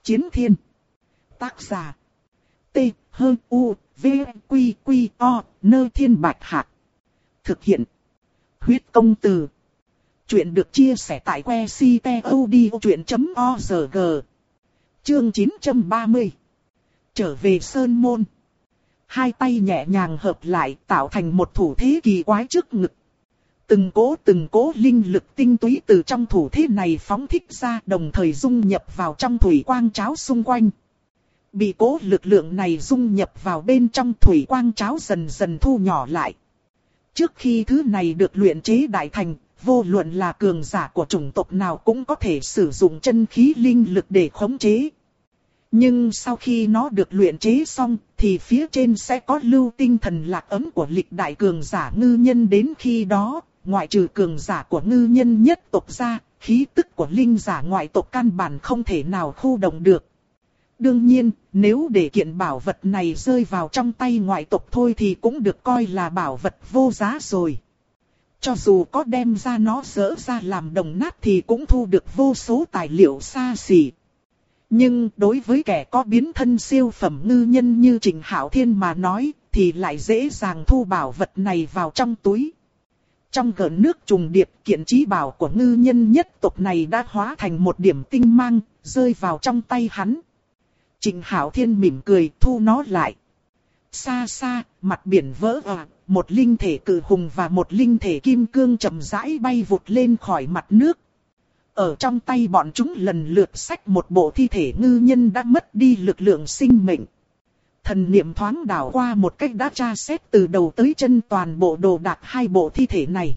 Chiến thiên. Tác giả. T-H-U-V-Q-Q-O, Nơ Thiên Bạch Hạc. Thực hiện. Huyết Công Từ. Chuyện được chia sẻ tại que ctod.org. Chương 930. Trở về Sơn Môn. Hai tay nhẹ nhàng hợp lại tạo thành một thủ thế kỳ quái trước ngực. Từng cỗ linh lực tinh túy từ trong thủ thế này phóng thích ra, đồng thời dung nhập vào trong thủy quang cháo xung quanh. Bị cỗ lực lượng này dung nhập vào bên trong thủy quang cháo dần dần thu nhỏ lại. Trước khi thứ này được luyện chế đại thành, vô luận là cường giả của chủng tộc nào cũng có thể sử dụng chân khí linh lực để khống chế. Nhưng sau khi nó được luyện chế xong, thì phía trên sẽ có lưu tinh thần lạc ấn của lịch đại cường giả ngư nhân. Đến khi đó, ngoại trừ cường giả của ngư nhân nhất tộc ra, khí tức của linh giả ngoại tộc căn bản không thể nào khu động được. Đương nhiên, nếu để kiện bảo vật này rơi vào trong tay ngoại tộc thôi thì cũng được coi là bảo vật vô giá rồi. Cho dù có đem ra nó dỡ ra làm đồng nát thì cũng thu được vô số tài liệu xa xỉ. Nhưng đối với kẻ có biến thân siêu phẩm ngư nhân như Trình Hạo Thiên mà nói, thì lại dễ dàng thu bảo vật này vào trong túi. Trong gợn nước trùng điệp, kiện trí bảo của ngư nhân nhất tộc này đã hóa thành một điểm tinh mang, rơi vào trong tay hắn. Trình Hạo Thiên mỉm cười thu nó lại. Xa xa, mặt biển vỡ òa, một linh thể cự hùng và một linh thể kim cương chậm rãi bay vụt lên khỏi mặt nước. Ở trong tay bọn chúng lần lượt xách một bộ thi thể ngư nhân đã mất đi lực lượng sinh mệnh. Thần niệm thoáng đảo qua một cách đã tra xét từ đầu tới chân toàn bộ đồ đạc hai bộ thi thể này.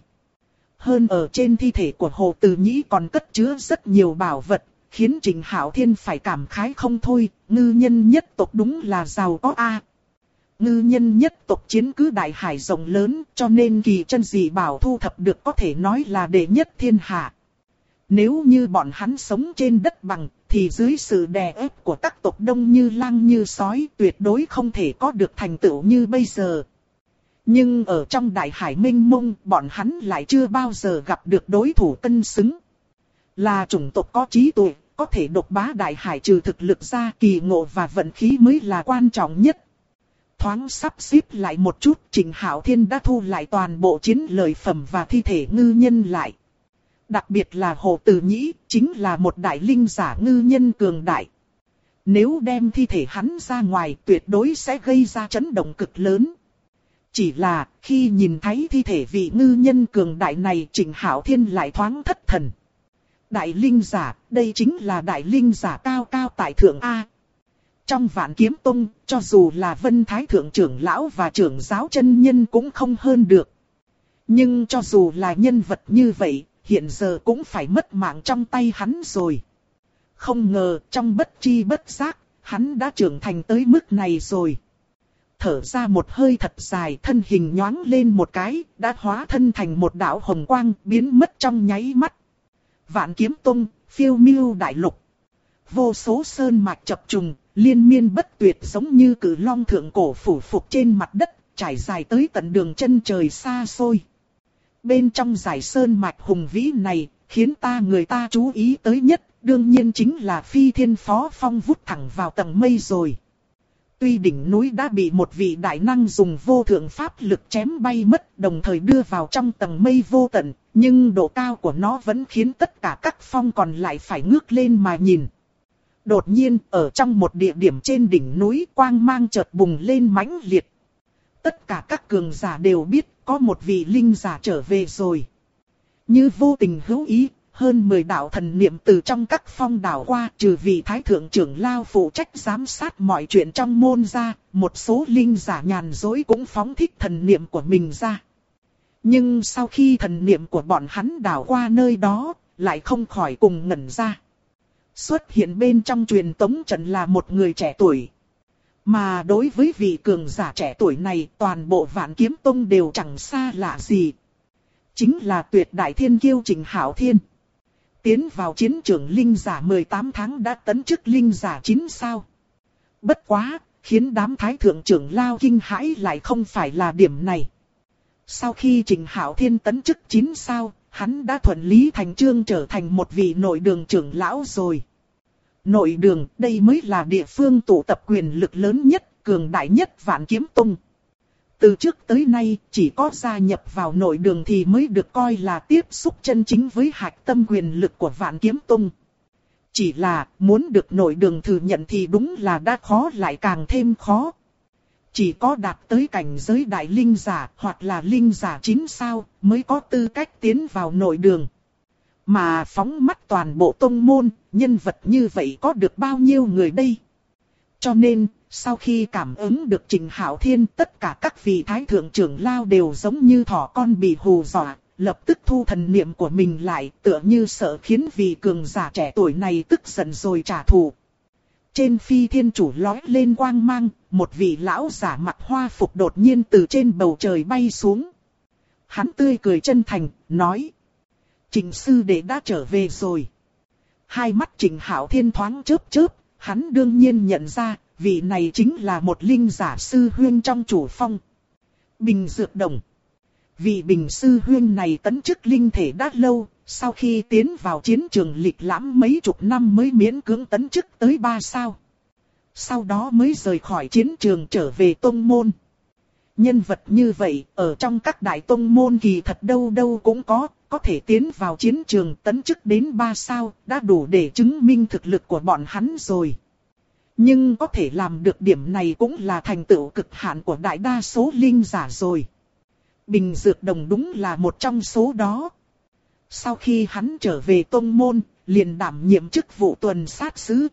Hơn ở trên thi thể của Hồ Từ Nhĩ còn cất chứa rất nhiều bảo vật, khiến Trình Hạo Thiên phải cảm khái không thôi, ngư nhân nhất tộc đúng là giàu có a. Ngư nhân nhất tộc chiếm cứ đại hải rộng lớn, cho nên kỳ chân dị bảo thu thập được có thể nói là đệ nhất thiên hạ. Nếu như bọn hắn sống trên đất bằng, thì dưới sự đè ép của các tộc đông như lang như sói tuyệt đối không thể có được thành tựu như bây giờ. Nhưng ở trong đại hải mênh mông, bọn hắn lại chưa bao giờ gặp được đối thủ cân xứng. Là chủng tộc có trí tuệ, có thể độc bá đại hải, trừ thực lực ra, kỳ ngộ và vận khí mới là quan trọng nhất. Thoáng sắp xếp lại một chút, Trình Hạo Thiên đã thu lại toàn bộ chiến lợi phẩm và thi thể ngư nhân lại. Đặc biệt là Hồ Từ Nhĩ, chính là một đại linh giả ngư nhân cường đại. Nếu đem thi thể hắn ra ngoài tuyệt đối sẽ gây ra chấn động cực lớn. Chỉ là khi nhìn thấy thi thể vị ngư nhân cường đại này, Trình Hạo Thiên lại thoáng thất thần. Đại linh giả, đây chính là đại linh giả cao cao tại thượng A. Trong Vạn Kiếm Tông, cho dù là Vân Thái Thượng trưởng lão và trưởng giáo chân nhân cũng không hơn được. Nhưng cho dù là nhân vật như vậy, hiện giờ cũng phải mất mạng trong tay hắn rồi. Không ngờ trong bất tri bất giác, hắn đã trưởng thành tới mức này rồi. Thở ra một hơi thật dài, thân hình nhoáng lên một cái, đã hóa thân thành một đạo hồng quang, biến mất trong nháy mắt. Vạn Kiếm Tông, phiêu miêu đại lục. Vô số sơn mạch chập trùng, liên miên bất tuyệt giống như cự long thượng cổ phủ phục trên mặt đất, trải dài tới tận đường chân trời xa xôi. Bên trong dải sơn mạch hùng vĩ này, khiến người ta chú ý tới nhất, đương nhiên chính là Phi Thiên Phó Phong vút thẳng vào tầng mây rồi. Tuy đỉnh núi đã bị một vị đại năng dùng vô thượng pháp lực chém bay mất, đồng thời đưa vào trong tầng mây vô tận, nhưng độ cao của nó vẫn khiến tất cả các phong còn lại phải ngước lên mà nhìn. Đột nhiên, ở trong một địa điểm trên đỉnh núi, quang mang chợt bùng lên mãnh liệt. Tất cả các cường giả đều biết có một vị linh giả trở về rồi. Như vô tình hữu ý, hơn 10 đạo thần niệm từ trong các phong đảo qua, trừ vị thái thượng trưởng lao phụ trách giám sát mọi chuyện trong môn ra, một số linh giả nhàn dối cũng phóng thích thần niệm của mình ra. Nhưng sau khi thần niệm của bọn hắn đảo qua nơi đó, lại không khỏi cùng ngẩn ra. Xuất hiện bên trong truyền tống trận là một người trẻ tuổi. Mà đối với vị cường giả trẻ tuổi này, toàn bộ Vạn Kiếm Tông đều chẳng xa lạ gì. Chính là tuyệt đại thiên kiêu Trình Hạo Thiên. Tiến vào chiến trường linh giả 18 tháng đã tấn chức linh giả 9 sao. Bất quá, khiến đám thái thượng trưởng lao kinh hãi lại không phải là điểm này. Sau khi Trình Hạo Thiên tấn chức 9 sao, hắn đã thuận lý thành chương trở thành một vị nội đường trưởng lão rồi. Nội đường, đây mới là địa phương tụ tập quyền lực lớn nhất, cường đại nhất Vạn Kiếm Tông. Từ trước tới nay, chỉ có gia nhập vào nội đường thì mới được coi là tiếp xúc chân chính với hạch tâm quyền lực của Vạn Kiếm Tông. Chỉ là, muốn được nội đường thừa nhận thì đúng là đã khó lại càng thêm khó. Chỉ có đạt tới cảnh giới đại linh giả hoặc là linh giả 9 sao mới có tư cách tiến vào nội đường. Mà phóng mắt toàn bộ tông môn, nhân vật như vậy có được bao nhiêu người đây? Cho nên, sau khi cảm ứng được Trình Hạo Thiên, tất cả các vị thái thượng trưởng lao đều giống như thỏ con bị hù dọa, lập tức thu thần niệm của mình lại, tựa như sợ khiến vị cường giả trẻ tuổi này tức giận rồi trả thù. Trên phi thiên chủ lói lên quang mang, một vị lão giả mặc hoa phục đột nhiên từ trên bầu trời bay xuống. Hắn tươi cười chân thành, nói: Trình sư đệ đã trở về rồi. Hai mắt Trình Hạo Thiên thoáng chớp chớp, hắn đương nhiên nhận ra, vị này chính là một linh giả sư huynh trong chủ phong. Bình Dược Đồng. Vị Bình sư huynh này tấn chức linh thể đã lâu, sau khi tiến vào chiến trường lịch lãm mấy chục năm mới miễn cưỡng tấn chức tới 3 sao. Sau đó mới rời khỏi chiến trường trở về tông môn. Nhân vật như vậy, ở trong các đại tông môn kỳ thật đâu đâu cũng có thể tiến vào chiến trường tấn chức đến 3 sao, đã đủ để chứng minh thực lực của bọn hắn rồi. Nhưng có thể làm được điểm này cũng là thành tựu cực hạn của đại đa số linh giả rồi. Bình Dược Đồng đúng là một trong số đó. Sau khi hắn trở về tông môn, liền đảm nhiệm chức vụ tuần sát sứ.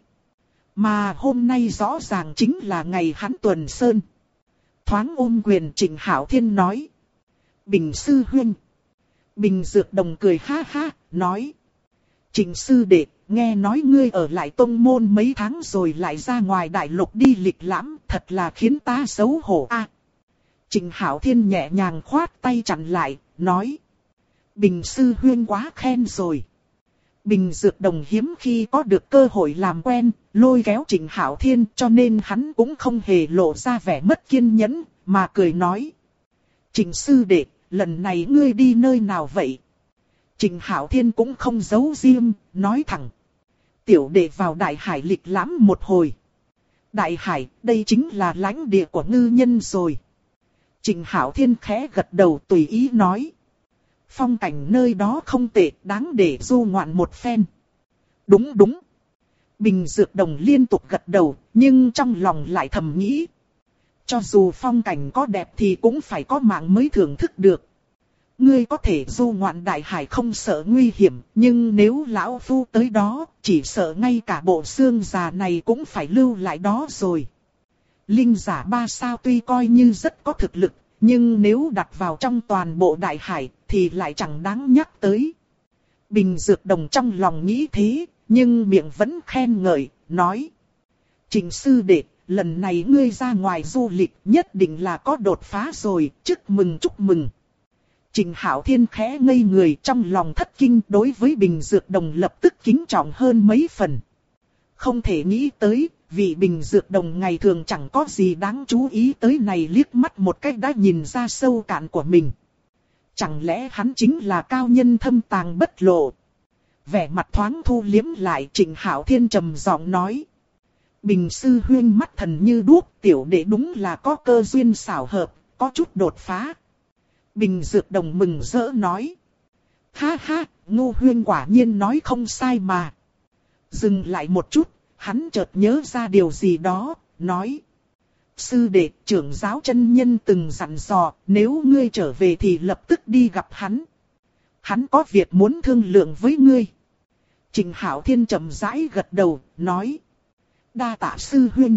Mà hôm nay rõ ràng chính là ngày hắn tuần sơn. Thoáng ôm quyền Trình Hạo Thiên nói: Bình sư huynh. Bình Dược Đồng cười ha ha, nói: Trình sư đệ, nghe nói ngươi ở lại tông môn mấy tháng rồi lại ra ngoài đại lục đi lịch lãm, thật là khiến ta xấu hổ a. Trình Hạo Thiên nhẹ nhàng khoát tay chặn lại, nói: Bình sư huynh quá khen rồi. Bình Dược Đồng hiếm khi có được cơ hội làm quen, lôi kéo Trình Hạo Thiên, cho nên hắn cũng không hề lộ ra vẻ mất kiên nhẫn, mà cười nói: Trình sư đệ, lần này ngươi đi nơi nào vậy? Trình Hạo Thiên cũng không giấu riêng, nói thẳng: Tiểu đệ vào Đại Hải lịch lãm một hồi. Đại Hải, đây chính là lãnh địa của ngư nhân rồi. Trình Hạo Thiên khẽ gật đầu tùy ý nói: Phong cảnh nơi đó không tệ, đáng để du ngoạn một phen. Đúng đúng. Bình Dược Đồng liên tục gật đầu, nhưng trong lòng lại thầm nghĩ: cho dù phong cảnh có đẹp thì cũng phải có mạng mới thưởng thức được. Ngươi có thể du ngoạn Đại Hải không sợ nguy hiểm, nhưng nếu lão phu tới đó, chỉ sợ ngay cả bộ xương già này cũng phải lưu lại đó rồi. Linh giả 3 sao tuy coi như rất có thực lực, nhưng nếu đặt vào trong toàn bộ Đại Hải thì lại chẳng đáng nhắc tới. Bình Dược Đồng trong lòng nghĩ thế, nhưng miệng vẫn khen ngợi, nói: Trình sư đệ, lần này ngươi ra ngoài du lịch nhất định là có đột phá rồi, chúc mừng chúc mừng. Trình Hạo Thiên khẽ ngây người, trong lòng thất kinh, đối với Bình Dược Đồng lập tức kính trọng hơn mấy phần. Không thể nghĩ tới, vị Bình Dược Đồng ngày thường chẳng có gì đáng chú ý tới này liếc mắt một cách đã nhìn ra sâu cạn của mình. Chẳng lẽ hắn chính là cao nhân thâm tàng bất lộ? Vẻ mặt thoáng thu liếm lại, Trình Hạo Thiên trầm giọng nói: Bình sư huynh mắt thần như đuốc, tiểu đệ đúng là có cơ duyên xảo hợp, có chút đột phá. Bình Dược Đồng mừng rỡ nói: Ha ha, Ngô huynh quả nhiên nói không sai mà. Dừng lại một chút, hắn chợt nhớ ra điều gì đó, nói: Sư đệ, trưởng giáo chân nhân từng dặn dò, nếu ngươi trở về thì lập tức đi gặp hắn. Hắn có việc muốn thương lượng với ngươi. Trình Hạo Thiên chậm rãi gật đầu, nói: Đa tạ sư huynh.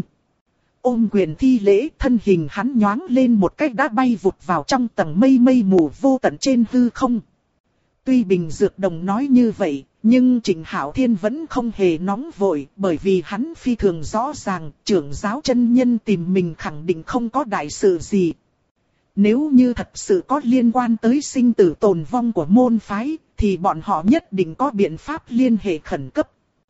Ôm quyền thi lễ, thân hình hắn nhoáng lên một cách đã bay vụt vào trong tầng mây mây mù vô tận trên hư không. Tuy Bình Dược Đồng nói như vậy, nhưng Trình Hạo Thiên vẫn không hề nóng vội, bởi vì hắn phi thường rõ ràng, trưởng giáo chân nhân tìm mình khẳng định không có đại sự gì. Nếu như thật sự có liên quan tới sinh tử tồn vong của môn phái, thì bọn họ nhất định có biện pháp liên hệ khẩn cấp.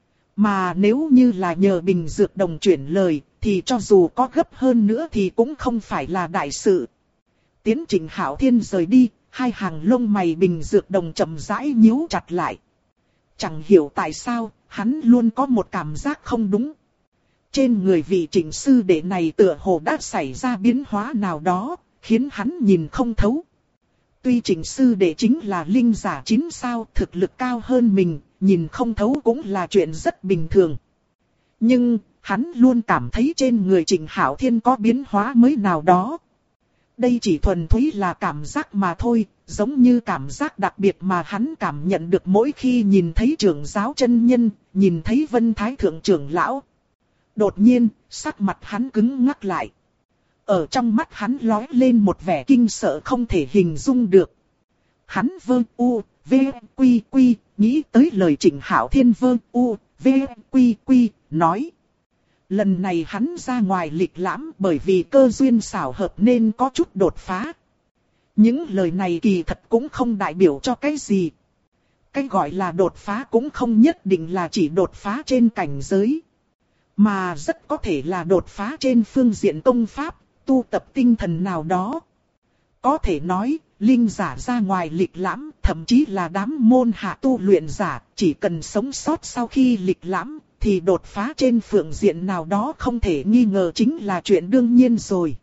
Mà nếu như là nhờ Bình Dược Đồng chuyển lời, thì cho dù có gấp hơn nữa thì cũng không phải là đại sự. Tiến Trình Hạo Thiên rời đi, hai hàng lông mày Bình Dược Đồng chậm rãi nhíu chặt lại. Chẳng hiểu tại sao, hắn luôn có một cảm giác không đúng. Trên người vị Trịnh sư đệ này tựa hồ đã xảy ra biến hóa nào đó, khiến hắn nhìn không thấu. Tuy Trịnh sư đệ chính là linh giả 9 sao, thực lực cao hơn mình, nhìn không thấu cũng là chuyện rất bình thường. Nhưng, hắn luôn cảm thấy trên người Trịnh Hạo Thiên có biến hóa mới nào đó. Đây chỉ thuần túy là cảm giác mà thôi, giống như cảm giác đặc biệt mà hắn cảm nhận được mỗi khi nhìn thấy trưởng giáo chân nhân, nhìn thấy Vân Thái Thượng trưởng lão. Đột nhiên, sắc mặt hắn cứng ngắc lại. Ở trong mắt hắn lóe lên một vẻ kinh sợ không thể hình dung được. Hắn vơ u, v, quy quy, nghĩ tới lời Trịnh Hạo Thiên vơ u, v, quy quy, nói. Lần này hắn ra ngoài lịch lãm bởi vì cơ duyên xảo hợp nên có chút đột phá. Những lời này kỳ thật cũng không đại biểu cho cái gì. Cái gọi là đột phá cũng không nhất định là chỉ đột phá trên cảnh giới. Mà rất có thể là đột phá trên phương diện công pháp, tu tập tinh thần nào đó. Có thể nói, linh giả ra ngoài lịch lãm, thậm chí là đám môn hạ tu luyện giả, chỉ cần sống sót sau khi lịch lãm, thì đột phá trên phương diện nào đó không thể nghi ngờ chính là chuyện đương nhiên rồi.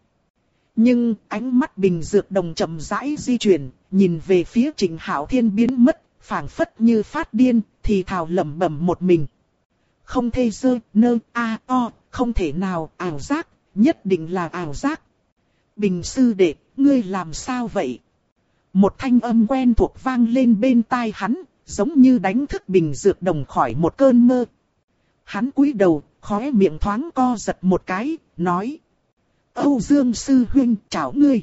Nhưng ánh mắt Bình Dược Đồng chậm rãi di chuyển, nhìn về phía Trịnh Hạo Thiên biến mất, phảng phất như phát điên, thì thào lẩm bẩm một mình. Không thể dơ, nơ, a, o, không thể nào, ảo giác, nhất định là ảo giác. Bình sư đệ, ngươi làm sao vậy? Một thanh âm quen thuộc vang lên bên tai hắn, giống như đánh thức Bình Dược Đồng khỏi một cơn mơ. Hắn cúi đầu, khóe miệng thoáng co giật một cái, nói. Âu Dương sư huynh, chào ngươi.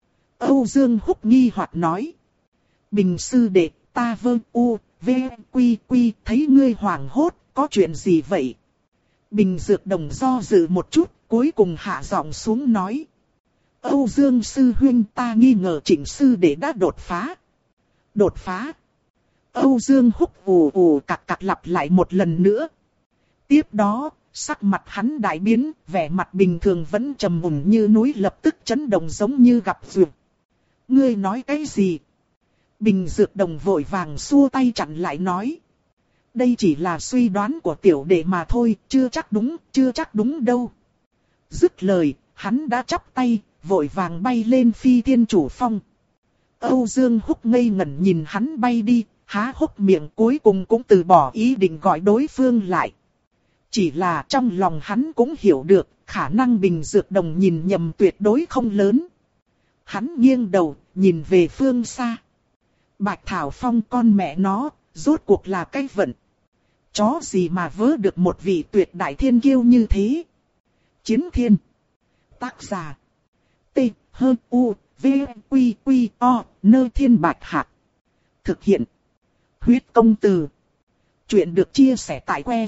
Âu Dương Húc nghi hoặc nói. Bình sư đệ, ta vơ u, v, quy quy, thấy ngươi hoảng hốt, có chuyện gì vậy? Bình Dược Đồng do dự một chút, cuối cùng hạ giọng xuống nói. Âu Dương sư huynh, ta nghi ngờ Trịnh sư đệ đã đột phá. Đột phá? Âu Dương Húc ù ù cặc cặc lặp lại một lần nữa. Tiếp đó, sắc mặt hắn đại biến, vẻ mặt bình thường vẫn trầm mùn như núi lập tức chấn động giống như gặp duyệt. Ngươi nói cái gì? Bình Dược Đồng vội vàng xua tay chặn lại nói. Đây chỉ là suy đoán của tiểu đệ mà thôi, chưa chắc đúng đâu. Dứt lời, hắn đã chắp tay, vội vàng bay lên Phi Thiên Chủ Phong. Âu Dương Húc ngây ngẩn nhìn hắn bay đi, há hốc miệng cuối cùng cũng từ bỏ ý định gọi đối phương lại. Chỉ là trong lòng hắn cũng hiểu được, khả năng Bình Dược Đồng nhìn nhầm tuyệt đối không lớn. Hắn nghiêng đầu, nhìn về phương xa. Bạch Thảo Phong con mẹ nó, rốt cuộc là cái vận. Chó gì mà vớ được một vị tuyệt đại thiên kiêu như thế. Chiến Thiên. Tác giả. T, H, U, V, Quy, Quy, O, Nơ Thiên Bạch Hạc. Thực hiện. Huyết Công Từ. Chuyện được chia sẻ tại que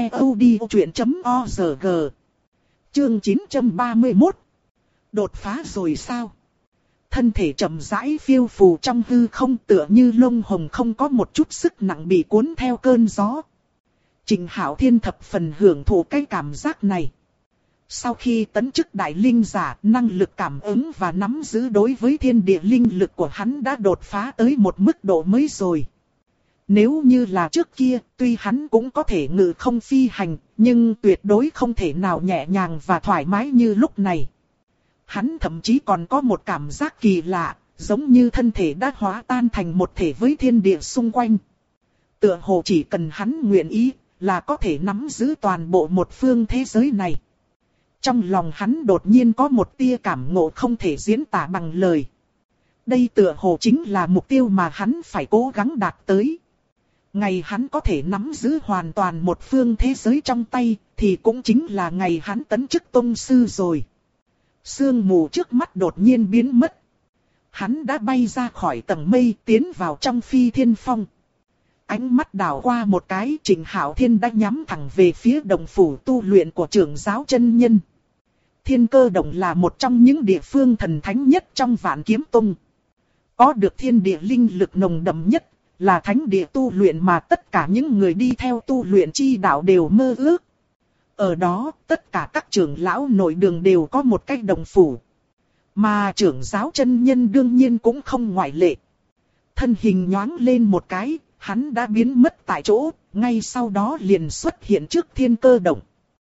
ctod.org. Chương 931. Đột phá rồi sao? Thân thể chậm rãi phiêu phù trong hư không tựa như lông hồng không có một chút sức nặng bị cuốn theo cơn gió. Trịnh Hạo Thiên thập phần hưởng thụ cái cảm giác này. Sau khi tấn chức đại linh giả, năng lực cảm ứng và nắm giữ đối với thiên địa linh lực của hắn đã đột phá tới một mức độ mới rồi. Nếu như là trước kia, tuy hắn cũng có thể ngự không phi hành, nhưng tuyệt đối không thể nào nhẹ nhàng và thoải mái như lúc này. Hắn thậm chí còn có một cảm giác kỳ lạ, giống như thân thể đã hóa tan thành một thể với thiên địa xung quanh. Tựa hồ chỉ cần hắn nguyện ý, là có thể nắm giữ toàn bộ một phương thế giới này. Trong lòng hắn đột nhiên có một tia cảm ngộ không thể diễn tả bằng lời. Đây tựa hồ chính là mục tiêu mà hắn phải cố gắng đạt tới. Ngày hắn có thể nắm giữ hoàn toàn một phương thế giới trong tay, thì cũng chính là ngày hắn tấn chức tông sư rồi. Sương mù trước mắt đột nhiên biến mất. Hắn đã bay ra khỏi tầng mây tiến vào trong Phi Thiên Phong. Ánh mắt đảo qua một cái, Trịnh Hạo Thiên đã nhắm thẳng về phía đồng phủ tu luyện của trưởng giáo chân nhân. Thiên Cơ Động là một trong những địa phương thần thánh nhất trong Vạn Kiếm Tông. Có được thiên địa linh lực nồng đậm nhất, là thánh địa tu luyện mà tất cả những người đi theo tu luyện chi đạo đều mơ ước. Ở đó, tất cả các trưởng lão nội đường đều có một cái đồng phủ. Mà trưởng giáo chân nhân đương nhiên cũng không ngoại lệ. Thân hình nhoáng lên một cái, hắn đã biến mất tại chỗ, ngay sau đó liền xuất hiện trước thiên cơ động.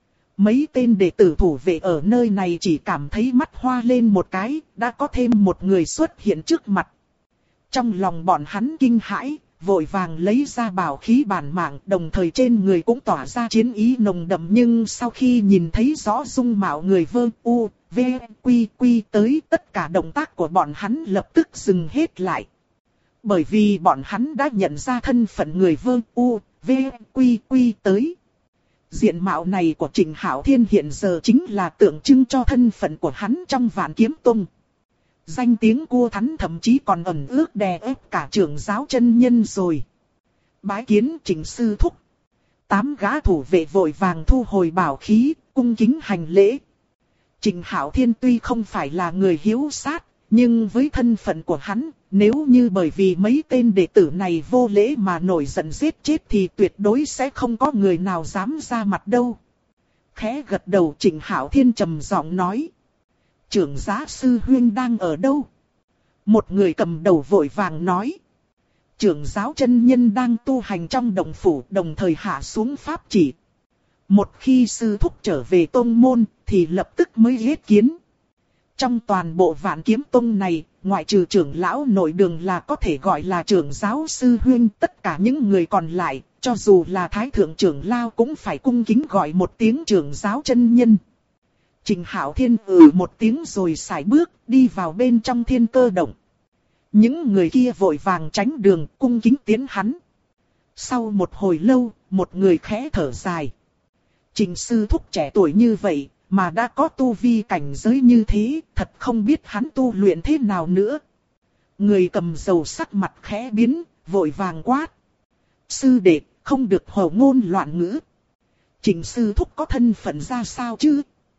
Mấy tên đệ tử thủ vệ ở nơi này chỉ cảm thấy mắt hoa lên một cái, đã có thêm một người xuất hiện trước mặt. Trong lòng bọn hắn kinh hãi, vội vàng lấy ra bảo khí bản mạng, đồng thời trên người cũng tỏa ra chiến ý nồng đậm, nhưng sau khi nhìn thấy rõ dung mạo người Vương U, V, Quy Quy tới, tất cả động tác của bọn hắn lập tức dừng hết lại. Bởi vì bọn hắn đã nhận ra thân phận người Vương U, V, Quy Quy tới. Diện mạo này của Trịnh Hạo Thiên hiện giờ chính là tượng trưng cho thân phận của hắn trong Vạn Kiếm Tông. Danh tiếng cua thắn thậm chí còn ẩn ước đè ép cả trưởng giáo chân nhân rồi. Bái kiến Trịnh sư thúc. 8 gã thủ vệ vội vàng thu hồi bảo khí, cung kính hành lễ. Trịnh Hạo Thiên tuy không phải là người hiếu sát, nhưng với thân phận của hắn, nếu như bởi vì mấy tên đệ tử này vô lễ mà nổi giận giết chết thì tuyệt đối sẽ không có người nào dám ra mặt đâu. Khẽ gật đầu, Trịnh Hạo Thiên trầm giọng nói. Trưởng giáo sư huynh đang ở đâu? Một người cầm đầu vội vàng nói. Trưởng giáo chân nhân đang tu hành trong động phủ, đồng thời hạ xuống pháp chỉ. Một khi sư thúc trở về tông môn thì lập tức mới yết kiến. Trong toàn bộ Vạn Kiếm Tông này, ngoại trừ trưởng lão nội đường là có thể gọi là trưởng giáo sư huynh, tất cả những người còn lại, cho dù là thái thượng trưởng lão cũng phải cung kính gọi một tiếng trưởng giáo chân nhân. Trịnh Hạo Thiên một tiếng rồi sải bước đi vào bên trong thiên cơ động. Những người kia vội vàng tránh đường, cung kính tiến hắn. Sau một hồi lâu, một người khẽ thở dài. Trịnh sư thúc trẻ tuổi như vậy, mà đã có tu vi cảnh giới như thế, thật không biết hắn tu luyện thế nào nữa. Người cầm dầu sắc mặt khẽ biến, vội vàng quát. Sư đệ, không được hồ ngôn loạn ngữ. Trịnh sư thúc có thân phận ra sao chứ?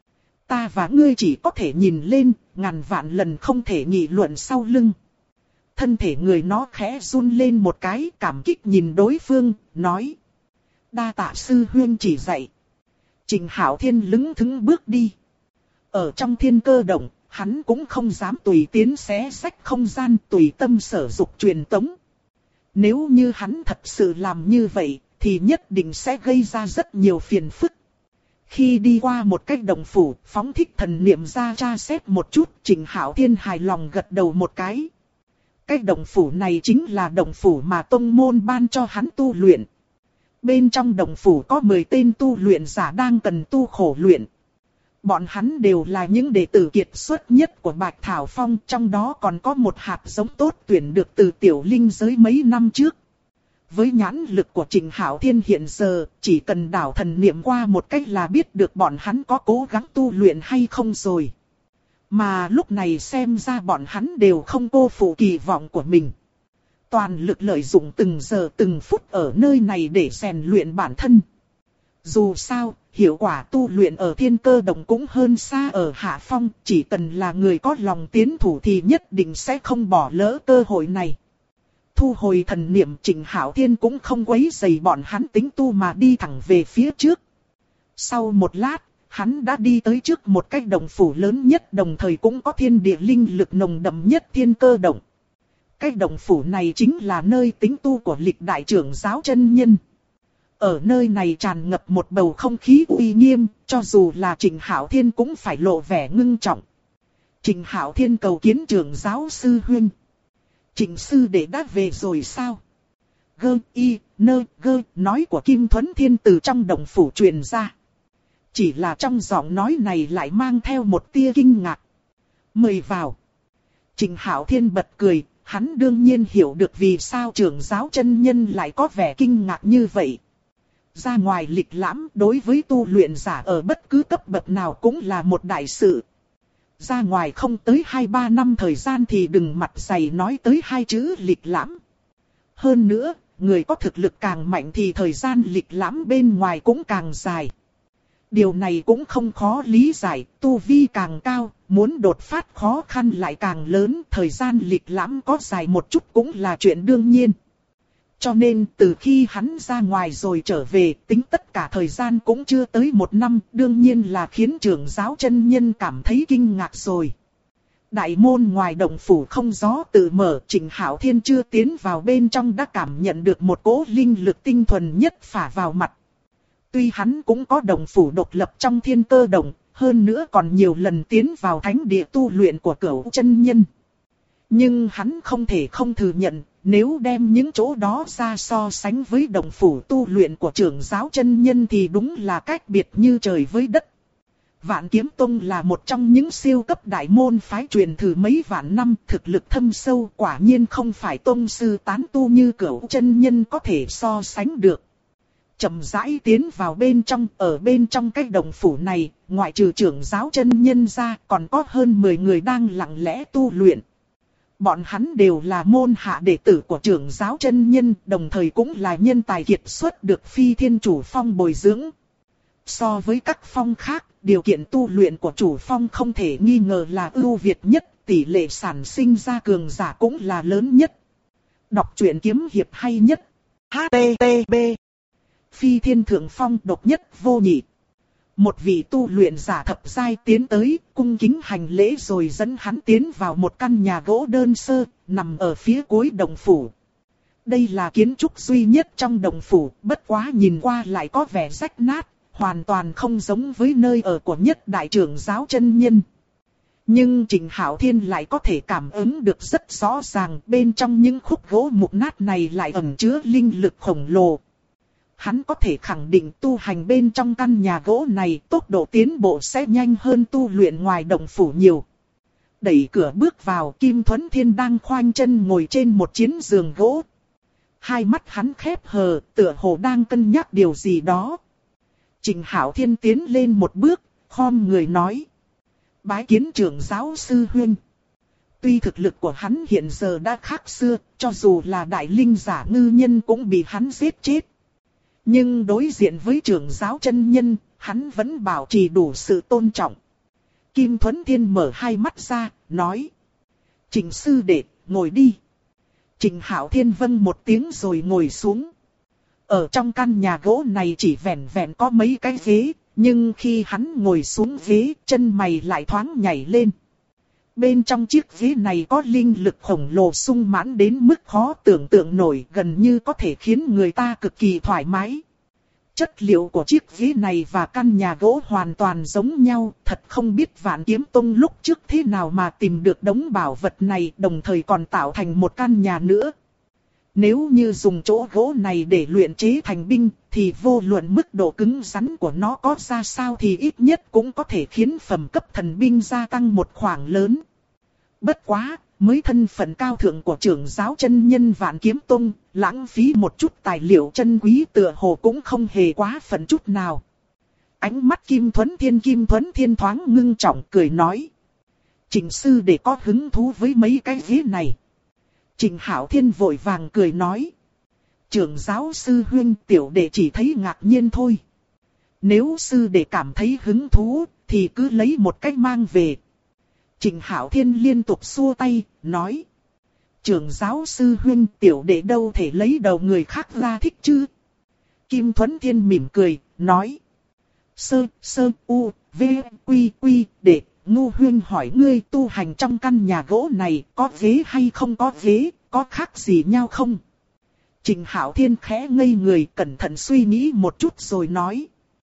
Ta và ngươi chỉ có thể nhìn lên, ngàn vạn lần không thể nghị luận sau lưng. Thân thể người nó khẽ run lên một cái, cảm kích nhìn đối phương, nói. Đa tạ sư huynh chỉ dạy. Trịnh Hạo Thiên lững thững bước đi. Ở trong thiên cơ động, hắn cũng không dám tùy tiến xé xách không gian, tùy tâm sở dục truyền tống. Nếu như hắn thật sự làm như vậy, thì nhất định sẽ gây ra rất nhiều phiền phức. Khi đi qua một cái động phủ, phóng thích thần niệm ra tra xét một chút, Trịnh Hạo Thiên hài lòng gật đầu một cái. Cái động phủ này chính là động phủ mà tông môn ban cho hắn tu luyện. Bên trong động phủ có 10 tên tu luyện giả đang cần tu khổ luyện. Bọn hắn đều là những đệ tử kiệt xuất nhất của Bạch Thảo Phong, trong đó còn có một hạt giống tốt tuyển được từ tiểu linh giới mấy năm trước. Với nhãn lực của Trịnh Hạo Thiên hiện giờ, chỉ cần đảo thần niệm qua một cách là biết được bọn hắn có cố gắng tu luyện hay không rồi. Mà lúc này xem ra bọn hắn đều không cô phụ kỳ vọng của mình. Toàn lực lợi dụng từng giờ từng phút ở nơi này để rèn luyện bản thân. Dù sao, hiệu quả tu luyện ở thiên cơ động cũng hơn xa ở hạ phong, chỉ cần là người có lòng tiến thủ thì nhất định sẽ không bỏ lỡ cơ hội này. Thu hồi thần niệm, Trịnh Hạo Thiên cũng không quấy rầy bọn hắn tính tu mà đi thẳng về phía trước. Sau một lát, hắn đã đi tới trước một cái động phủ lớn nhất, đồng thời cũng có thiên địa linh lực nồng đậm nhất thiên cơ động. Cái động phủ này chính là nơi tính tu của lịch đại trưởng giáo chân nhân. Ở nơi này tràn ngập một bầu không khí uy nghiêm, cho dù là Trịnh Hạo Thiên cũng phải lộ vẻ ngưng trọng. Trịnh Hạo Thiên cầu kiến trưởng giáo sư huynh. Trịnh sư đệ đã về rồi sao? Nói của Kim Thuấn Thiên từ trong động phủ truyền ra. Chỉ là trong giọng nói này lại mang theo một tia kinh ngạc. Mời vào. Trịnh Hạo Thiên bật cười, hắn đương nhiên hiểu được vì sao trưởng giáo chân nhân lại có vẻ kinh ngạc như vậy. Ra ngoài lịch lãm đối với tu luyện giả ở bất cứ cấp bậc nào cũng là một đại sự. Ra ngoài không tới 2-3 năm thời gian thì đừng mặt dày nói tới 2 chữ lịch lãm. Hơn nữa, người có thực lực càng mạnh thì thời gian lịch lãm bên ngoài cũng càng dài. Điều này cũng không khó lý giải, tu vi càng cao, muốn đột phát khó khăn lại càng lớn, thời gian lịch lãm có dài một chút cũng là chuyện đương nhiên. Cho nên từ khi hắn ra ngoài rồi trở về, tính tất cả thời gian cũng chưa tới 1 năm, đương nhiên là khiến trưởng giáo chân nhân cảm thấy kinh ngạc rồi. Đại môn ngoài động phủ không gió tự mở, Trịnh Hạo Thiên chưa tiến vào bên trong đã cảm nhận được một cỗ linh lực tinh thuần nhất phả vào mặt. Tuy hắn cũng có động phủ độc lập trong Thiên Cơ Động, hơn nữa còn nhiều lần tiến vào thánh địa tu luyện của Cửu chân nhân. Nhưng hắn không thể không thừa nhận, nếu đem những chỗ đó ra so sánh với động phủ tu luyện của trưởng giáo chân nhân thì đúng là cách biệt như trời với đất. Vạn Kiếm Tông là một trong những siêu cấp đại môn phái truyền thử mấy vạn năm, thực lực thâm sâu, quả nhiên không phải tông sư tán tu như Cửu chân nhân có thể so sánh được. Chậm rãi tiến vào bên trong, ở bên trong cái động phủ này, ngoại trừ trưởng giáo chân nhân ra, còn có hơn 10 người đang lặng lẽ tu luyện. Bọn hắn đều là môn hạ đệ tử của trưởng giáo chân nhân, đồng thời cũng là nhân tài kiệt xuất được Phi Thiên Chủ Phong bồi dưỡng. So với các phong khác, điều kiện tu luyện của chủ phong không thể nghi ngờ là ưu việt nhất, tỷ lệ sản sinh ra cường giả cũng là lớn nhất. Đọc truyện kiếm hiệp hay nhất. HTTP. Phi Thiên Thượng Phong độc nhất vô nhị. Một vị tu luyện giả thập giai tiến tới, cung kính hành lễ rồi dẫn hắn tiến vào một căn nhà gỗ đơn sơ, nằm ở phía cuối động phủ. Đây là kiến trúc duy nhất trong động phủ, bất quá nhìn qua lại có vẻ rách nát, hoàn toàn không giống với nơi ở của nhất đại trưởng giáo chân nhân. Nhưng Trịnh Hạo Thiên lại có thể cảm ứng được rất rõ ràng, bên trong những khúc gỗ mục nát này lại ẩn chứa linh lực khổng lồ. Hắn có thể khẳng định tu hành bên trong căn nhà gỗ này tốc độ tiến bộ sẽ nhanh hơn tu luyện ngoài động phủ nhiều. Đẩy cửa bước vào, Kim Thuấn Thiên đang khoanh chân ngồi trên một chiến giường gỗ. Hai mắt hắn khép hờ, tựa hồ đang cân nhắc điều gì đó. Trịnh Hạo Thiên tiến lên một bước, khom người nói: bái kiến trưởng giáo sư huynh. Tuy thực lực của hắn hiện giờ đã khác xưa, cho dù là đại linh giả ngư nhân cũng bị hắn giết chết. Nhưng đối diện với trưởng giáo chân nhân, hắn vẫn bảo trì đủ sự tôn trọng. Kim Thuấn Thiên mở hai mắt ra, nói: Trịnh sư đệ, ngồi đi. Trịnh Hạo Thiên vâng một tiếng rồi ngồi xuống. Ở trong căn nhà gỗ này chỉ vẹn vẹn có mấy cái ghế, nhưng khi hắn ngồi xuống ghế, chân mày lại thoáng nhảy lên. Bên trong chiếc ghế này có linh lực khổng lồ sung mãn đến mức khó tưởng tượng nổi, gần như có thể khiến người ta cực kỳ thoải mái. Chất liệu của chiếc ghế này và căn nhà gỗ hoàn toàn giống nhau, thật không biết Vạn Kiếm Tông lúc trước thế nào mà tìm được đống bảo vật này, đồng thời còn tạo thành một căn nhà nữa. Nếu như dùng chỗ gỗ này để luyện chế thành binh, thì vô luận mức độ cứng rắn của nó có ra sao thì ít nhất cũng có thể khiến phẩm cấp thần binh gia tăng một khoảng lớn. Bất quá, mới thân phận cao thượng của trưởng giáo chân nhân Vạn Kiếm Tông, lãng phí một chút tài liệu chân quý tựa hồ cũng không hề quá phận chút nào. Ánh mắt Kim Thuấn Thiên thoáng ngưng trọng cười nói: Trịnh sư đệ có hứng thú với mấy cái ghế này. Trịnh Hạo Thiên vội vàng cười nói: trưởng giáo sư huynh, tiểu đệ chỉ thấy ngạc nhiên thôi. Nếu sư đệ cảm thấy hứng thú, thì cứ lấy một cách mang về. Trịnh Hạo Thiên liên tục xua tay, nói: trưởng giáo sư huynh, tiểu đệ đâu thể lấy đầu người khác ra thích chứ. Kim Thuấn Thiên mỉm cười, nói: u, v, quy, đệ, ngu huynh hỏi ngươi tu hành trong căn nhà gỗ này có ghế hay không có ghế, có khác gì nhau không? Trịnh Hạo Thiên khẽ ngây người, cẩn thận suy nghĩ một chút rồi nói: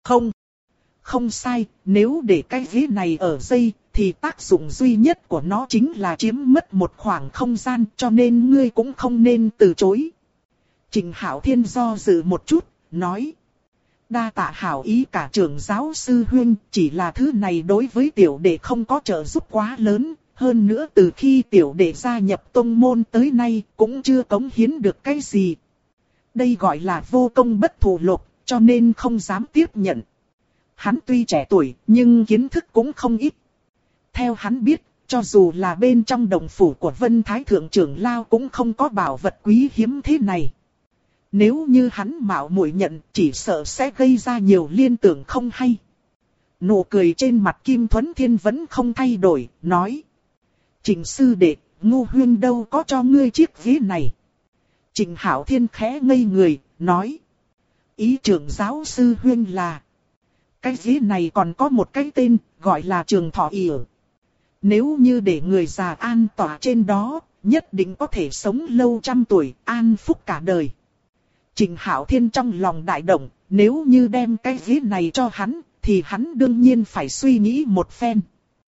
không sai, nếu để cái ghế này ở dây, thì tác dụng duy nhất của nó chính là chiếm mất một khoảng không gian, cho nên ngươi cũng không nên từ chối. Trịnh Hạo Thiên do dự một chút, nói: đa tạ hảo ý cả trưởng giáo sư huynh, chỉ là thứ này đối với tiểu đệ không có trợ giúp quá lớn, hơn nữa từ khi tiểu đệ gia nhập tông môn tới nay cũng chưa cống hiến được cái gì. Đây gọi là vô công bất thù lộc, cho nên không dám tiếp nhận. Hắn tuy trẻ tuổi, nhưng kiến thức cũng không ít. Theo hắn biết, cho dù là bên trong đồng phủ của Vân Thái Thượng trưởng Lao cũng không có bảo vật quý hiếm thế này. Nếu như hắn mạo muội nhận, chỉ sợ sẽ gây ra nhiều liên tưởng không hay. Nụ cười trên mặt Kim Thuấn Thiên vẫn không thay đổi, nói: Trịnh sư đệ, ngu huynh đâu có cho ngươi chiếc ghế này. Trịnh Hạo Thiên khẽ ngây người, nói: ý trưởng giáo sư huynh là... cái ghế này còn có một cái tên, gọi là Trường Thọ ỉa. Nếu như để người già an tọa trên đó, nhất định có thể sống lâu trăm tuổi, an phúc cả đời. Trình Hạo Thiên trong lòng đại động, nếu như đem cái ghế này cho hắn, thì hắn đương nhiên phải suy nghĩ một phen.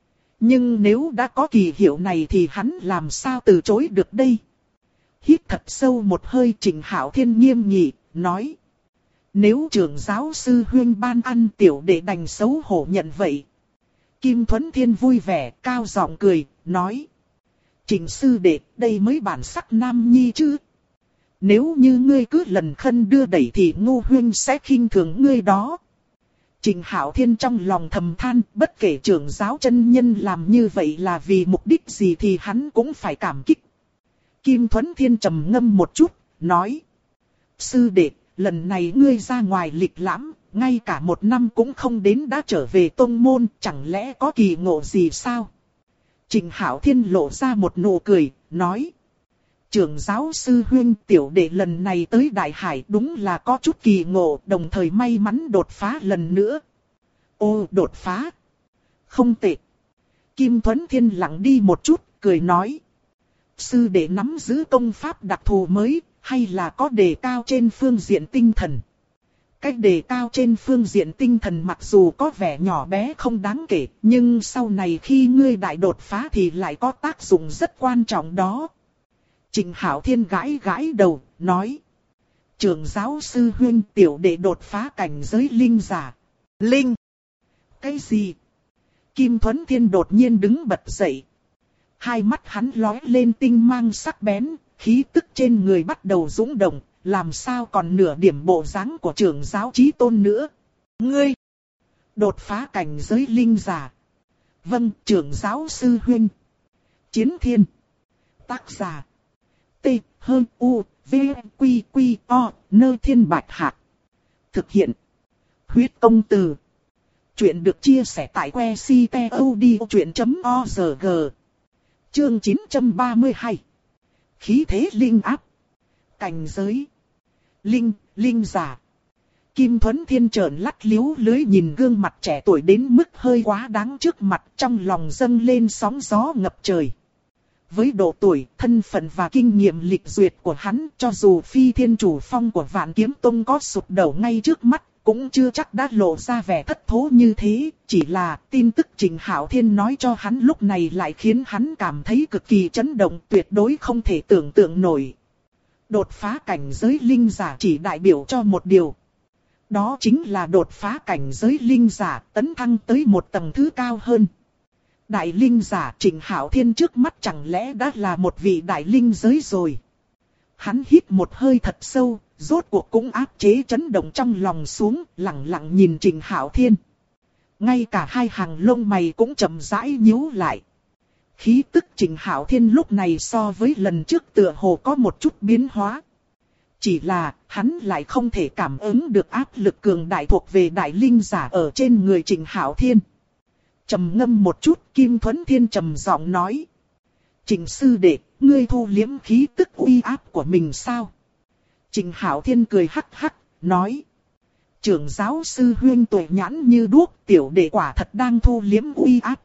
Nhưng nếu đã có kỳ hiệu này thì hắn làm sao từ chối được đây? Hít thật sâu một hơi, Trình Hạo Thiên nghiêm nghị, nói. Nếu trưởng giáo sư huynh ban ăn, tiểu đệ đành xấu hổ nhận vậy. Kim Thuấn Thiên vui vẻ, cao giọng cười, nói. Trình sư đệ, đây mới bản sắc nam nhi chứ. Nếu như ngươi cứ lần khân đưa đẩy thì Ngô huynh sẽ khinh thường ngươi đó. Trình Hạo Thiên trong lòng thầm than, bất kể trưởng giáo chân nhân làm như vậy là vì mục đích gì thì hắn cũng phải cảm kích. Kim Thuấn Thiên trầm ngâm một chút, nói. Sư đệ, lần này ngươi ra ngoài lịch lãm, ngay cả một năm cũng không đến đã trở về tông môn, chẳng lẽ có kỳ ngộ gì sao? Trình Hạo Thiên lộ ra một nụ cười, nói. Trưởng giáo sư huynh, tiểu đệ lần này tới Đại Hải đúng là có chút kỳ ngộ, đồng thời may mắn đột phá lần nữa. Ô, đột phá? Không tệ. Kim Thuấn Thiên lặng đi một chút, cười nói. Sư đệ nắm giữ công pháp đặc thù mới, hay là có đề cao trên phương diện tinh thần? Cách đề cao trên phương diện tinh thần mặc dù có vẻ nhỏ bé không đáng kể, nhưng sau này khi ngươi đại đột phá thì lại có tác dụng rất quan trọng đó. Trình Hạo Thiên gãi gãi đầu, nói. Trưởng giáo sư huynh, tiểu đệ đột phá cảnh giới linh giả. Linh? Cái gì? Kim Thuấn Thiên đột nhiên đứng bật dậy. Hai mắt hắn lóe lên tinh mang sắc bén, khí tức trên người bắt đầu dũng động, làm sao còn nửa điểm bộ dáng của trưởng giáo chí tôn nữa. Ngươi! Đột phá cảnh giới linh giả. Vâng, trưởng giáo sư huynh. Chiến Thiên. Tác giả. T, H, U, V, Quy, Quy, O, Nơ Thiên Bạch Hạc. Thực hiện. Huyết công từ. Chuyện được chia sẻ tại que ctod.org. Chương 932. Khí thế linh áp. Cảnh giới. Linh giả. Kim Thuấn Thiên trợn lắt liếu lưới nhìn gương mặt trẻ tuổi đến mức hơi quá đáng trước mặt, trong lòng dâng lên sóng gió ngập trời. Với độ tuổi, thân phận và kinh nghiệm lịch duyệt của hắn, cho dù phi thiên chủ phong của Vạn Kiếm Tông có sụp đổ ngay trước mắt, cũng chưa chắc đã lộ ra vẻ thất thố như thế. Chỉ là tin tức Trình Hạo Thiên nói cho hắn lúc này lại khiến hắn cảm thấy cực kỳ chấn động, tuyệt đối không thể tưởng tượng nổi. Đột phá cảnh giới linh giả chỉ đại biểu cho một điều. Đó chính là đột phá cảnh giới linh giả, tấn thăng tới một tầng thứ cao hơn. Đại linh giả Trình Hạo Thiên trước mắt chẳng lẽ đã là một vị đại linh giới rồi. Hắn hít một hơi thật sâu, rốt cuộc cũng áp chế chấn động trong lòng xuống, lặng lặng nhìn Trình Hạo Thiên. Ngay cả hai hàng lông mày cũng chậm rãi nhíu lại. Khí tức Trình Hạo Thiên lúc này so với lần trước tựa hồ có một chút biến hóa. Chỉ là, hắn lại không thể cảm ứng được áp lực cường đại thuộc về đại linh giả ở trên người Trình Hạo Thiên. Trầm ngâm một chút, Kim Thuấn Thiên trầm giọng nói. Trình sư đệ, ngươi thu liếm khí tức uy áp của mình sao? Trình Hạo Thiên cười hắc hắc, nói. Trưởng giáo sư huynh tuổi nhãn như đuốc, tiểu đệ quả thật đang thu liếm uy áp.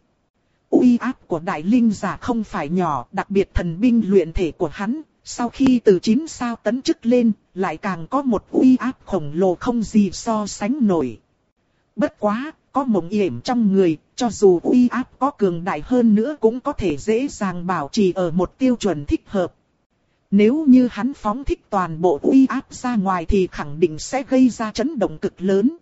Uy áp của đại linh giả không phải nhỏ, đặc biệt thần binh luyện thể của hắn, sau khi từ 9 sao tấn chức lên, lại càng có một uy áp khổng lồ không gì so sánh nổi. Bất quá, có mộng yểm trong người, cho dù uy áp có cường đại hơn nữa cũng có thể dễ dàng bảo trì ở một tiêu chuẩn thích hợp. Nếu như hắn phóng thích toàn bộ uy áp ra ngoài thì khẳng định sẽ gây ra chấn động cực lớn.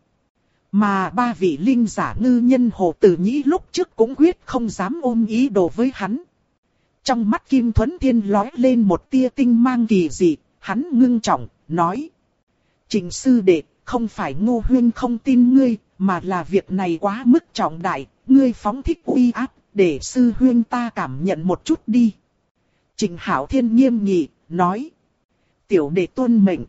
Mà ba vị linh giả ngư nhân Hồ Tử Nhĩ lúc trước cũng quyết không dám ôm ý đồ với hắn. Trong mắt Kim Thuấn Thiên lóe lên một tia tinh mang kỳ dị, hắn ngưng trọng, nói. Trình sư đệ, không phải Ngô huynh không tin ngươi, mà là việc này quá mức trọng đại, ngươi phóng thích uy áp, để sư huynh ta cảm nhận một chút đi. Trình Hạo Thiên nghiêm nghị, nói. Tiểu đệ tuân mệnh.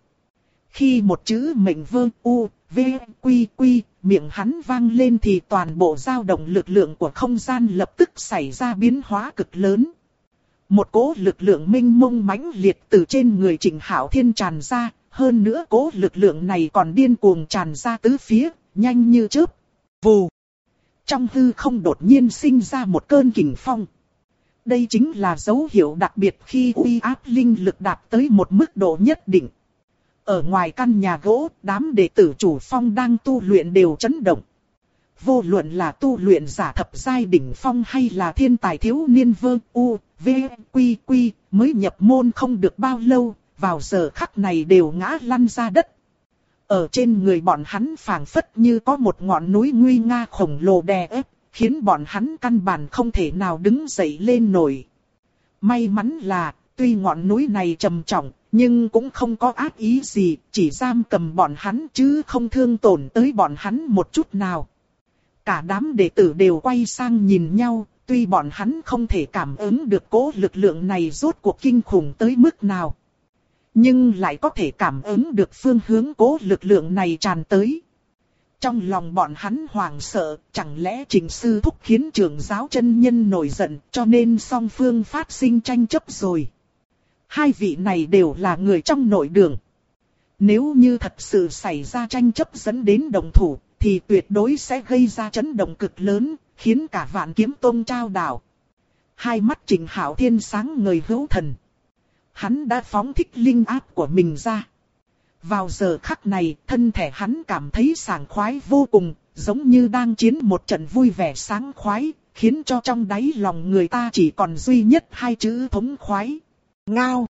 Khi một chữ mệnh vương u, v, quy quy, miệng hắn vang lên thì toàn bộ dao động lực lượng của không gian lập tức xảy ra biến hóa cực lớn. Một cỗ lực lượng mênh mông mãnh liệt từ trên người Trình Hạo Thiên tràn ra, hơn nữa cỗ lực lượng này còn điên cuồng tràn ra tứ phía, nhanh như chớp. Vù! Trong hư không đột nhiên sinh ra một cơn kình phong. Đây chính là dấu hiệu đặc biệt khi uy áp linh lực đạt tới một mức độ nhất định. Ở ngoài căn nhà gỗ, đám đệ tử chủ phong đang tu luyện đều chấn động. Vô luận là tu luyện giả thập giai đỉnh phong hay là thiên tài thiếu niên vơ u, v, quy quy, mới nhập môn không được bao lâu, vào giờ khắc này đều ngã lăn ra đất. Ở trên người bọn hắn phảng phất như có một ngọn núi nguy nga khổng lồ đè ép, khiến bọn hắn căn bản không thể nào đứng dậy lên nổi. May mắn là, tuy ngọn núi này trầm trọng, nhưng cũng không có ác ý gì, chỉ giam cầm bọn hắn chứ không thương tổn tới bọn hắn một chút nào. Cả đám đệ tử đều quay sang nhìn nhau, tuy bọn hắn không thể cảm ứng được cỗ lực lượng này rốt cuộc kinh khủng tới mức nào. Nhưng lại có thể cảm ứng được phương hướng cỗ lực lượng này tràn tới. Trong lòng bọn hắn hoảng sợ, chẳng lẽ Trình sư thúc khiến trưởng giáo chân nhân nổi giận, cho nên song phương phát sinh tranh chấp rồi. Hai vị này đều là người trong nội đường. Nếu như thật sự xảy ra tranh chấp dẫn đến đồng thủ, thì tuyệt đối sẽ gây ra chấn động cực lớn, khiến cả Vạn Kiếm Tông trao đảo. Hai mắt Trình Hạo Thiên sáng ngời hữu thần. Hắn đã phóng thích linh áp của mình ra. Vào giờ khắc này, thân thể hắn cảm thấy sảng khoái vô cùng, giống như đang chiến một trận vui vẻ sáng khoái, khiến cho trong đáy lòng người ta chỉ còn duy nhất hai chữ thống khoái. Ngao!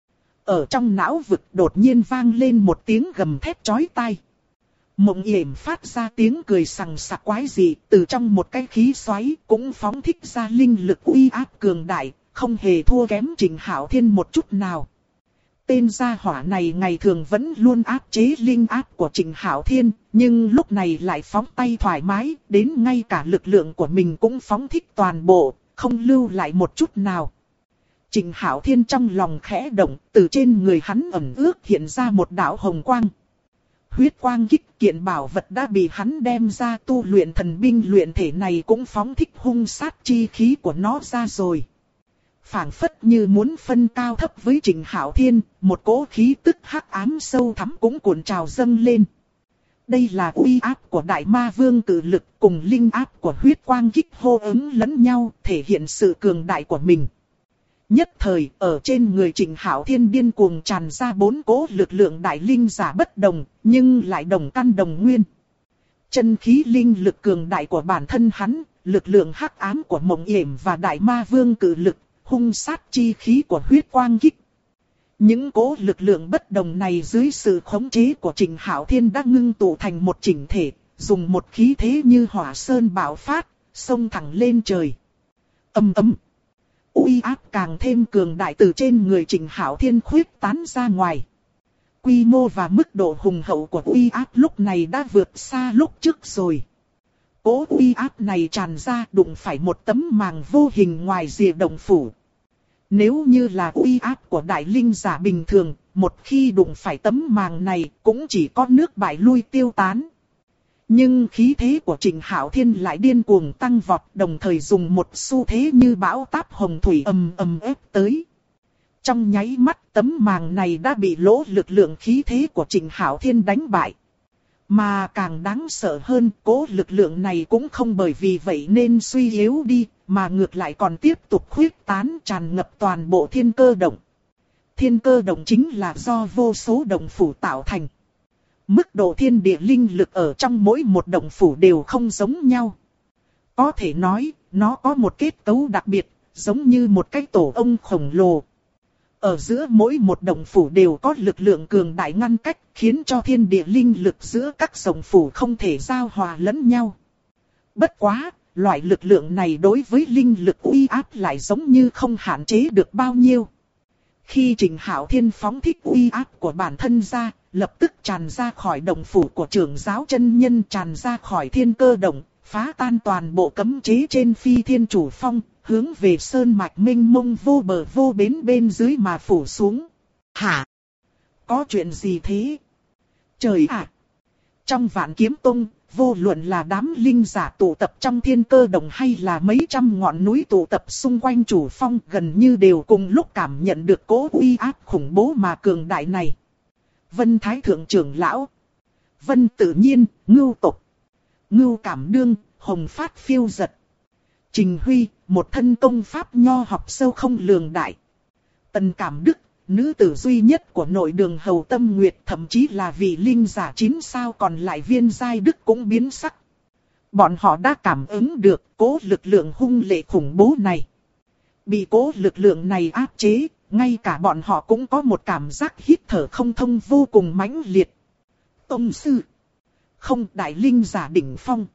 Ở trong não vực đột nhiên vang lên một tiếng gầm thét chói tai. Mộng Yểm phát ra tiếng cười sằng sặc quái dị, từ trong một cái khí xoáy cũng phóng thích ra linh lực uy áp cường đại, không hề thua kém Trình Hạo Thiên một chút nào. Tên gia hỏa này ngày thường vẫn luôn áp chế linh áp của Trình Hạo Thiên, nhưng lúc này lại phóng tay thoải mái, đến ngay cả lực lượng của mình cũng phóng thích toàn bộ, không lưu lại một chút nào. Trình Hạo Thiên trong lòng khẽ động, từ trên người hắn ẩn ước hiện ra một đạo hồng quang. Huyết quang kích kiện bảo vật đã bị hắn đem ra tu luyện thần binh luyện thể này cũng phóng thích hung sát chi khí của nó ra rồi. Phảng phất như muốn phân cao thấp với Trình Hạo Thiên, một cỗ khí tức hắc ám sâu thẳm cũng cuộn trào dâng lên. Đây là uy áp của Đại Ma Vương cử lực cùng linh áp của huyết quang kích hô ứng lẫn nhau, thể hiện sự cường đại của mình. Nhất thời, ở trên người Trình Hạo Thiên điên cuồng tràn ra bốn cỗ lực lượng đại linh giả bất đồng, nhưng lại đồng căn đồng nguyên. Chân khí linh lực cường đại của bản thân hắn, lực lượng hắc ám của Mộng Yểm và Đại Ma Vương cử lực, hung sát chi khí của huyết quang kích. Những cỗ lực lượng bất đồng này dưới sự khống chế của Trình Hạo Thiên đã ngưng tụ thành một chỉnh thể, dùng một khí thế như hỏa sơn bạo phát, xông thẳng lên trời. Ầm ầm. Uy áp càng thêm cường đại từ trên người Trình Hạo Thiên khuyết tán ra ngoài. Quy mô và mức độ hùng hậu của uy áp lúc này đã vượt xa lúc trước rồi. Cỗ uy áp này tràn ra đụng phải một tấm màng vô hình ngoài rìa động phủ. Nếu như là uy áp của đại linh giả bình thường, một khi đụng phải tấm màng này cũng chỉ có nước bại lui tiêu tán. Nhưng khí thế của Trình Hạo Thiên lại điên cuồng tăng vọt, đồng thời dùng một xu thế như bão táp hồng thủy ầm ầm ép tới. Trong nháy mắt tấm màng này đã bị lỗ lực lượng khí thế của Trình Hạo Thiên đánh bại. Mà càng đáng sợ hơn, cố lực lượng này cũng không bởi vì vậy nên suy yếu đi, mà ngược lại còn tiếp tục khuyết tán tràn ngập toàn bộ thiên cơ động. Thiên cơ động chính là do vô số động phủ tạo thành. Mức độ thiên địa linh lực ở trong mỗi một động phủ đều không giống nhau. Có thể nói, nó có một kết cấu đặc biệt, giống như một cái tổ ong khổng lồ. Ở giữa mỗi một động phủ đều có lực lượng cường đại ngăn cách, khiến cho thiên địa linh lực giữa các động phủ không thể giao hòa lẫn nhau. Bất quá, loại lực lượng này đối với linh lực uy áp lại giống như không hạn chế được bao nhiêu. Khi Trình Hạo Thiên phóng thích uy áp của bản thân ra, lập tức tràn ra khỏi động phủ của trưởng giáo chân nhân, tràn ra khỏi thiên cơ động, phá tan toàn bộ cấm chế trên Phi Thiên Chủ Phong, hướng về sơn mạch mênh mông vô bờ vô bến bên dưới mà phủ xuống. Hả? Có chuyện gì thế? Trời ạ! Trong Vạn Kiếm Tông, vô luận là đám linh giả tụ tập trong thiên cơ động hay là mấy trăm ngọn núi tụ tập xung quanh chủ phong, gần như đều cùng lúc cảm nhận được cỗ uy áp khủng bố mà cường đại này. Vân Thái Thượng trưởng lão, Vân Tự Nhiên, Ngưu Tộc, Ngưu Cảm Đương, hồng phát phiêu giật. Trình Huy, một thân công pháp nho học sâu không lường đại. Tần Cảm Đức, nữ tử duy nhất của nội đường Hầu Tâm Nguyệt, thậm chí là vị linh giả 9 sao còn lại Viên Giai Đức cũng biến sắc. Bọn họ đã cảm ứng được cố lực lượng hung lệ khủng bố này. Bị cố lực lượng này áp chế, ngay cả bọn họ cũng có một cảm giác hít thở không thông vô cùng mãnh liệt. Tông sư. Không, đại linh giả đỉnh phong.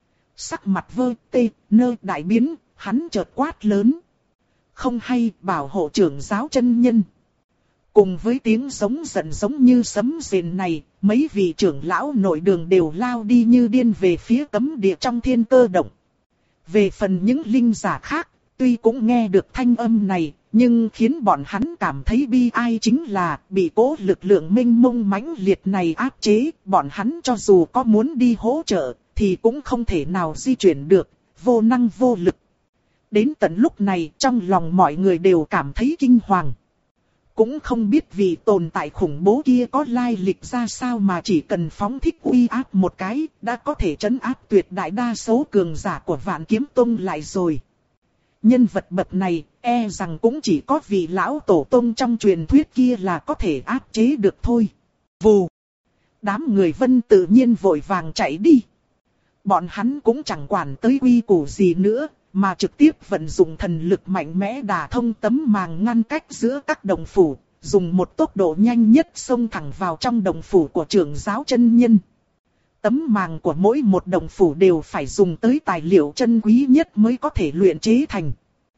Sắc mặt Vơ Tê Nơ đại biến, hắn chợt quát lớn. Không hay, bảo hộ trưởng giáo chân nhân. Cùng với tiếng giống giận giống như sấm rền này, mấy vị trưởng lão nội đường đều lao đi như điên về phía cấm địa trong thiên cơ động. Về phần những linh giả khác, tuy cũng nghe được thanh âm này, nhưng khiến bọn hắn cảm thấy bi ai chính là bị cố lực lượng mênh mông mãnh liệt này áp chế, bọn hắn cho dù có muốn đi hỗ trợ, thì cũng không thể nào di chuyển được, vô năng vô lực. Đến tận lúc này, trong lòng mọi người đều cảm thấy kinh hoàng. Cũng không biết vì tồn tại khủng bố kia có lai lịch ra sao mà chỉ cần phóng thích uy áp một cái, đã có thể trấn áp tuyệt đại đa số cường giả của Vạn Kiếm Tông lại rồi. Nhân vật bậc này, e rằng cũng chỉ có vị lão tổ tông trong truyền thuyết kia là có thể áp chế được thôi. Vù! Đám người Vân tự nhiên vội vàng chạy đi. Bọn hắn cũng chẳng quản tới quy củ gì nữa, mà trực tiếp vận dụng thần lực mạnh mẽ đả thông tấm màng ngăn cách giữa các đồng phủ, dùng một tốc độ nhanh nhất xông thẳng vào trong đồng phủ của trưởng giáo chân nhân. Tấm màng của mỗi một đồng phủ đều phải dùng tới tài liệu chân quý nhất mới có thể luyện chế thành.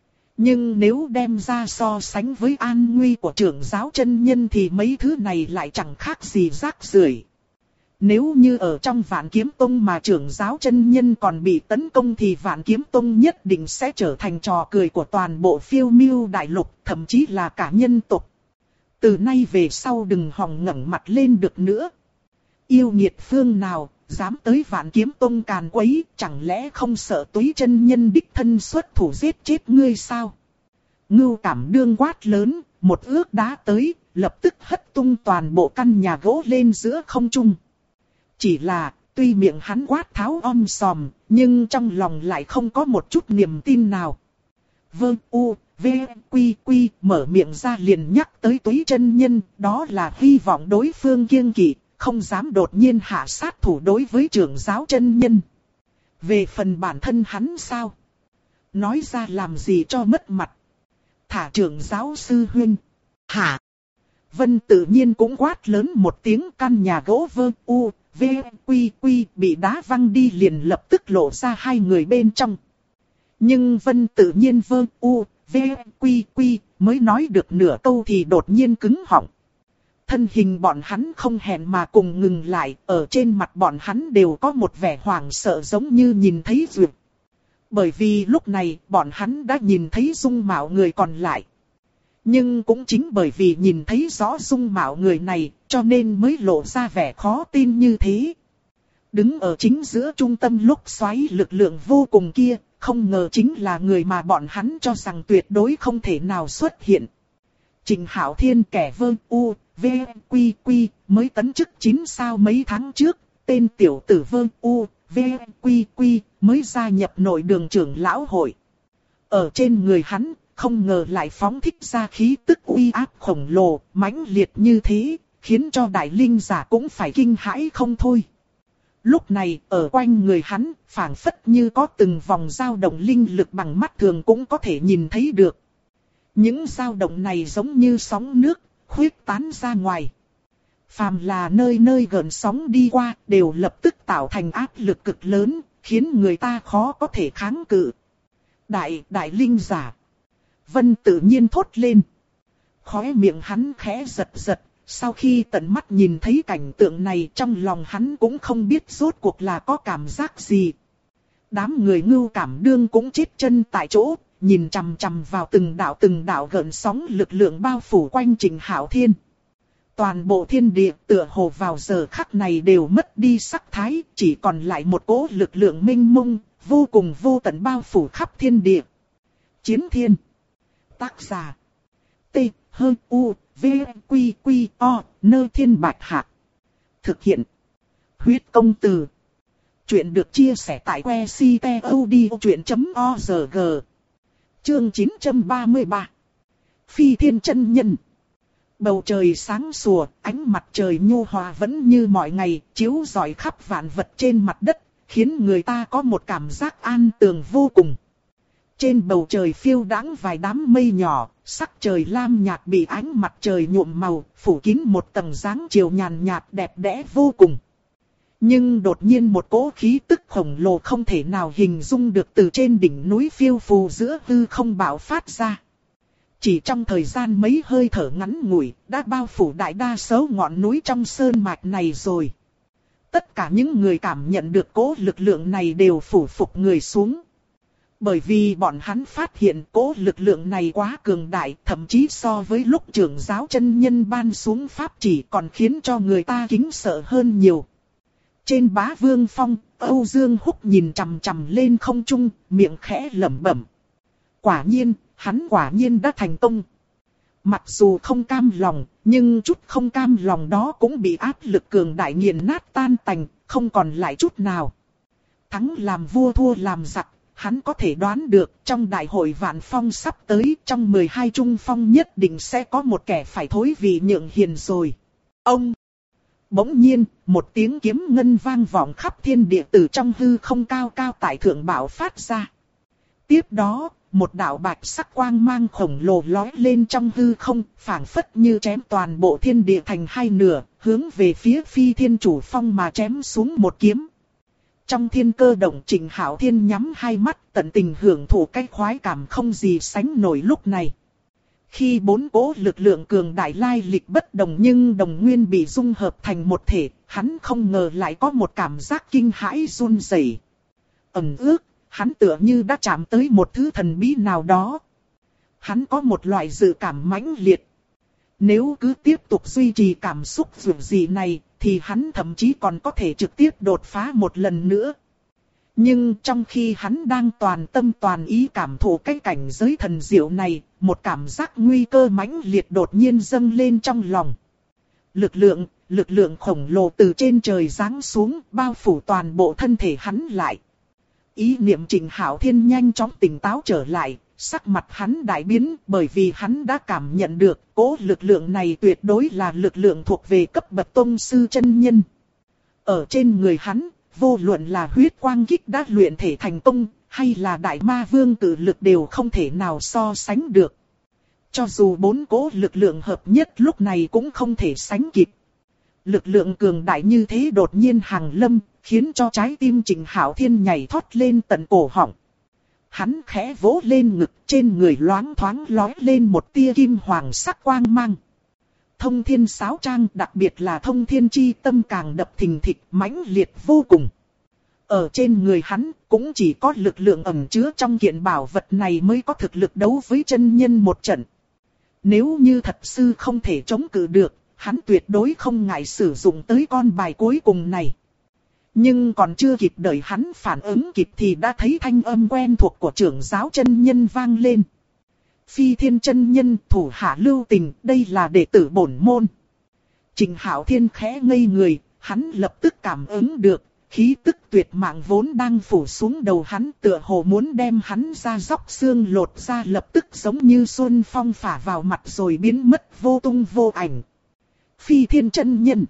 Nhưng nếu đem ra so sánh với an nguy của trưởng giáo chân nhân thì mấy thứ này lại chẳng khác gì rác rưởi. Nếu như ở trong Vạn Kiếm Tông mà trưởng giáo chân nhân còn bị tấn công thì Vạn Kiếm Tông nhất định sẽ trở thành trò cười của toàn bộ phiêu miêu đại lục, thậm chí là cả nhân tộc. Từ nay về sau đừng hòng ngẩng mặt lên được nữa. Yêu nghiệt phương nào, dám tới Vạn Kiếm Tông càn quấy, chẳng lẽ không sợ Túy chân nhân đích thân xuất thủ giết chết ngươi sao? Ngưu Cảm Đương quát lớn, một ước đá tới, lập tức hất tung toàn bộ căn nhà gỗ lên giữa không trung. Chỉ là, tuy miệng hắn quát tháo om sòm, nhưng trong lòng lại không có một chút niềm tin nào. Vơ U, V, Quy, Quy, mở miệng ra liền nhắc tới Túy chân nhân, đó là hy vọng đối phương kiêng kỵ, không dám đột nhiên hạ sát thủ đối với trưởng giáo chân nhân. Về phần bản thân hắn sao? Nói ra làm gì cho mất mặt? Thả trưởng giáo sư huynh. Hả? Vân tự nhiên cũng quát lớn một tiếng, căn nhà gỗ Vơ U, V, Quy, Quy bị đá văng đi liền lập tức lộ ra hai người bên trong. Nhưng Vân tự nhiên Vơ U, V, Quy, Quy mới nói được nửa câu thì đột nhiên cứng họng. Thân hình bọn hắn không hẹn mà cùng ngừng lại, ở trên mặt bọn hắn đều có một vẻ hoảng sợ giống như nhìn thấy duyệt. Bởi vì lúc này bọn hắn đã nhìn thấy dung mạo người còn lại. Nhưng cũng chính bởi vì nhìn thấy rõ dung mạo người này, cho nên mới lộ ra vẻ khó tin như thế. Đứng ở chính giữa trung tâm lúc xoáy lực lượng vô cùng kia, không ngờ chính là người mà bọn hắn cho rằng tuyệt đối không thể nào xuất hiện. Trình Hạo Thiên kẻ Vơ U, V, Quy, Quy mới tấn chức 9 sao mấy tháng trước, tên tiểu tử Vơ U, V, Quy, Quy mới gia nhập nội đường trưởng lão hội. Ở trên người hắn, không ngờ lại phóng thích ra khí tức uy áp khổng lồ, mãnh liệt như thế, khiến cho đại linh giả cũng phải kinh hãi không thôi. Lúc này, ở quanh người hắn, phảng phất như có từng vòng dao động linh lực bằng mắt thường cũng có thể nhìn thấy được. Những dao động này giống như sóng nước, khuyết tán ra ngoài. Phàm là nơi nơi gần sóng đi qua, đều lập tức tạo thành áp lực cực lớn, khiến người ta khó có thể kháng cự. Đại linh giả. Vân tự nhiên thốt lên. Khóe miệng hắn khẽ giật giật, sau khi tận mắt nhìn thấy cảnh tượng này trong lòng hắn cũng không biết rốt cuộc là có cảm giác gì. Đám người Ngưu Cảm Đương cũng chết chân tại chỗ, nhìn chằm chằm vào từng đạo gợn sóng lực lượng bao phủ quanh Trình Hạo Thiên. Toàn bộ thiên địa tựa hồ vào giờ khắc này đều mất đi sắc thái, chỉ còn lại một cỗ lực lượng mênh mông, vô cùng vô tận bao phủ khắp thiên địa. Chiến thiên. Tác giả. T, H, U, V, Quy, Quy, O, Nơ Thiên Bạch Hạc. Thực hiện. Huyết công từ. Chuyện được chia sẻ tại website.odchuyện.org. Chương 933. Phi thiên chân nhân. Bầu trời sáng sủa, ánh mặt trời nhu hòa vẫn như mọi ngày, chiếu rọi khắp vạn vật trên mặt đất, khiến người ta có một cảm giác an tường vô cùng. Trên bầu trời phiêu đãng vài đám mây nhỏ, sắc trời lam nhạt bị ánh mặt trời nhuộm màu, phủ kín một tầng dáng chiều nhàn nhạt đẹp đẽ vô cùng. Nhưng đột nhiên một cỗ khí tức khổng lồ không thể nào hình dung được từ trên đỉnh núi phiêu phù giữa hư không bạo phát ra. Chỉ trong thời gian mấy hơi thở ngắn ngủi, đã bao phủ đại đa số ngọn núi trong sơn mạch này rồi. Tất cả những người cảm nhận được cỗ lực lượng này đều phủ phục người xuống. Bởi vì bọn hắn phát hiện cỗ lực lượng này quá cường đại, thậm chí so với lúc trưởng giáo chân nhân ban xuống pháp chỉ còn khiến cho người ta kính sợ hơn nhiều. Trên Bá Vương Phong, Âu Dương Húc nhìn chằm chằm lên không trung, miệng khẽ lẩm bẩm. Quả nhiên, hắn quả nhiên đã thành công. Mặc dù không cam lòng, nhưng chút không cam lòng đó cũng bị áp lực cường đại nghiền nát tan tành, không còn lại chút nào. Thắng làm vua thua làm giặc, hắn có thể đoán được trong đại hội Vạn Phong sắp tới, trong 12 trung phong nhất định sẽ có một kẻ phải thối vị nhượng hiền rồi. Ông! Bỗng nhiên, một tiếng kiếm ngân vang vọng khắp thiên địa từ trong hư không cao cao tại thượng bảo phát ra. Tiếp đó, một đạo bạch sắc quang mang khổng lồ lói lên trong hư không, phảng phất như chém toàn bộ thiên địa thành hai nửa, hướng về phía Phi Thiên Chủ Phong mà chém xuống một kiếm. Trong thiên cơ động, Trịnh Hạo Thiên nhắm hai mắt, tận tình hưởng thụ cái khoái cảm không gì sánh nổi lúc này. Khi bốn cỗ lực lượng cường đại lai lịch bất đồng nhưng đồng nguyên bị dung hợp thành một thể, hắn không ngờ lại có một cảm giác kinh hãi run rẩy. Ẩn ước, hắn tựa như đã chạm tới một thứ thần bí nào đó. Hắn có một loại dự cảm mãnh liệt. Nếu cứ tiếp tục duy trì cảm xúc dù gì này, thì hắn thậm chí còn có thể trực tiếp đột phá một lần nữa. Nhưng trong khi hắn đang toàn tâm toàn ý cảm thụ cái cảnh giới thần diệu này, một cảm giác nguy cơ mãnh liệt đột nhiên dâng lên trong lòng. Lực lượng khổng lồ từ trên trời giáng xuống, bao phủ toàn bộ thân thể hắn lại. Ý niệm Trịnh Hạo Thiên nhanh chóng tỉnh táo trở lại, sắc mặt hắn đại biến bởi vì hắn đã cảm nhận được cỗ lực lượng này tuyệt đối là lực lượng thuộc về cấp bậc tông sư chân nhân. Ở trên người hắn, vô luận là huyết quang kích đã luyện thể thành công, hay là đại ma vương tự lực đều không thể nào so sánh được. Cho dù bốn cỗ lực lượng hợp nhất lúc này cũng không thể sánh kịp. Lực lượng cường đại như thế đột nhiên hàng lâm, khiến cho trái tim Trịnh Hạo Thiên nhảy thoát lên tận cổ họng. Hắn khẽ vỗ lên ngực, trên người loáng thoáng lói lên một tia kim hoàng sắc quang mang. Thông thiên sáo trang, đặc biệt là thông thiên chi tâm càng đập thình thịch mãnh liệt vô cùng. Ở trên người hắn cũng chỉ có lực lượng ẩn chứa trong kiện bảo vật này mới có thực lực đấu với chân nhân một trận. Nếu như thật sự không thể chống cự được, hắn tuyệt đối không ngại sử dụng tới con bài cuối cùng này. Nhưng còn chưa kịp đợi hắn phản ứng kịp thì đã thấy thanh âm quen thuộc của trưởng giáo chân nhân vang lên. Phi Thiên chân nhân, thủ hạ lưu tình, đây là đệ tử bổn môn. Trịnh Hạo Thiên khẽ ngây người, hắn lập tức cảm ứng được, khí tức tuyệt mạng vốn đang phủ xuống đầu hắn tựa hồ muốn đem hắn ra róc xương lột ra, lập tức giống như xuân phong phả vào mặt rồi biến mất vô tung vô ảnh. Phi Thiên chân nhân.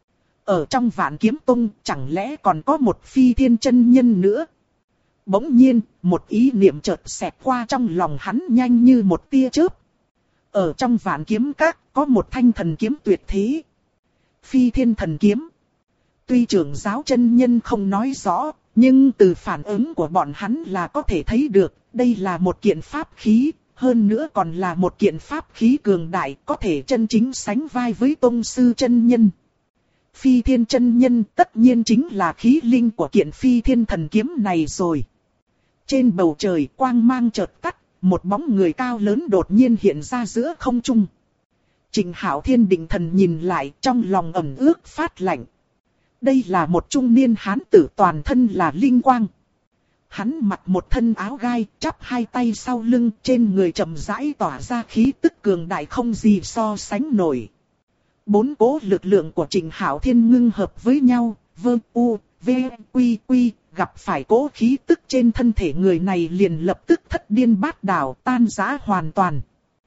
Ở trong Vạn Kiếm Tông chẳng lẽ còn có một Phi Thiên chân nhân nữa? Bỗng nhiên, một ý niệm chợt xẹt qua trong lòng hắn nhanh như một tia chớp. Ở trong Vạn Kiếm Các có một thanh thần kiếm tuyệt thế. Phi Thiên thần kiếm. Tuy trưởng giáo chân nhân không nói rõ, nhưng từ phản ứng của bọn hắn là có thể thấy được, đây là một kiện pháp khí, hơn nữa còn là một kiện pháp khí cường đại, có thể chân chính sánh vai với tông sư chân nhân. Phi Thiên chân nhân tất nhiên chính là khí linh của kiện Phi Thiên thần kiếm này rồi. Trên bầu trời quang mang chợt tắt, một bóng người cao lớn đột nhiên hiện ra giữa không trung. Trịnh Hạo Thiên định thần nhìn lại, trong lòng ẩm ước phát lạnh. Đây là một trung niên hán tử toàn thân là linh quang. Hắn mặc một thân áo gai, chắp hai tay sau lưng, trên người chậm rãi tỏa ra khí tức cường đại không gì so sánh nổi. Bốn cỗ lực lượng của Trịnh Hạo Thiên ngưng hợp với nhau, V, Quy, Quy, gặp phải cỗ khí tức trên thân thể người này liền lập tức thất điên bát đảo tan rã hoàn toàn.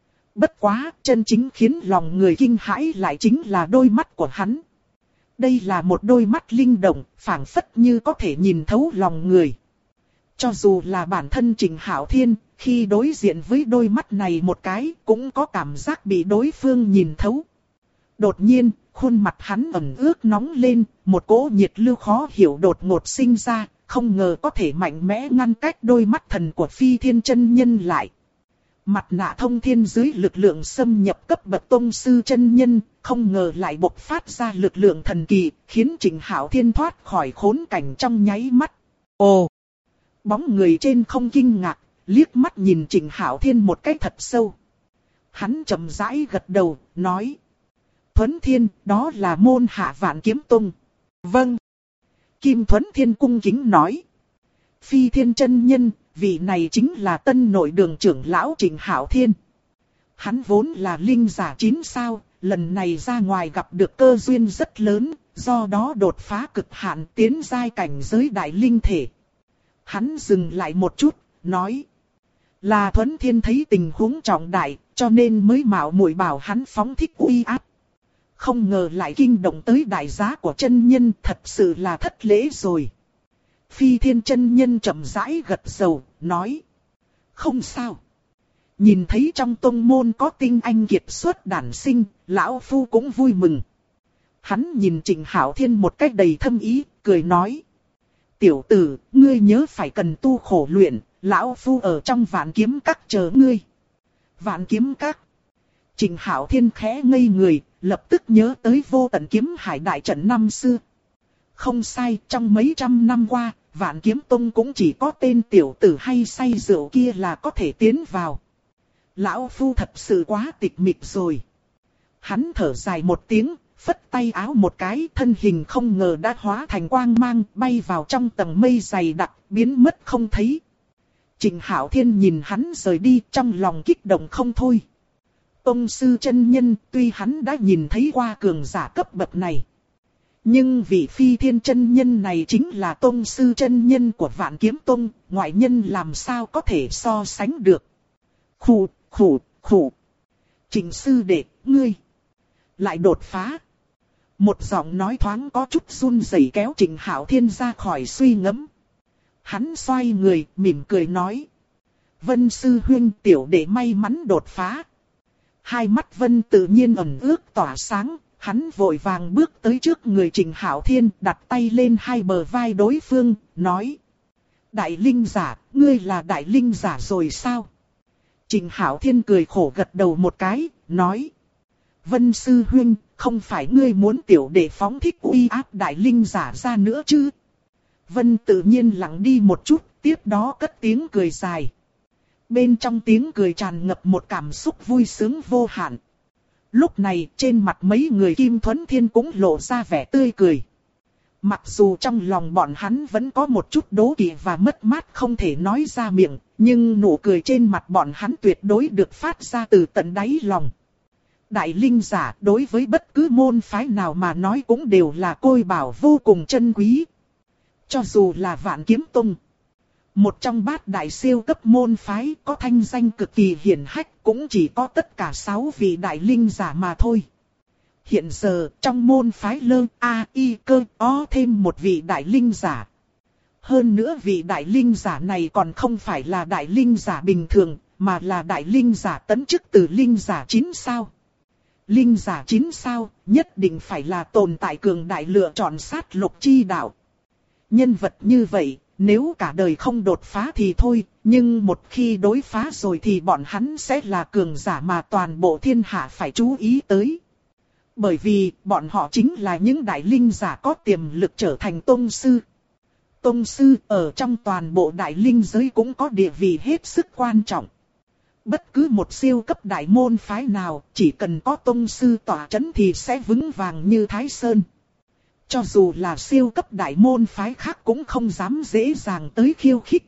Bất quá, chân chính khiến lòng người kinh hãi lại chính là đôi mắt của hắn. Đây là một đôi mắt linh động, phảng phất như có thể nhìn thấu lòng người. Cho dù là bản thân Trình Hạo Thiên, khi đối diện với đôi mắt này một cái, cũng có cảm giác bị đối phương nhìn thấu. Đột nhiên, khuôn mặt hắn ẩn ướt nóng lên, một cỗ nhiệt lưu khó hiểu đột ngột sinh ra, không ngờ có thể mạnh mẽ ngăn cách đôi mắt thần của Phi Thiên chân nhân lại. Mặt nạ thông thiên dưới lực lượng xâm nhập cấp bậc tông sư chân nhân, không ngờ lại bộc phát ra lực lượng thần kỳ, khiến Trình Hạo Thiên thoát khỏi khốn cảnh trong nháy mắt. Ồ! Bóng người trên không kinh ngạc, liếc mắt nhìn Trình Hạo Thiên một cái thật sâu. Hắn chậm rãi gật đầu, nói. Thuấn Thiên, đó là môn hạ Vạn Kiếm Tông. Vâng. Kim Thuấn Thiên cung kính nói. Phi Thiên chân nhân, vị này chính là tân nội đường trưởng lão Trình Hạo Thiên. Hắn vốn là linh giả 9 sao, lần này ra ngoài gặp được cơ duyên rất lớn, do đó đột phá cực hạn tiến giai cảnh giới đại linh thể. Hắn dừng lại một chút, nói. Là Thuấn Thiên thấy tình huống trọng đại, cho nên mới mạo muội bảo hắn phóng thích uy áp. Không ngờ lại kinh động tới đại giá của chân nhân, thật sự là thất lễ rồi. Phi Thiên chân nhân chậm rãi gật đầu, nói. Không sao. Nhìn thấy trong tông môn có tinh anh kiệt xuất đản sinh, lão phu cũng vui mừng. Hắn nhìn Trình Hạo Thiên một cách đầy thâm ý, cười nói. Tiểu tử, ngươi nhớ phải cần tu khổ luyện, lão phu ở trong Vạn Kiếm Các chờ ngươi. Vạn Kiếm Các. Trình Hạo Thiên khẽ ngây người, lập tức nhớ tới Vô Tận Kiếm Hải đại trận năm xưa. Không sai, trong mấy trăm năm qua, Vạn Kiếm Tông cũng chỉ có tên tiểu tử hay say rượu kia là có thể tiến vào. Lão phu thật sự quá tịch mịch rồi. Hắn thở dài một tiếng, phất tay áo một cái, thân hình không ngờ đã hóa thành quang mang, bay vào trong tầng mây dày đặc, biến mất không thấy. Trình Hạo Thiên nhìn hắn rời đi, trong lòng kích động không thôi. Tông sư chân nhân, tuy hắn đã nhìn thấy qua cường giả cấp bậc này, nhưng vị Phi Thiên chân nhân này chính là tông sư chân nhân của Vạn Kiếm Tông, ngoại nhân làm sao có thể so sánh được. Khủ. Trình sư đệ, ngươi lại đột phá. Một giọng nói thoáng có chút run rẩy kéo Trình Hạo Thiên ra khỏi suy ngẫm. Hắn xoay người, mỉm cười nói. Vân sư huynh, tiểu đệ may mắn đột phá. Hai mắt Vân tự nhiên ẩn ước tỏa sáng, hắn vội vàng bước tới trước người Trình Hạo Thiên, đặt tay lên hai bờ vai đối phương, nói. Đại linh giả, ngươi là đại linh giả rồi sao? Trình Hạo Thiên cười khổ gật đầu một cái, nói. Vân sư huynh, không phải ngươi muốn tiểu đệ phóng thích uy áp đại linh giả ra nữa chứ? Vân tự nhiên lặng đi một chút, tiếp đó cất tiếng cười dài. Bên trong tiếng cười tràn ngập một cảm xúc vui sướng vô hạn. Lúc này trên mặt mấy người Kim Thuấn Thiên cũng lộ ra vẻ tươi cười. Mặc dù trong lòng bọn hắn vẫn có một chút đố kỵ và mất mát không thể nói ra miệng, nhưng nụ cười trên mặt bọn hắn tuyệt đối được phát ra từ tận đáy lòng. Đại linh giả đối với bất cứ môn phái nào mà nói cũng đều là côi bảo vô cùng chân quý. Cho dù là Vạn Kiếm Tông, một trong bát đại siêu cấp môn phái có thanh danh cực kỳ hiển hách, cũng chỉ có tất cả 6 vị đại linh giả mà thôi. Hiện giờ trong môn phái Lơ A I Cơ có thêm một vị đại linh giả. Hơn nữa vị đại linh giả này còn không phải là đại linh giả bình thường, mà là đại linh giả tấn chức từ linh giả 9 sao. Linh giả 9 sao nhất định phải là tồn tại cường đại lựa chọn sát lục chi đạo. Nhân vật như vậy, nếu cả đời không đột phá thì thôi, nhưng một khi đối phá rồi thì bọn hắn sẽ là cường giả mà toàn bộ thiên hạ phải chú ý tới. Bởi vì bọn họ chính là những đại linh giả có tiềm lực trở thành tông sư. Tông sư ở trong toàn bộ đại linh giới cũng có địa vị hết sức quan trọng. Bất cứ một siêu cấp đại môn phái nào, chỉ cần có tông sư tỏa chấn thì sẽ vững vàng như Thái Sơn. Cho dù là siêu cấp đại môn phái khác cũng không dám dễ dàng tới khiêu khích.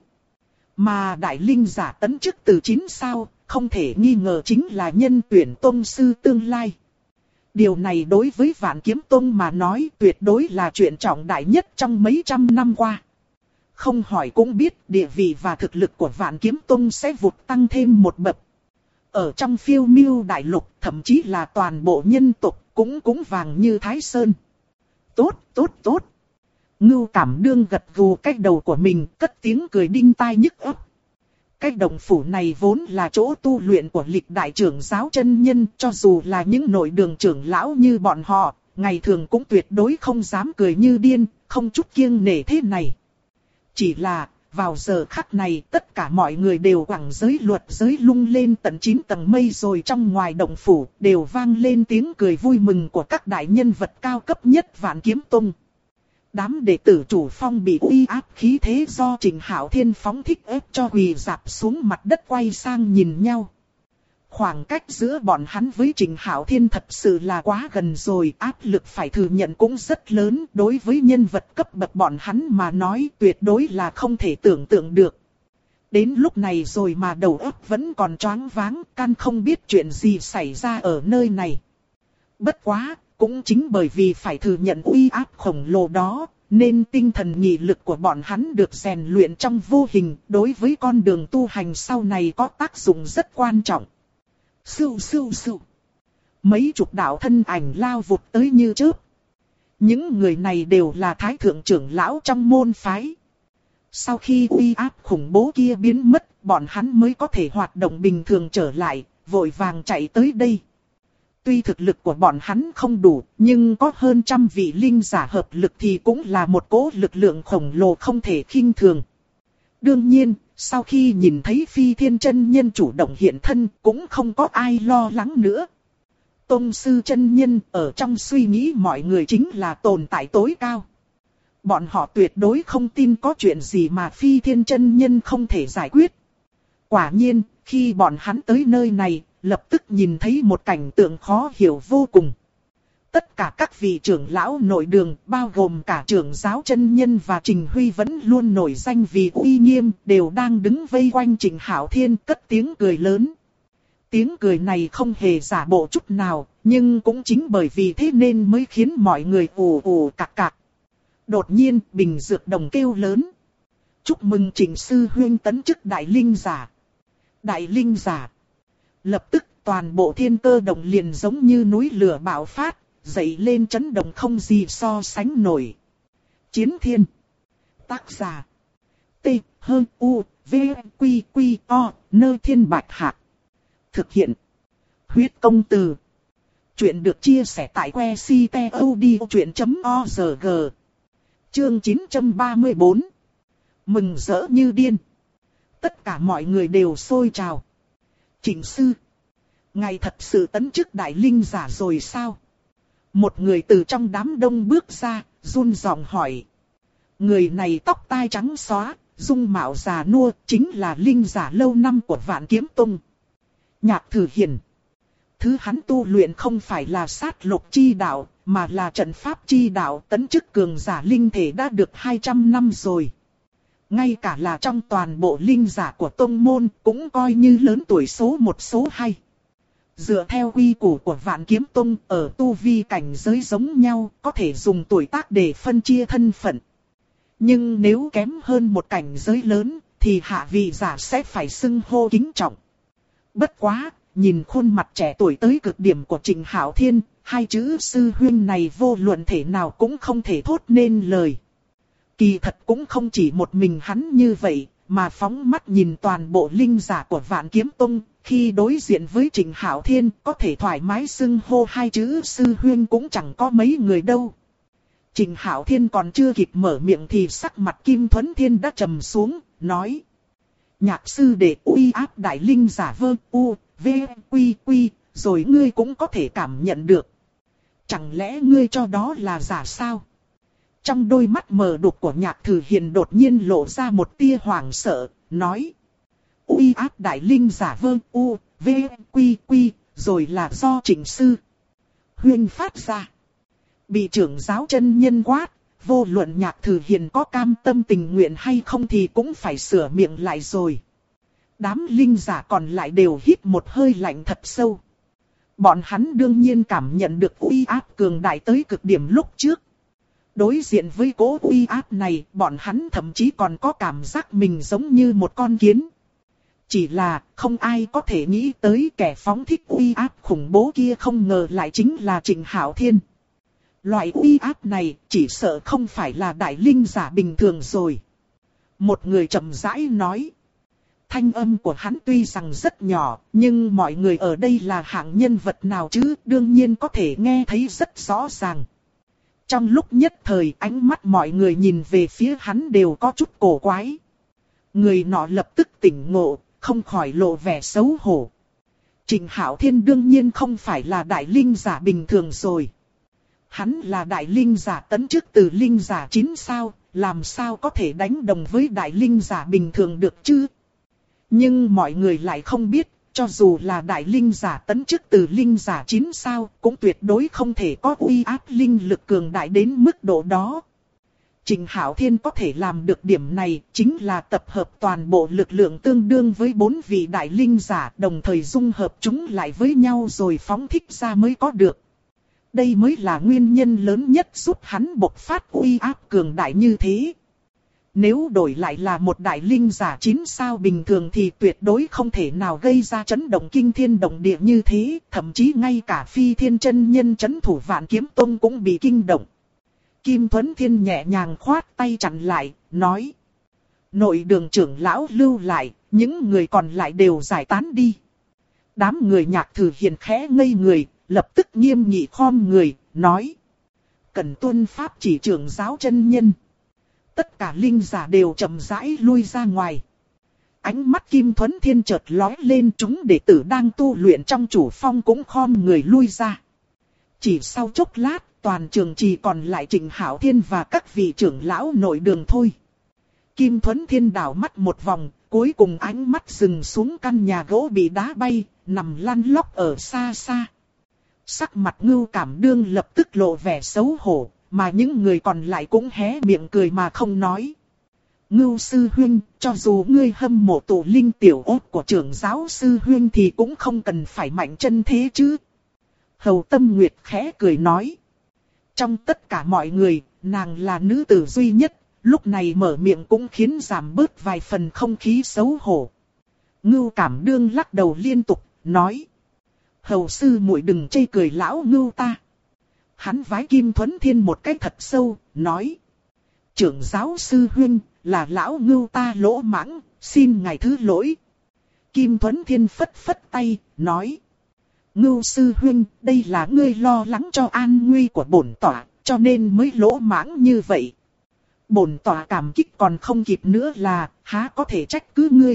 Mà đại linh giả tấn chức từ 9 sao, không thể nghi ngờ chính là nhân tuyển tông sư tương lai. Điều này đối với Vạn Kiếm Tông mà nói tuyệt đối là chuyện trọng đại nhất trong mấy trăm năm qua. Không hỏi cũng biết địa vị và thực lực của Vạn Kiếm Tông sẽ vụt tăng thêm một bậc. Ở trong Phiêu Miêu Đại Lục, thậm chí là toàn bộ nhân tộc cũng vàng như Thái Sơn. Tốt. Ngưu Cảm Đương gật gù cái đầu của mình, cất tiếng cười đinh tai nhức óc. Cái động phủ này vốn là chỗ tu luyện của lịch đại trưởng giáo chân nhân, cho dù là những nội đường trưởng lão như bọn họ, ngày thường cũng tuyệt đối không dám cười như điên, không chút kiêng nể thế này. Chỉ là, vào giờ khắc này tất cả mọi người đều quẳng giới luật giới lung lên tận 9 tầng mây, rồi trong ngoài động phủ đều vang lên tiếng cười vui mừng của các đại nhân vật cao cấp nhất Vạn Kiếm Tông. Đám đệ tử chủ phong bị uy áp khí thế do Trình Hạo Thiên phóng thích ép cho quỳ rạp xuống mặt đất, quay sang nhìn nhau. Khoảng cách giữa bọn hắn với Trình Hạo Thiên thật sự là quá gần rồi, áp lực phải thừa nhận cũng rất lớn, đối với nhân vật cấp bậc bọn hắn mà nói tuyệt đối là không thể tưởng tượng được. Đến lúc này rồi mà đầu óc vẫn còn choáng váng, căn không biết chuyện gì xảy ra ở nơi này. Bất quá, cũng chính bởi vì phải thừa nhận uy áp khổng lồ đó, nên tinh thần nghị lực của bọn hắn được rèn luyện trong vô hình, đối với con đường tu hành sau này có tác dụng rất quan trọng. Sưu. Mấy chục đạo thân ảnh lao vụt tới như chớp. Những người này đều là thái thượng trưởng lão trong môn phái. Sau khi uy áp khủng bố kia biến mất, bọn hắn mới có thể hoạt động bình thường trở lại, vội vàng chạy tới đây. Tuy thực lực của bọn hắn không đủ, nhưng có hơn 100 vị linh giả hợp lực thì cũng là một cỗ lực lượng khổng lồ không thể khinh thường. Đương nhiên, sau khi nhìn thấy Phi Thiên chân nhân chủ động hiện thân, cũng không có ai lo lắng nữa. Tông sư chân nhân ở trong suy nghĩ mọi người chính là tồn tại tối cao. Bọn họ tuyệt đối không tin có chuyện gì mà Phi Thiên chân nhân không thể giải quyết. Quả nhiên, khi bọn hắn tới nơi này, lập tức nhìn thấy một cảnh tượng khó hiểu vô cùng. Tất cả các vị trưởng lão nội đường, bao gồm cả trưởng giáo chân nhân và Trình Huy vẫn luôn nổi danh vì uy nghiêm, đều đang đứng vây quanh Trình Hạo Thiên cất tiếng cười lớn. Tiếng cười này không hề giả bộ chút nào, nhưng cũng chính bởi vì thế nên mới khiến mọi người ù ù cạc cạc. Đột nhiên, Bình Dược Đồng kêu lớn. Chúc mừng Trình sư huynh tấn chức đại linh giả. Đại linh giả. Lập tức toàn bộ thiên cơ động liền giống như núi lửa bạo phát, dậy lên chấn động không gì so sánh nổi. Chiến Thiên. Tác giả. T. H. U. V. Q. Q. O. Nơ Thiên Bạch Hạc. Thực hiện. Huyết Công Từ. Chuyện được chia sẻ tại que ctod.org. Chương 934. Mừng rỡ như điên. Tất cả mọi người đều sôi trào. Trình sư. Ngài thật sự tấn chức đại linh giả rồi sao? Một người từ trong đám đông bước ra, run giọng hỏi. Người này tóc tai trắng xóa, dung mạo già nua, chính là linh giả lâu năm của Vạn Kiếm Tông. Nhạc Thử Hiền. Thứ hắn tu luyện không phải là sát lục chi đạo, mà là trận pháp chi đạo, tấn chức cường giả linh thể đã được 200 năm rồi. Ngay cả là trong toàn bộ linh giả của tông môn, cũng coi như lớn tuổi số 1 số 2. Dựa theo quy củ của Vạn Kiếm Tông, ở tu vi cảnh giới giống nhau, có thể dùng tuổi tác để phân chia thân phận. Nhưng nếu kém hơn một cảnh giới lớn, thì hạ vị giả sẽ phải xưng hô kính trọng. Bất quá, nhìn khuôn mặt trẻ tuổi tới cực điểm của Trình Hạo Thiên, hai chữ sư huynh này vô luận thể nào cũng không thể thốt nên lời. Kỳ thật cũng không chỉ một mình hắn như vậy, mà phóng mắt nhìn toàn bộ linh giả của Vạn Kiếm Tông, khi đối diện với Trình Hạo Thiên, có thể thoải mái xưng hô hai chữ sư huynh cũng chẳng có mấy người đâu. Trình Hạo Thiên còn chưa kịp mở miệng thì sắc mặt Kim Thuấn Thiên đã trầm xuống, nói. Nhạc sư đệ uy áp đại linh giả vơ u, v, quy quy, rồi ngươi cũng có thể cảm nhận được. Chẳng lẽ ngươi cho đó là giả sao? Trong đôi mắt mờ đục của Nhạc Thử Hiền đột nhiên lộ ra một tia hoảng sợ, nói. Uy áp đại linh giả vơ u, v, quy quy, rồi là do Trình sư huynh phát ra. Bị trưởng giáo chân nhân quát, vô luận Nhạc Thử Hiền có cam tâm tình nguyện hay không thì cũng phải sửa miệng lại rồi. Đám linh giả còn lại đều hít một hơi lạnh thật sâu. bọn hắn đương nhiên cảm nhận được uy áp cường đại tới cực điểm lúc trước. Đối diện với cỗ uy áp này, bọn hắn thậm chí còn có cảm giác mình giống như một con kiến. Chỉ là không ai có thể nghĩ tới kẻ phóng thích uy áp khủng bố kia không ngờ lại chính là Trịnh Hạo Thiên. Loại uy áp này chỉ sợ không phải là đại linh giả bình thường rồi. Một người chậm rãi nói. Thanh âm của hắn tuy rằng rất nhỏ, nhưng mọi người ở đây là hạng nhân vật nào chứ, đương nhiên có thể nghe thấy rất rõ ràng. Trong lúc nhất thời ánh mắt mọi người nhìn về phía hắn đều có chút cổ quái. Người nọ lập tức tỉnh ngộ, không khỏi lộ vẻ xấu hổ. Trịnh Hạo Thiên đương nhiên không phải là đại linh giả bình thường rồi. Hắn là đại linh giả tấn chức từ linh giả 9 sao, làm sao có thể đánh đồng với đại linh giả bình thường được chứ? Nhưng mọi người lại không biết, cho dù là đại linh giả tấn chức từ linh giả 9 sao, cũng tuyệt đối không thể có uy áp linh lực cường đại đến mức độ đó. Trịnh Hạo Thiên có thể làm được điểm này, chính là tập hợp toàn bộ lực lượng tương đương với 4 vị đại linh giả, đồng thời dung hợp chúng lại với nhau rồi phóng thích ra mới có được. Đây mới là nguyên nhân lớn nhất giúp hắn bộc phát uy áp cường đại như thế. Nếu đổi lại là một đại linh giả 9 sao bình thường thì tuyệt đối không thể nào gây ra chấn động kinh thiên động địa như thế, thậm chí ngay cả Phi Thiên chân nhân trấn thủ Vạn Kiếm Tông cũng bị kinh động. Kim Thuấn Thiên nhẹ nhàng khoát tay chặn lại, nói. Nội đường trưởng lão lưu lại, những người còn lại đều giải tán đi. Đám người Nhạc Thử Hiền khẽ ngây người, lập tức nghiêm nghị khom người, nói. Cần tuân pháp chỉ trưởng giáo chân nhân. Tất cả linh giả đều chậm rãi lui ra ngoài. Ánh mắt Kim Thuấn Thiên chợt lóe lên, chúng đệ tử đang tu luyện trong chủ phong cũng khom người lui ra. Chỉ sau chốc lát, toàn trường chỉ còn lại Trịnh Hạo Thiên và các vị trưởng lão nội đường thôi. Kim Thuấn Thiên đảo mắt một vòng, cuối cùng ánh mắt dừng xuống căn nhà gỗ bị đá bay, nằm lăn lóc ở xa xa. Sắc mặt Ngưu Cảm Đương lập tức lộ vẻ xấu hổ, mà những người còn lại cũng hé miệng cười mà không nói. Ngưu sư huynh, cho dù ngươi hâm mộ tổ linh tiểu ốt của trưởng giáo sư huynh thì cũng không cần phải mạnh chân thế chứ. Hầu Tâm Nguyệt khẽ cười nói. Trong tất cả mọi người, nàng là nữ tử duy nhất, lúc này mở miệng cũng khiến giảm bớt vài phần không khí xấu hổ. Ngưu Cảm Đương lắc đầu liên tục, nói. Hầu sư muội đừng chê cười lão Ngưu ta. Hắn vái Kim Thuấn Thiên một cái thật sâu, nói. Trưởng giáo sư huynh, là lão Ngưu ta lỗ mãng, xin ngài thứ lỗi. Kim Thuấn Thiên phất phất tay, nói. Ngưu sư huynh, đây là ngươi lo lắng cho an nguy của bổn tọa, cho nên mới lỗ mãng như vậy. Bổn tọa cảm kích còn không kịp nữa là, há có thể trách cứ ngươi.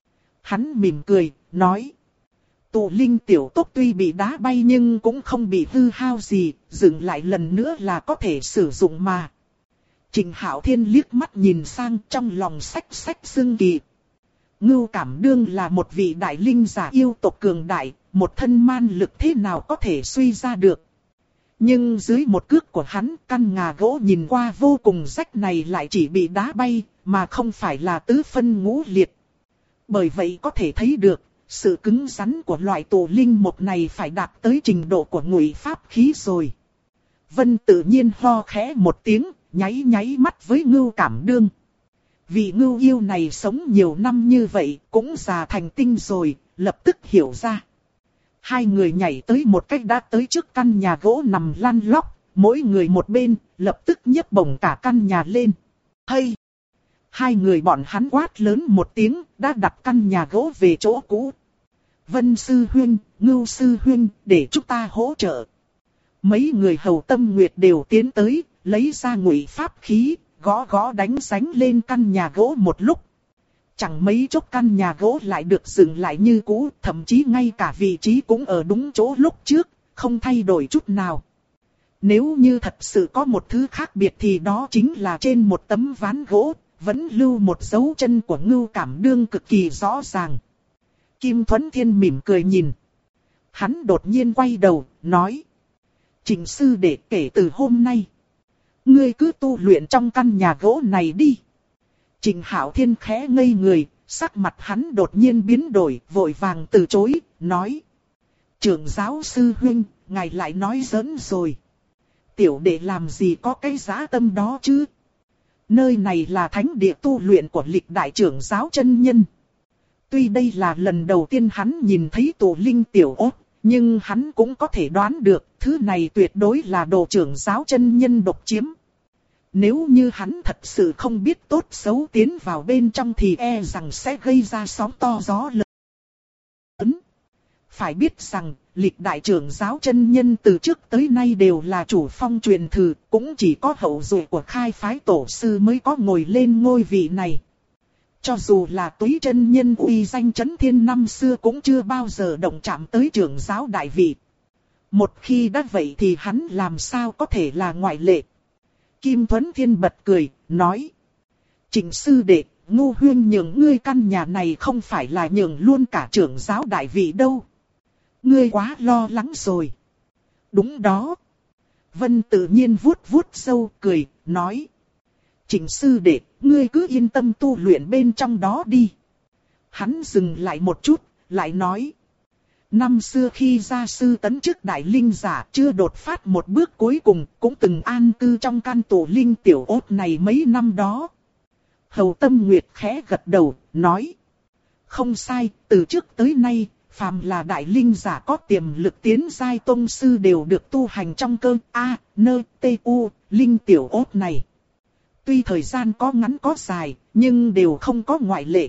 Hắn mỉm cười, nói. Tụ linh tiểu tốc tuy bị đá bay nhưng cũng không bị hư hao gì, dừng lại lần nữa là có thể sử dụng mà. Trịnh Hạo Thiên liếc mắt nhìn sang, trong lòng xách xưng kỳ. Ngưu Cảm Đương là một vị đại linh giả yêu tộc cường đại, một thân man lực thế nào có thể suy ra được. Nhưng dưới một cước của hắn, căn nhà gỗ nhìn qua vô cùng rách này lại chỉ bị đá bay, mà không phải là tứ phân ngũ liệt. Bởi vậy có thể thấy được, sự cứng rắn của loại tổ linh một này phải đạt tới trình độ của ngụy pháp khí rồi. Vân tự nhiên ho khẽ một tiếng, nháy mắt với Ngưu Cảm Đương. Vị Ngưu yêu này sống nhiều năm như vậy, cũng già thành tinh rồi, lập tức hiểu ra. Hai người nhảy tới một cách đã tới trước căn nhà gỗ nằm lăn lóc, mỗi người một bên, lập tức nhấc bổng cả căn nhà lên. Hay! Hai người bọn hắn quát lớn một tiếng, đã đặt căn nhà gỗ về chỗ cũ. Vân sư huynh, Ngưu sư huynh, để chúng ta hỗ trợ. Mấy người Hầu Tâm Nguyệt đều tiến tới, lấy ra ngụy pháp khí, gõ đánh sánh lên căn nhà gỗ một lúc. Chẳng mấy chốc căn nhà gỗ lại được dựng lại như cũ, thậm chí ngay cả vị trí cũng ở đúng chỗ lúc trước, không thay đổi chút nào. Nếu như thật sự có một thứ khác biệt thì đó chính là trên một tấm ván gỗ, vẫn lưu một dấu chân của Ngưu Cảm Đương cực kỳ rõ ràng. Kim Thuấn Thiên mỉm cười nhìn. Hắn đột nhiên quay đầu, nói. Trịnh sư đệ, kể từ hôm nay, ngươi cứ tu luyện trong căn nhà gỗ này đi. Trịnh Hạo Thiên khẽ ngây người, sắc mặt hắn đột nhiên biến đổi, vội vàng từ chối, nói. Trưởng giáo sư huynh, ngài lại nói giỡn rồi. Tiểu đệ làm gì có cái dã tâm đó chứ? Nơi này là thánh địa tu luyện của lịch đại trưởng giáo chân nhân. Tuy đây là lần đầu tiên hắn nhìn thấy tổ linh tiểu ốt, nhưng hắn cũng có thể đoán được thứ này tuyệt đối là đồ trưởng giáo chân nhân độc chiếm. Nếu như hắn thật sự không biết tốt xấu tiến vào bên trong thì e rằng sẽ gây ra sóng to gió lớn. Phải biết rằng, lịch đại trưởng giáo chân nhân từ trước tới nay đều là chủ phong truyền thừa, cũng chỉ có hậu duệ của khai phái tổ sư mới có ngồi lên ngôi vị này. Cho dù là Túy chân nhân uy danh chấn thiên năm xưa cũng chưa bao giờ động chạm tới trưởng giáo đại vị. Một khi đã vậy thì hắn làm sao có thể là ngoại lệ. Kim Thuấn Thiên bật cười, nói. Trịnh sư đệ, Ngô huynh nhường ngươi căn nhà này không phải là nhường luôn cả trưởng giáo đại vị đâu. Ngươi quá lo lắng rồi. Đúng đó. Vân tự nhiên vuốt vuốt râu cười, nói. Trịnh sư đệ, ngươi cứ yên tâm tu luyện bên trong đó đi. Hắn dừng lại một chút, lại nói. Năm xưa khi gia sư tấn chức đại linh giả chưa đột phát một bước cuối cùng, cũng từng an cư trong căn tổ linh tiểu ốt này mấy năm đó. Hầu Tâm Nguyệt khẽ gật đầu, nói. Không sai, từ trước tới nay, phàm là đại linh giả có tiềm lực tiến giai tông sư đều được tu hành trong cơ A-N-T-U, linh tiểu ốt này. Tuy thời gian có ngắn có dài, nhưng đều không có ngoại lệ.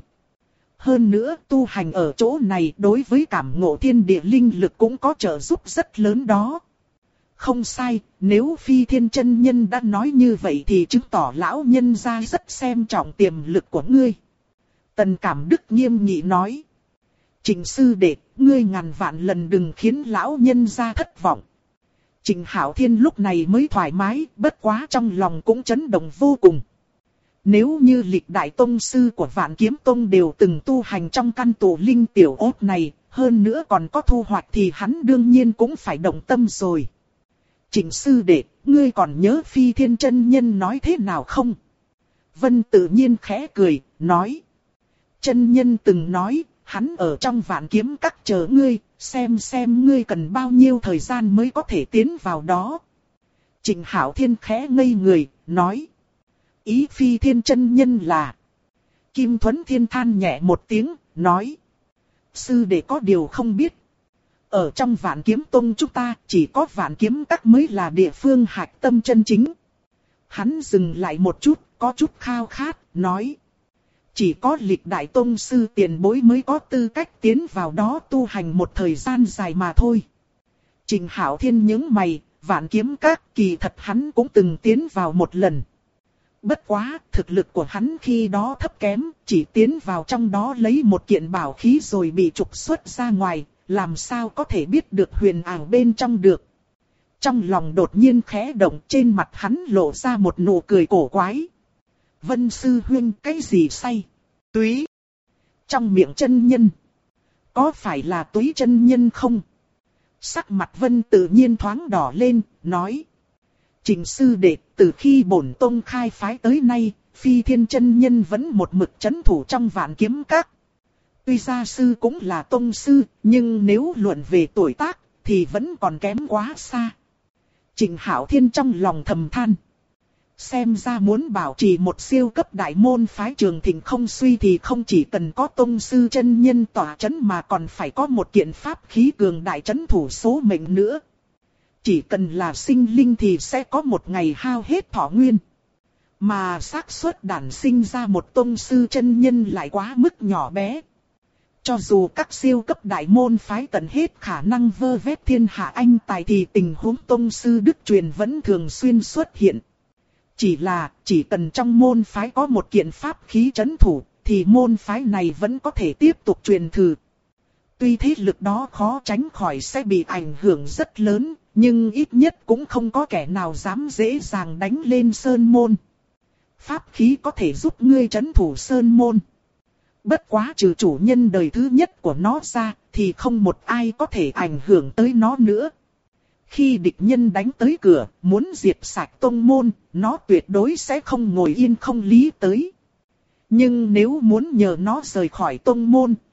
Hơn nữa, tu hành ở chỗ này đối với cảm ngộ thiên địa linh lực cũng có trợ giúp rất lớn đó. Không sai, nếu Phi Thiên chân nhân đã nói như vậy thì chứng tỏ lão nhân gia rất xem trọng tiềm lực của ngươi. Tần Cảm Đức nghiêm nghị nói. Trịnh sư đệ, ngươi ngàn vạn lần đừng khiến lão nhân gia thất vọng. Trịnh Hạo Thiên lúc này mới thoải mái, bất quá trong lòng cũng chấn động vô cùng. Nếu như lịch đại tông sư của Vạn Kiếm Tông đều từng tu hành trong căn tổ linh tiểu ốt này, hơn nữa còn có thu hoạch thì hắn đương nhiên cũng phải động tâm rồi. Trịnh sư đệ, ngươi còn nhớ Phi Thiên chân nhân nói thế nào không? Vân tự nhiên khẽ cười, nói. Chân nhân từng nói, hắn ở trong Vạn Kiếm Các chờ ngươi, xem ngươi cần bao nhiêu thời gian mới có thể tiến vào đó. Trịnh Hạo Thiên khẽ ngây người, nói. Ý Phi Thiên chân nhân là. Kim Thuấn Thiên than nhẹ một tiếng, nói. Sư đệ có điều không biết. Ở trong Vạn Kiếm Tông chúng ta chỉ có Vạn Kiếm Các mới là địa phương hạch tâm chân chính. Hắn dừng lại một chút, có chút khao khát, nói. Chỉ có lịch đại tông sư tiền bối mới có tư cách tiến vào đó tu hành một thời gian dài mà thôi. Trịnh Hạo Thiên nhướng mày, Vạn Kiếm Các kỳ thật hắn cũng từng tiến vào một lần. Bất quá, thực lực của hắn khi đó thấp kém, chỉ tiến vào trong đó lấy một kiện bảo khí rồi bị trục xuất ra ngoài, làm sao có thể biết được huyền ảo bên trong được. Trong lòng đột nhiên khẽ động, trên mặt hắn lộ ra một nụ cười cổ quái. Vân sư huynh, cái gì say? Túy. Trong miệng chân nhân. Có phải là Túy chân nhân không? Sắc mặt Vân tự nhiên thoáng đỏ lên, nói. Trịnh sư đệ, từ khi bổn tông khai phái tới nay, Phi Thiên chân nhân vẫn một mực chấn thủ trong Vạn Kiếm Các. Tuy gia sư cũng là tông sư, nhưng nếu luận về tuổi tác, thì vẫn còn kém quá xa. Trịnh Hạo Thiên trong lòng thầm than. Xem ra muốn bảo trì một siêu cấp đại môn phái Trường Thịnh không suy thì không chỉ cần có tông sư chân nhân tỏa chấn mà còn phải có một kiện pháp khí cường đại chấn thủ số mệnh nữa. Chỉ cần là sinh linh thì sẽ có một ngày hao hết thọ nguyên. Mà xác suất đản sinh ra một tông sư chân nhân lại quá mức nhỏ bé. Cho dù các siêu cấp đại môn phái tận hết khả năng vơ vét thiên hạ anh tài thì tình huống tông sư đức truyền vẫn thường xuyên xuất hiện. Chỉ cần trong môn phái có một kiện pháp khí trấn thủ, thì môn phái này vẫn có thể tiếp tục truyền thừa. Tuy thế lực đó khó tránh khỏi sẽ bị ảnh hưởng rất lớn, nhưng ít nhất cũng không có kẻ nào dám dễ dàng đánh lên sơn môn. Pháp khí có thể giúp ngươi trấn thủ sơn môn. Bất quá trừ chủ nhân đời thứ nhất của nó ra, thì không một ai có thể ảnh hưởng tới nó nữa. Khi địch nhân đánh tới cửa, muốn diệt sạch tông môn, nó tuyệt đối sẽ không ngồi yên không lý tới. Nhưng nếu muốn nhờ nó rời khỏi tông môn,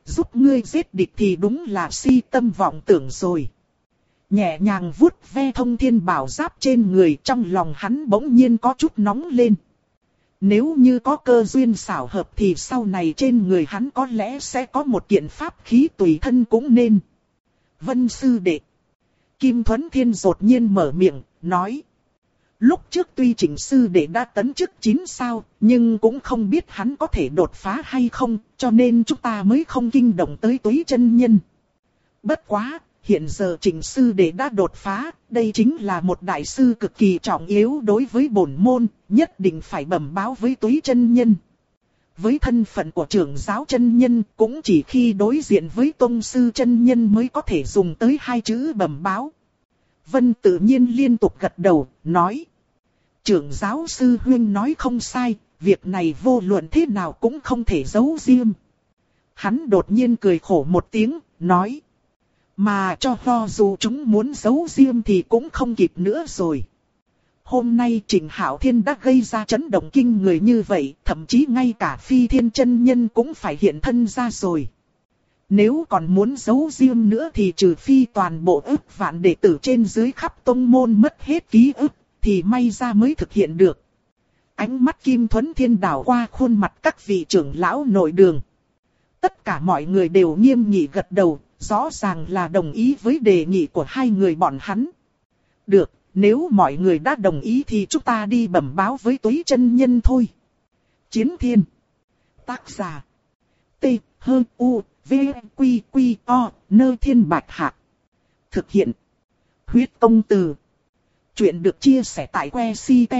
giúp ngươi giết địch thì đúng là si tâm vọng tưởng rồi. Nhẹ nhàng vuốt ve thông thiên bảo giáp trên người, trong lòng hắn bỗng nhiên có chút nóng lên. Nếu như có cơ duyên xảo hợp thì sau này trên người hắn có lẽ sẽ có một kiện pháp khí tùy thân cũng nên. Vân sư đệ. Kim Thuấn Thiên đột nhiên mở miệng, nói. Lúc trước tuy Trịnh sư đệ đã tấn chức 9 sao, nhưng cũng không biết hắn có thể đột phá hay không, cho nên chúng ta mới không kinh động tới Túy chân nhân. Bất quá, hiện giờ Trịnh sư đệ đã đột phá, đây chính là một đại sư cực kỳ trọng yếu đối với bổn môn, nhất định phải bẩm báo với Túy chân nhân. Với thân phận của trưởng giáo chân nhân, cũng chỉ khi đối diện với tông sư chân nhân mới có thể dùng tới hai chữ bẩm báo. Vân tự nhiên liên tục gật đầu, nói. Trưởng giáo sư huynh nói không sai, việc này vô luận thế nào cũng không thể giấu riêng. Hắn đột nhiên cười khổ một tiếng, nói. Mà cho dù chúng muốn giấu riêng thì cũng không kịp nữa rồi. Hôm nay Trịnh Hạo Thiên đã gây ra chấn động kinh người như vậy, thậm chí ngay cả Phi Thiên chân nhân cũng phải hiện thân ra rồi. Nếu còn muốn giấu riêng nữa thì trừ phi toàn bộ ức vạn đệ tử trên dưới khắp tông môn mất hết ký ức, thì may ra mới thực hiện được. Ánh mắt Kim Thuấn Thiên đảo qua khuôn mặt các vị trưởng lão nội đường. Tất cả mọi người đều nghiêm nghị gật đầu, rõ ràng là đồng ý với đề nghị của hai người bọn hắn. Được, nếu mọi người đã đồng ý thì chúng ta đi bẩm báo với Túy chân nhân thôi. Chiến Thiên. Tác giả. T, H, U, V, Quy, Quy, O, Nơ Thiên Bạch Hạc. Thực hiện. Huyết Công Từ. Chuyện được chia sẻ tại que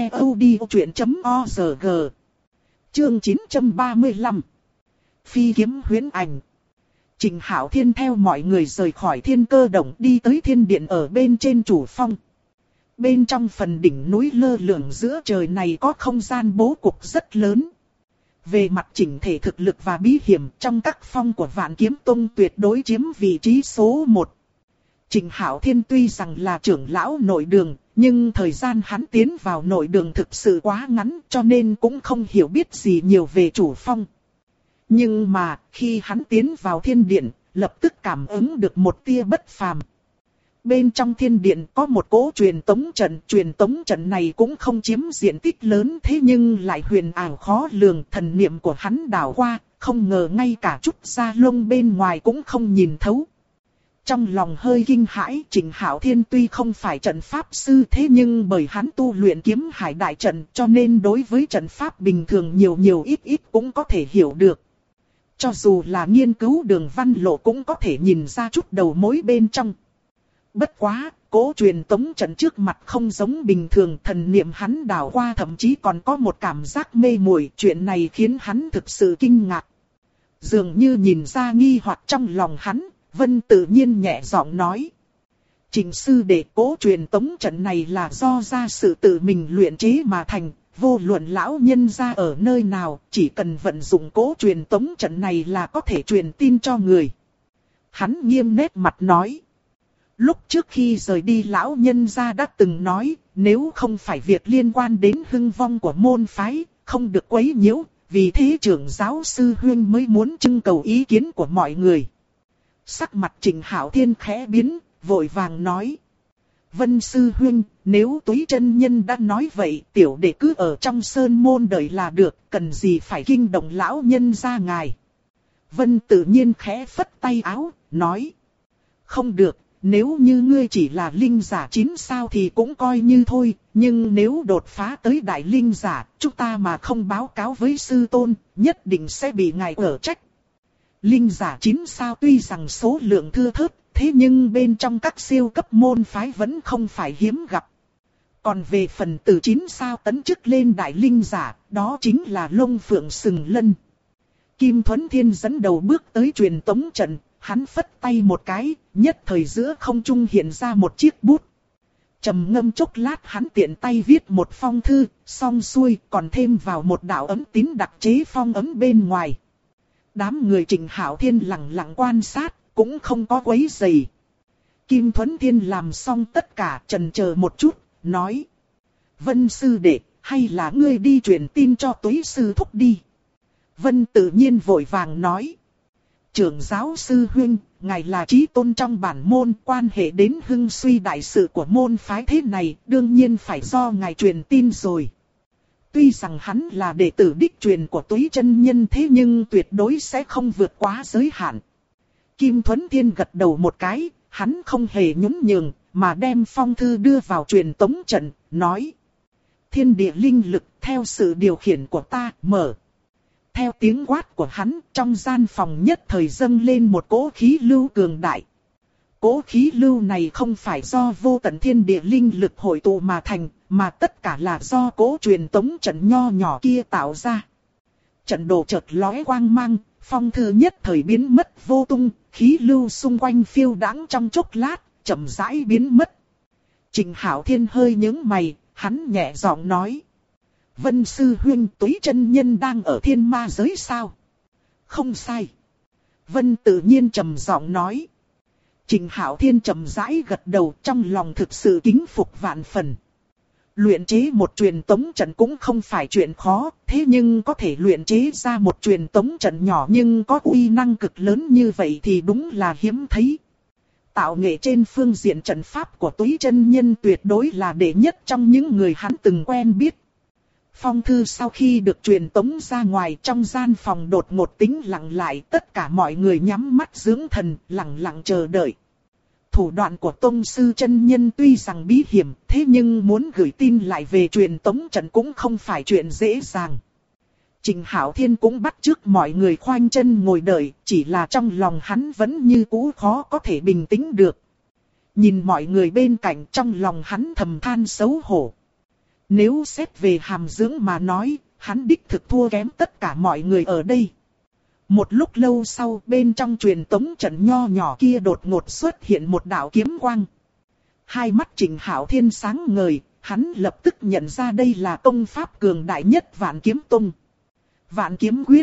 ctod.org. Chương 935. Phi kiếm huyễn ảnh. Trịnh Hạo Thiên theo mọi người rời khỏi Thiên Cơ Động đi tới thiên điện ở bên trên chủ phong. Bên trong phần đỉnh núi lơ lửng giữa trời này có không gian bố cục rất lớn. Về mặt chỉnh thể thực lực và bí hiểm trong các phong của Vạn Kiếm Tông tuyệt đối chiếm vị trí số 1. Trịnh Hạo Thiên tuy rằng là trưởng lão nội đường, nhưng thời gian hắn tiến vào nội đường thực sự quá ngắn cho nên cũng không hiểu biết gì nhiều về chủ phong. Nhưng mà khi hắn tiến vào thiên điện, lập tức cảm ứng được một tia bất phàm. Bên trong thiên điện có một cỗ truyền tống trận này cũng không chiếm diện tích lớn thế nhưng lại huyền ảo khó lường, thần niệm của hắn đảo qua, không ngờ ngay cả chút da lông bên ngoài cũng không nhìn thấu. Trong lòng hơi kinh hãi, Trịnh Hạo Thiên tuy không phải trận pháp sư thế nhưng bởi hắn tu luyện kiếm hải đại trận cho nên đối với trận pháp bình thường nhiều ít cũng có thể hiểu được. Cho dù là nghiên cứu đường văn lộ cũng có thể nhìn ra chút đầu mối bên trong. Bất quá, cỗ truyền tống trận trước mặt không giống bình thường, thần niệm hắn đảo qua thậm chí còn có một cảm giác mê muội, chuyện này khiến hắn thực sự kinh ngạc. Dường như nhìn ra nghi hoặc trong lòng hắn, Vân tự nhiên nhẹ giọng nói. Trịnh sư đệ, cỗ truyền tống trận này là do gia sự tự mình luyện chế mà thành, vô luận lão nhân gia ở nơi nào, chỉ cần vận dụng cỗ truyền tống trận này là có thể truyền tin cho người. Hắn nghiêm nét mặt nói. Lúc trước khi rời đi lão nhân gia đã từng nói, nếu không phải việc liên quan đến hưng vong của môn phái, không được quấy nhiễu, vì thế trưởng giáo sư huynh mới muốn trưng cầu ý kiến của mọi người. Sắc mặt Trịnh Hạo Thiên khẽ biến, vội vàng nói. Vân sư huynh, nếu Túy chân nhân đã nói vậy, tiểu đệ cứ ở trong sơn môn đợi là được, cần gì phải kinh động lão nhân gia ngài. Vân tự nhiên khẽ phất tay áo, nói. Không được, nếu như ngươi chỉ là linh giả 9 sao thì cũng coi như thôi, nhưng nếu đột phá tới đại linh giả, chúng ta mà không báo cáo với sư tôn, nhất định sẽ bị ngài ở trách. Linh giả 9 sao tuy rằng số lượng thưa thớt, thế nhưng bên trong các siêu cấp môn phái vẫn không phải hiếm gặp. Còn về phần từ 9 sao tấn chức lên đại linh giả, đó chính là Long Phượng Sừng Lân. Kim Thuấn Thiên dẫn đầu bước tới truyền tống trận, hắn phất tay một cái, nhất thời giữa không trung hiện ra một chiếc bút. Trầm ngâm chốc lát hắn tiện tay viết một phong thư, xong xuôi còn thêm vào một đạo ấm tín đặc chế phong ấm bên ngoài. Đám người Trịnh Hạo Thiên lặng lặng quan sát, cũng không có quấy rầy. Kim Thuấn Thiên làm xong tất cả, chần chờ một chút, nói. Vân sư đệ, hay là ngươi đi truyền tin cho Túy sư thúc đi. Vân tự nhiên vội vàng nói. Trưởng giáo sư huynh, ngài là chí tôn trong bản môn, quan hệ đến hưng suy đại sự của môn phái thế này, đương nhiên phải do ngài truyền tin rồi. Tuy rằng hắn là đệ tử đích truyền của Túy chân nhân thế nhưng tuyệt đối sẽ không vượt quá giới hạn. Kim Thuấn Thiên gật đầu một cái, hắn không hề nhún nhường, mà đem phong thư đưa vào truyền tống trận, nói. Thiên địa linh lực theo sự điều khiển của ta, mở. Theo tiếng quát của hắn, trong gian phòng nhất thời dâng lên một cỗ khí lưu cường đại. Cỗ khí lưu này không phải do vô tận thiên địa linh lực hội tụ mà thành, mà tất cả là do cỗ truyền tống trận nho nhỏ kia tạo ra. Trận đồ chợt lóe quang mang, phong thư nhất thời biến mất vô tung, khí lưu xung quanh phiêu đãng trong chốc lát, chậm rãi biến mất. Trình Hạo Thiên hơi nhướng mày, hắn nhẹ giọng nói. Vân sư huynh, Túy chân nhân đang ở thiên ma giới sao? Không sai. Vân tự nhiên trầm giọng nói. Trình Hạo Thiên trầm rãi gật đầu, trong lòng thực sự kính phục vạn phần. Luyện chế một truyền tống trận cũng không phải chuyện khó, thế nhưng có thể luyện chế ra một truyền tống trận nhỏ nhưng có uy năng cực lớn như vậy thì đúng là hiếm thấy. Tạo nghệ trên phương diện trận pháp của Túy chân nhân tuyệt đối là đệ nhất trong những người hắn từng quen biết. Phong thư sau khi được truyền tống ra ngoài, trong gian phòng đột ngột tĩnh lặng lại, tất cả mọi người nhắm mắt dưỡng thần, lặng lặng chờ đợi. Thủ đoạn của tông sư chân nhân tuy rằng bí hiểm, thế nhưng muốn gửi tin lại về truyền tống trận cũng không phải chuyện dễ dàng. Trình Hạo Thiên cũng bắt chước mọi người khoanh chân ngồi đợi, chỉ là trong lòng hắn vẫn như cũ khó có thể bình tĩnh được. Nhìn mọi người bên cạnh, trong lòng hắn thầm than xấu hổ. Nếu xét về hàm dưỡng mà nói, hắn đích thực thua kém tất cả mọi người ở đây. Một lúc lâu sau, bên trong truyền tống trận nho nhỏ kia đột ngột xuất hiện một đạo kiếm quang. Hai mắt Trình Hạo Thiên sáng ngời, hắn lập tức nhận ra đây là công pháp cường đại nhất Vạn Kiếm Tông. Vạn Kiếm Quyết.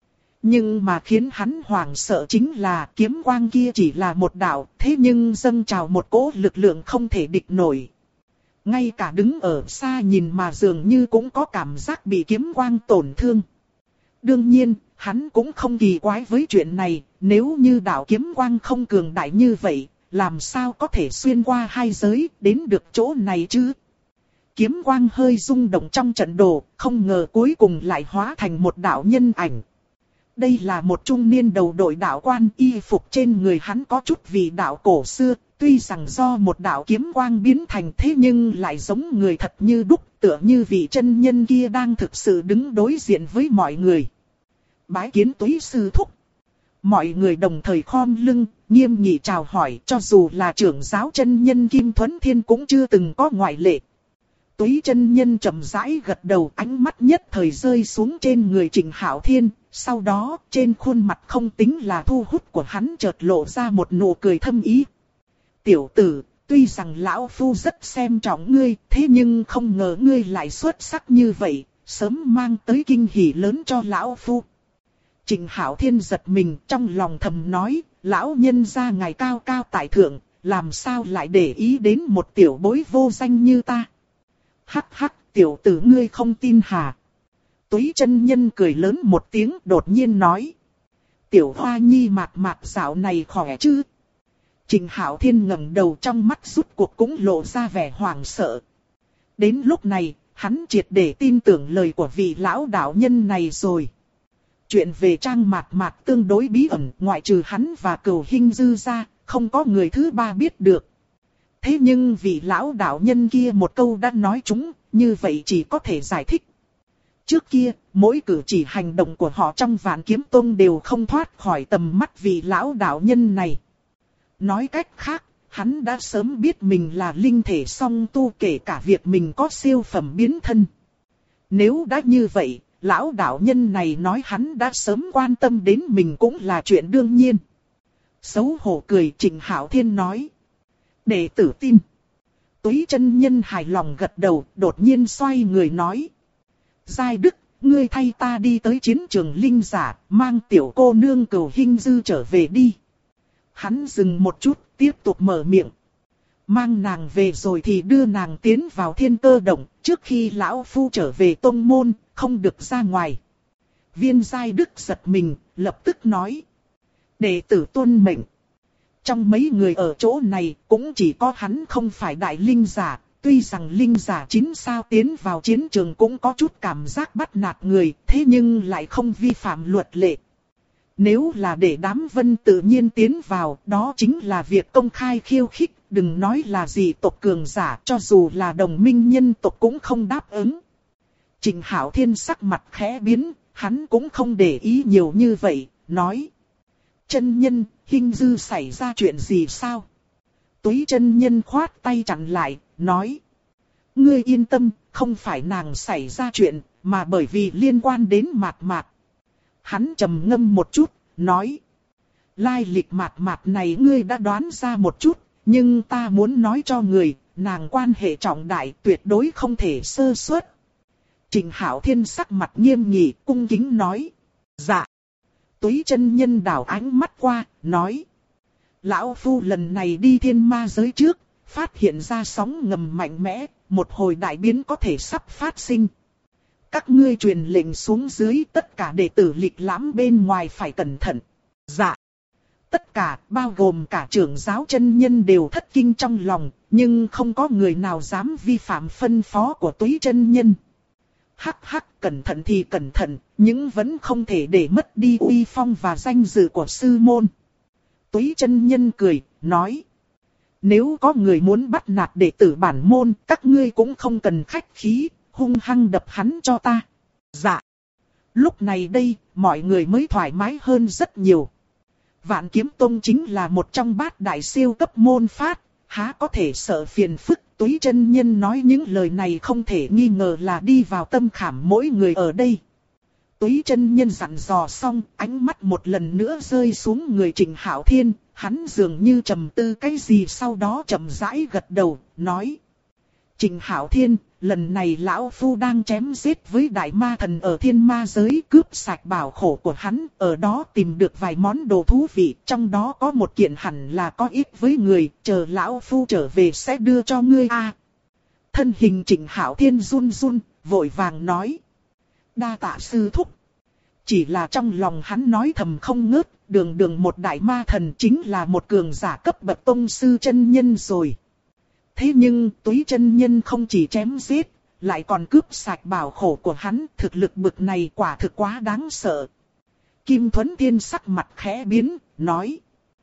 Nhưng mà khiến hắn hoảng sợ chính là kiếm quang kia chỉ là một đạo, thế nhưng dâng trào một cỗ lực lượng không thể địch nổi. Ngay cả đứng ở xa nhìn mà dường như cũng có cảm giác bị kiếm quang tổn thương. Đương nhiên, hắn cũng không kỳ quái với chuyện này, nếu như đạo kiếm quang không cường đại như vậy, làm sao có thể xuyên qua hai giới, đến được chỗ này chứ? Kiếm quang hơi rung động trong trận đồ, không ngờ cuối cùng lại hóa thành một đạo nhân ảnh. Đây là một trung niên đầu đội đạo quan, y phục trên người hắn có chút vị đạo cổ xưa, tuy rằng do một đạo kiếm quang biến thành thế nhưng lại giống người thật như đúc, tựa như vị chân nhân kia đang thực sự đứng đối diện với mọi người. Bái kiến Túy sư thúc. Mọi người đồng thời khom lưng, nghiêm nghị chào hỏi, cho dù là trưởng giáo chân nhân Kim Thuấn Thiên cũng chưa từng có ngoại lệ. Túy chân nhân chậm rãi gật đầu, ánh mắt nhất thời rơi xuống trên người Trình Hạo Thiên, sau đó trên khuôn mặt không tính là thu hút của hắn chợt lộ ra một nụ cười thâm ý. Tiểu tử, tuy rằng lão phu rất xem trọng ngươi, thế nhưng không ngờ ngươi lại xuất sắc như vậy, sớm mang tới kinh hỉ lớn cho lão phu. Trình Hạo Thiên giật mình, trong lòng thầm nói, lão nhân gia ngài cao cao tại thượng, làm sao lại để ý đến một tiểu bối vô danh như ta. Hắc hắc, tiểu tử ngươi không tin hả? Túy chân nhân cười lớn một tiếng, đột nhiên nói. Tiểu hoa nhi mạt mạt dạo này khỏe chứ? Trình Hạo Thiên ngẩng đầu, trong mắt rút cuộc cũng lộ ra vẻ hoảng sợ. Đến lúc này, hắn triệt để tin tưởng lời của vị lão đạo nhân này rồi. Chuyện về Trang Mạt Mạt tương đối bí ẩn, ngoại trừ hắn và Cửu Hinh Dư ra, không có người thứ ba biết được. Thế nhưng vị lão đạo nhân kia một câu đã nói chúng, như vậy chỉ có thể giải thích. Trước kia, mỗi cử chỉ hành động của họ trong Vạn Kiếm Tông đều không thoát khỏi tầm mắt vị lão đạo nhân này. Nói cách khác, hắn đã sớm biết mình là linh thể song tu, kể cả việc mình có siêu phẩm biến thân. Nếu đã như vậy, lão đạo nhân này nói hắn đã sớm quan tâm đến mình cũng là chuyện đương nhiên. Xấu hổ cười, Trình Hạo Thiên nói. Đệ tử tin. Túy chân nhân hài lòng gật đầu, đột nhiên xoay người nói. Giai Đức, ngươi thay ta đi tới chiến trường linh giả, mang tiểu cô nương Cửu Hinh Dư trở về đi. Hắn dừng một chút, tiếp tục mở miệng. Mang nàng về rồi thì đưa nàng tiến vào Thiên Cơ Động, trước khi lão phu trở về tông môn, không được ra ngoài. Viên Giai Đức giật mình, lập tức nói. Đệ tử tuân mệnh. Trong mấy người ở chỗ này cũng chỉ có hắn không phải đại linh giả. Tuy rằng linh giả 9 sao tiến vào chiến trường cũng có chút cảm giác bắt nạt người, thế nhưng lại không vi phạm luật lệ. Nếu là để đám vân tự nhiên tiến vào, đó chính là việc công khai khiêu khích, đừng nói là gì tộc cường giả, cho dù là đồng minh nhân tộc cũng không đáp ứng. Trình Hạo Thiên sắc mặt khẽ biến, hắn cũng không để ý nhiều như vậy, nói. Chân nhân, Hinh Dư xảy ra chuyện gì sao? Túy chân nhân khoát tay chặn lại, nói. Ngươi yên tâm, không phải nàng xảy ra chuyện, mà bởi vì liên quan đến Mạt Mạt. Hắn trầm ngâm một chút, nói. Lai lịch Mạt Mạt này ngươi đã đoán ra một chút, nhưng ta muốn nói cho người, nàng quan hệ trọng đại tuyệt đối không thể sơ suất. Trình Hạo Thiên sắc mặt nghiêm nghị, cung kính nói. Dạ. Túy chân nhân đảo ánh mắt qua, nói. Lão Phu lần này đi thiên ma giới trước, phát hiện ra sóng ngầm mạnh mẽ, một hồi đại biến có thể sắp phát sinh. Các ngươi truyền lệnh xuống dưới tất cả đệ tử lịch lãm bên ngoài phải cẩn thận. Dạ. Tất cả, bao gồm cả trưởng giáo chân nhân đều thất kinh trong lòng, nhưng không có người nào dám vi phạm phân phó của Túy chân nhân. Hắc hắc, cẩn thận thì cẩn thận, nhưng vẫn không thể để mất đi uy phong và danh dự của sư môn. Túy chân nhân cười, nói. Nếu có người muốn bắt nạt đệ tử bản môn, các ngươi cũng không cần khách khí, hung hăng đập hắn cho ta. Dạ. Lúc này đây, mọi người mới thoải mái hơn rất nhiều. Vạn Kiếm Tông chính là một trong bát đại siêu cấp môn phát, há có thể sợ phiền phức. Túy chân nhân nói những lời này không thể nghi ngờ là đi vào tâm khảm mỗi người ở đây. Túy chân nhân dặn dò xong, ánh mắt một lần nữa rơi xuống người Trình Hạo Thiên, hắn dường như trầm tư cái gì sau đó chậm rãi gật đầu, nói. Trình Hạo Thiên, lần này lão phu đang chém giết với đại ma thần ở thiên ma giới, cướp sạch bảo khổ của hắn, ở đó tìm được vài món đồ thú vị, trong đó có một kiện hẳn là có ích với người, chờ lão phu trở về sẽ đưa cho ngươi a. Thân hình Trình Hạo Thiên run run, vội vàng nói. Đa tạ sư thúc. Chỉ là trong lòng hắn nói thầm không ngớt, đường một đại ma thần chính là một cường giả cấp bậc tông sư chân nhân rồi. Thế nhưng Túy chân nhân không chỉ chém giết, lại còn cướp sạch bảo khổ của hắn, thực lực bực này quả thực quá đáng sợ. Kim Thuấn Thiên sắc mặt khẽ biến, nói.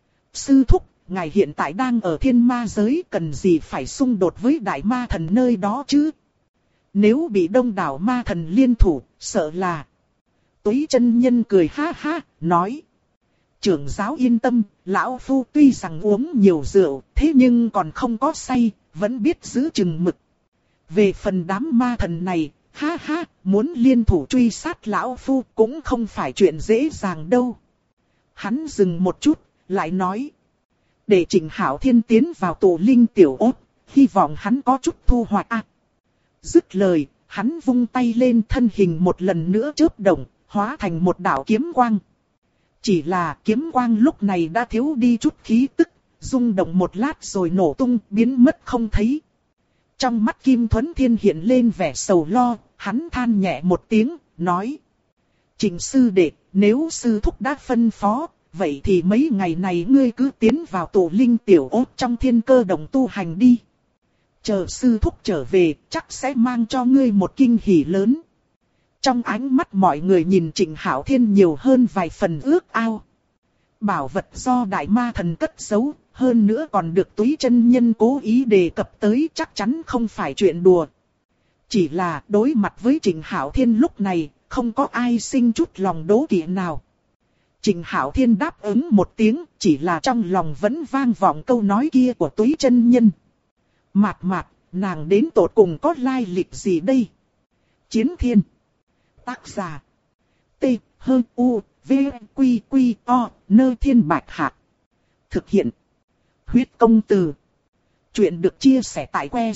Sư thúc, ngài hiện tại đang ở thiên ma giới, cần gì phải xung đột với đại ma thần nơi đó chứ? Nếu bị đông đảo ma thần liên thủ, sợ là... Túy chân nhân cười ha ha, nói. Trưởng giáo yên tâm, lão phu tuy rằng uống nhiều rượu, thế nhưng còn không có say, vẫn biết giữ chừng mực. Về phần đám ma thần này, ha ha, muốn liên thủ truy sát lão phu cũng không phải chuyện dễ dàng đâu. Hắn dừng một chút, lại nói. Để Trình Hạo Thiên tiến vào tổ linh tiểu ốt, hy vọng hắn có chút thu hoạch à. Dứt lời, hắn vung tay lên, thân hình một lần nữa chớp động, hóa thành một đạo kiếm quang. Chỉ là kiếm quang lúc này đã thiếu đi chút khí tức, rung động một lát rồi nổ tung, biến mất không thấy. Trong mắt Kim Thuấn Thiên hiện lên vẻ sầu lo, hắn than nhẹ một tiếng, nói. Trình sư đệ, nếu sư thúc đã phân phó, vậy thì mấy ngày này ngươi cứ tiến vào tổ linh tiểu ốt trong thiên cơ đồng tu hành đi. Chờ sư thúc trở về, chắc sẽ mang cho ngươi một kinh hỉ lớn. Trong ánh mắt mọi người nhìn Trình Hạo Thiên nhiều hơn vài phần ước ao. Bảo vật do đại ma thần cất giấu, hơn nữa còn được Túy chân nhân cố ý đề cập tới, chắc chắn không phải chuyện đùa. Chỉ là đối mặt với Trình Hạo Thiên lúc này, không có ai sinh chút lòng đố kỵ nào. Trình Hạo Thiên đáp ứng một tiếng, chỉ là trong lòng vẫn vang vọng câu nói kia của Túy chân nhân. Mạt Mạt, nàng đến tột cùng có lai lịch gì đây? Chiến Thiên. Tác giả. T, H, U, V, Q, Q, O, Nơ Thiên Bạch Hạc. Thực hiện. Huyết Công Từ. Chuyện được chia sẻ tại que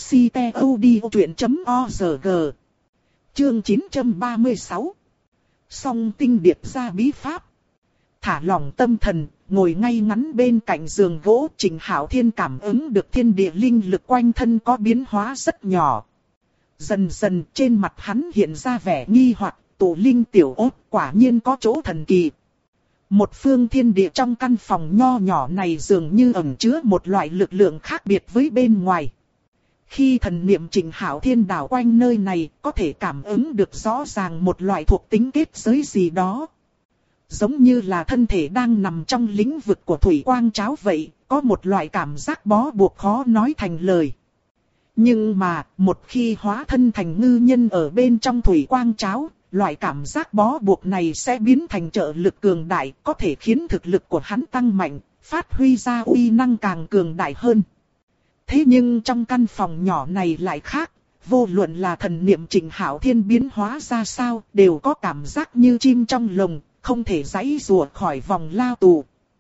ctod.org. Chương 936. Song tinh điệp ra bí pháp. Thả lỏng tâm thần, ngồi ngay ngắn bên cạnh giường gỗ, Trình Hạo Thiên cảm ứng được thiên địa linh lực quanh thân có biến hóa rất nhỏ. Dần dần trên mặt hắn hiện ra vẻ nghi hoặc, tổ linh tiểu ốt quả nhiên có chỗ thần kỳ. Một phương thiên địa trong căn phòng nho nhỏ này dường như ẩn chứa một loại lực lượng khác biệt với bên ngoài. Khi thần niệm Trịnh Hạo Thiên đảo quanh nơi này, có thể cảm ứng được rõ ràng một loại thuộc tính kết giới gì đó. Giống như là thân thể đang nằm trong lĩnh vực của thủy quang cháo vậy, có một loại cảm giác bó buộc khó nói thành lời. Nhưng mà, một khi hóa thân thành ngư nhân ở bên trong thủy quang cháo, loại cảm giác bó buộc này sẽ biến thành trợ lực cường đại, có thể khiến thực lực của hắn tăng mạnh, phát huy ra uy năng càng cường đại hơn. Thế nhưng trong căn phòng nhỏ này lại khác, vô luận là thần niệm Trịnh Hạo Thiên biến hóa ra sao, đều có cảm giác như chim trong lồng, không thể giãy giụa khỏi vòng lao tù.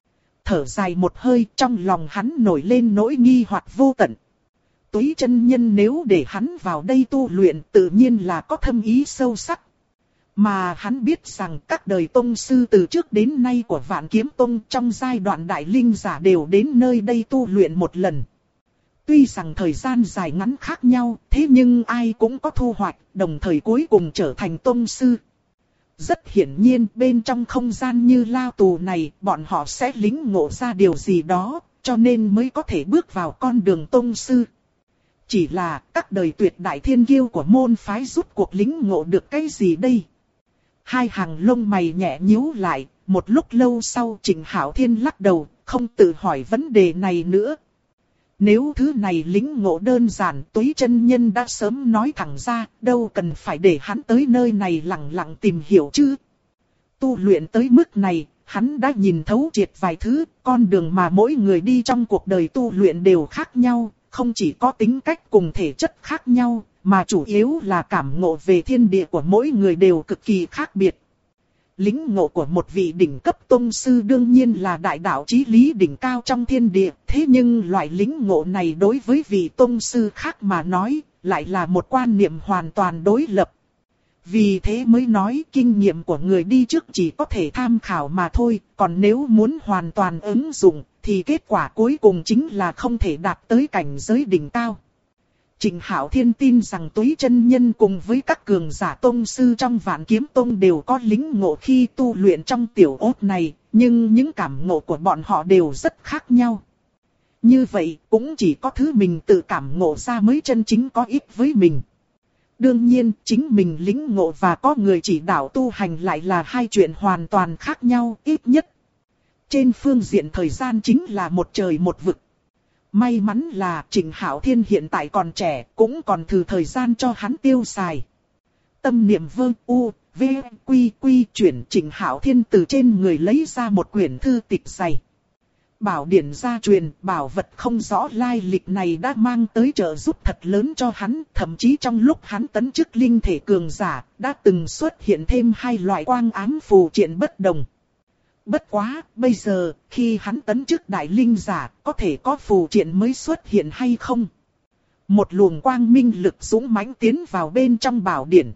Thở dài một hơi, trong lòng hắn nổi lên nỗi nghi hoặc vô tận. Túy chân nhân nếu để hắn vào đây tu luyện tự nhiên là có thâm ý sâu sắc. Mà hắn biết rằng các đời tông sư từ trước đến nay của Vạn Kiếm Tông trong giai đoạn đại linh giả đều đến nơi đây tu luyện một lần. Tuy rằng thời gian dài ngắn khác nhau, thế nhưng ai cũng có thu hoạch, đồng thời cuối cùng trở thành tông sư. Rất hiển nhiên bên trong không gian như lao tù này, bọn họ sẽ lĩnh ngộ ra điều gì đó, cho nên mới có thể bước vào con đường tông sư. Chỉ là các đời tuyệt đại thiên kiêu của môn phái rút cuộc lĩnh ngộ được cái gì đây? Hai hàng lông mày nhẹ nhíu lại, một lúc lâu sau Trịnh Hạo Thiên lắc đầu, không tự hỏi vấn đề này nữa. Nếu thứ này lĩnh ngộ đơn giản, Túy chân nhân đã sớm nói thẳng ra, đâu cần phải để hắn tới nơi này lặng lặng tìm hiểu chứ. Tu luyện tới mức này, hắn đã nhìn thấu triệt vài thứ, con đường mà mỗi người đi trong cuộc đời tu luyện đều khác nhau, không chỉ có tính cách cùng thể chất khác nhau, mà chủ yếu là cảm ngộ về thiên địa của mỗi người đều cực kỳ khác biệt. Lĩnh ngộ của một vị đỉnh cấp tông sư đương nhiên là đại đạo chí lý đỉnh cao trong thiên địa, thế nhưng loại lĩnh ngộ này đối với vị tông sư khác mà nói, lại là một quan niệm hoàn toàn đối lập. Vì thế mới nói kinh nghiệm của người đi trước chỉ có thể tham khảo mà thôi, còn nếu muốn hoàn toàn ứng dụng, thì kết quả cuối cùng chính là không thể đạt tới cảnh giới đỉnh cao. Trịnh Hạo Thiên tin rằng Túy chân nhân cùng với các cường giả tông sư trong Vạn Kiếm Tông đều có lĩnh ngộ khi tu luyện trong tiểu ốt này, nhưng những cảm ngộ của bọn họ đều rất khác nhau. Như vậy, cũng chỉ có thứ mình tự cảm ngộ ra mới chân chính có ích với mình. Đương nhiên, chính mình lĩnh ngộ và có người chỉ đạo tu hành lại là hai chuyện hoàn toàn khác nhau, ít nhất. Trên phương diện thời gian chính là một trời một vực. May mắn là Trịnh Hạo Thiên hiện tại còn trẻ, cũng còn thừa thời gian cho hắn tiêu xài. Tâm niệm vương u, v, quy quy chuyển Trịnh Hạo Thiên từ trên người lấy ra một quyển thư tịch dày. Bảo điển gia truyền, bảo vật không rõ lai lịch này đã mang tới trợ giúp thật lớn cho hắn, thậm chí trong lúc hắn tấn chức linh thể cường giả, đã từng xuất hiện thêm hai loại quang ám phù triện bất đồng. Bất quá, bây giờ, khi hắn tấn chức đại linh giả, có thể có phù triện mới xuất hiện hay không? Một luồng quang minh lực dũng mãnh tiến vào bên trong bảo điển.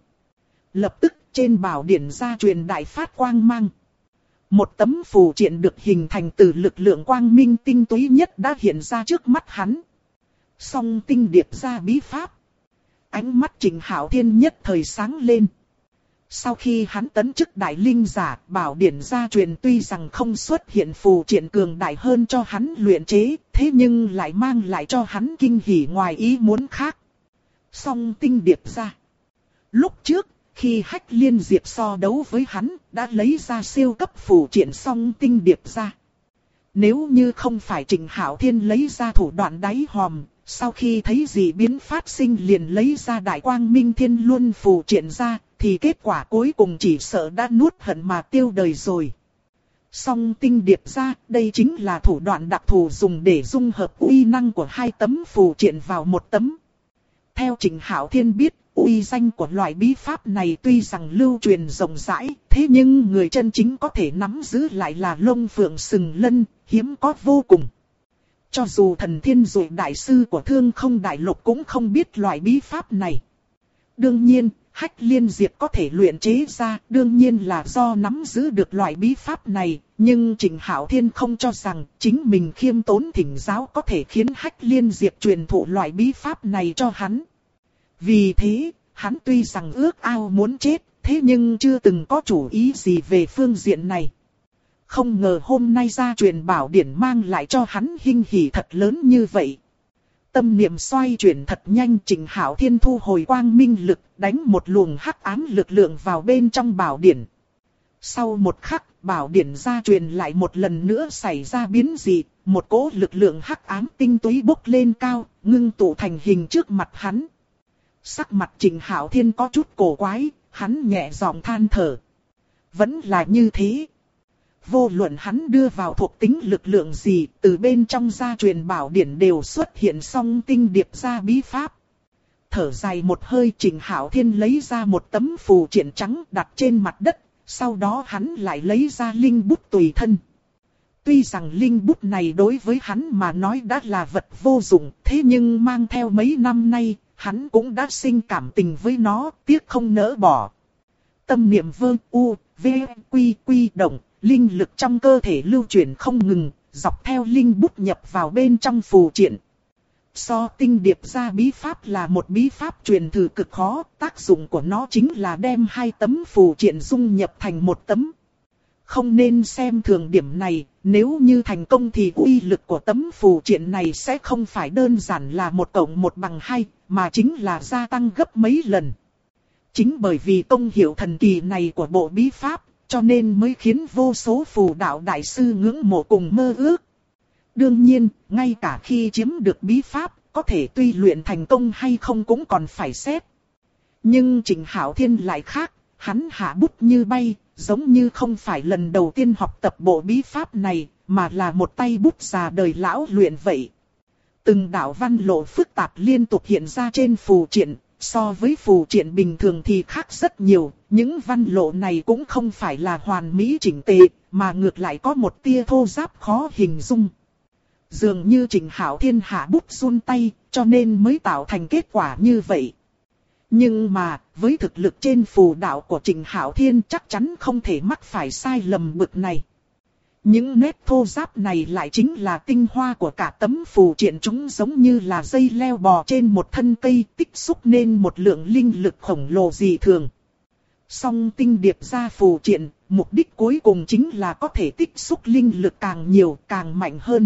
Lập tức, trên bảo điển gia truyền đại phát quang mang. Một tấm phù triện được hình thành từ lực lượng quang minh tinh túy nhất đã hiện ra trước mắt hắn. Song tinh điệp ra bí pháp. Ánh mắt Trịnh Hạo Thiên nhất thời sáng lên. Sau khi hắn tấn chức đại linh giả, bảo điển gia truyền tuy rằng không xuất hiện phù triện cường đại hơn cho hắn luyện chế, thế nhưng lại mang lại cho hắn kinh hỉ ngoài ý muốn khác. Song tinh điệp ra. Lúc trước, khi Hách Liên Diệp so đấu với hắn, đã lấy ra siêu cấp phù triện song tinh điệp ra. Nếu như không phải Trịnh Hạo Thiên lấy ra thủ đoạn đáy hòm, sau khi thấy dị biến phát sinh liền lấy ra đại quang minh thiên luân phù triện ra, thì kết quả cuối cùng chỉ sợ đã nuốt hận mà tiêu đời rồi. Song tinh điệp ra, đây chính là thủ đoạn đặc thù dùng để dung hợp uy năng của hai tấm phù triện vào một tấm. Theo Trịnh Hạo Thiên biết, uy danh của loại bí pháp này tuy rằng lưu truyền rộng rãi, thế nhưng người chân chính có thể nắm giữ lại là Long Phượng Sừng Lân, hiếm có vô cùng. Cho dù Thần Thiên Dụ đại sư của Thương Không Đại Lục cũng không biết loại bí pháp này. Đương nhiên, Hách Liên Diệp có thể luyện chế ra, đương nhiên là do nắm giữ được loại bí pháp này, nhưng Trịnh Hạo Thiên không cho rằng chính mình khiêm tốn thỉnh giáo có thể khiến Hách Liên Diệp truyền thụ loại bí pháp này cho hắn. Vì thế, hắn tuy rằng ước ao muốn chết, thế nhưng chưa từng có chủ ý gì về phương diện này. Không ngờ hôm nay gia truyền bảo điển mang lại cho hắn hinh hỉ thật lớn như vậy. Tâm niệm xoay chuyển thật nhanh, Trịnh Hạo Thiên thu hồi quang minh lực, đánh một luồng hắc ám lực lượng vào bên trong bảo điển. Sau một khắc, bảo điển gia truyền lại một lần nữa xảy ra biến dị, một cỗ lực lượng hắc ám tinh túy bốc lên cao, ngưng tụ thành hình trước mặt hắn. Sắc mặt Trịnh Hạo Thiên có chút cổ quái, hắn nhẹ giọng than thở. Vẫn là như thế. Vô luận hắn đưa vào thuộc tính lực lượng gì, từ bên trong gia truyền bảo điển đều xuất hiện song tinh điệp ra bí pháp. Thở dài một hơi, Trịnh Hạo Thiên lấy ra một tấm phù triện trắng đặt trên mặt đất, sau đó hắn lại lấy ra linh bút tùy thân. Tuy rằng linh bút này đối với hắn mà nói đã là vật vô dụng, thế nhưng mang theo mấy năm nay, hắn cũng đã sinh cảm tình với nó, tiếc không nỡ bỏ. Tâm niệm vơ u, v, quy quy động, linh lực trong cơ thể lưu chuyển không ngừng, dọc theo linh bút nhập vào bên trong phù triện. So tinh điệp ra bí pháp là một bí pháp truyền thử cực khó, tác dụng của nó chính là đem hai tấm phù triện dung nhập thành một tấm. Không nên xem thường điểm này, nếu như thành công thì uy lực của tấm phù triện này sẽ không phải đơn giản là 1 + 1 = 2, mà chính là gia tăng gấp mấy lần. Chính bởi vì công hiệu thần kỳ này của bộ bí pháp, cho nên mới khiến vô số phù đạo đại sư ngưỡng mộ cùng mơ ước. Đương nhiên, ngay cả khi chiếm được bí pháp, có thể tuy luyện thành công hay không cũng còn phải xét. Nhưng Trịnh Hạo Thiên lại khác, hắn hạ bút như bay, giống như không phải lần đầu tiên học tập bộ bí pháp này, mà là một tay bút già đời lão luyện vậy. Từng đạo văn lộ phức tạp liên tục hiện ra trên phù triện, so với phù triện bình thường thì khác rất nhiều, những văn lộ này cũng không phải là hoàn mỹ chỉnh tề, mà ngược lại có một tia thô ráp khó hình dung. Dường như Trịnh Hạo Thiên hạ bút run tay, cho nên mới tạo thành kết quả như vậy. Nhưng mà, với thực lực trên phù đạo của Trịnh Hạo Thiên chắc chắn không thể mắc phải sai lầm bực này. Những nét thô ráp này lại chính là tinh hoa của cả tấm phù triện, chúng giống như là dây leo bò trên một thân cây, tích xúc nên một lượng linh lực khổng lồ dị thường. Song tinh điệp ra phù triện, mục đích cuối cùng chính là có thể tích xúc linh lực càng nhiều càng mạnh hơn.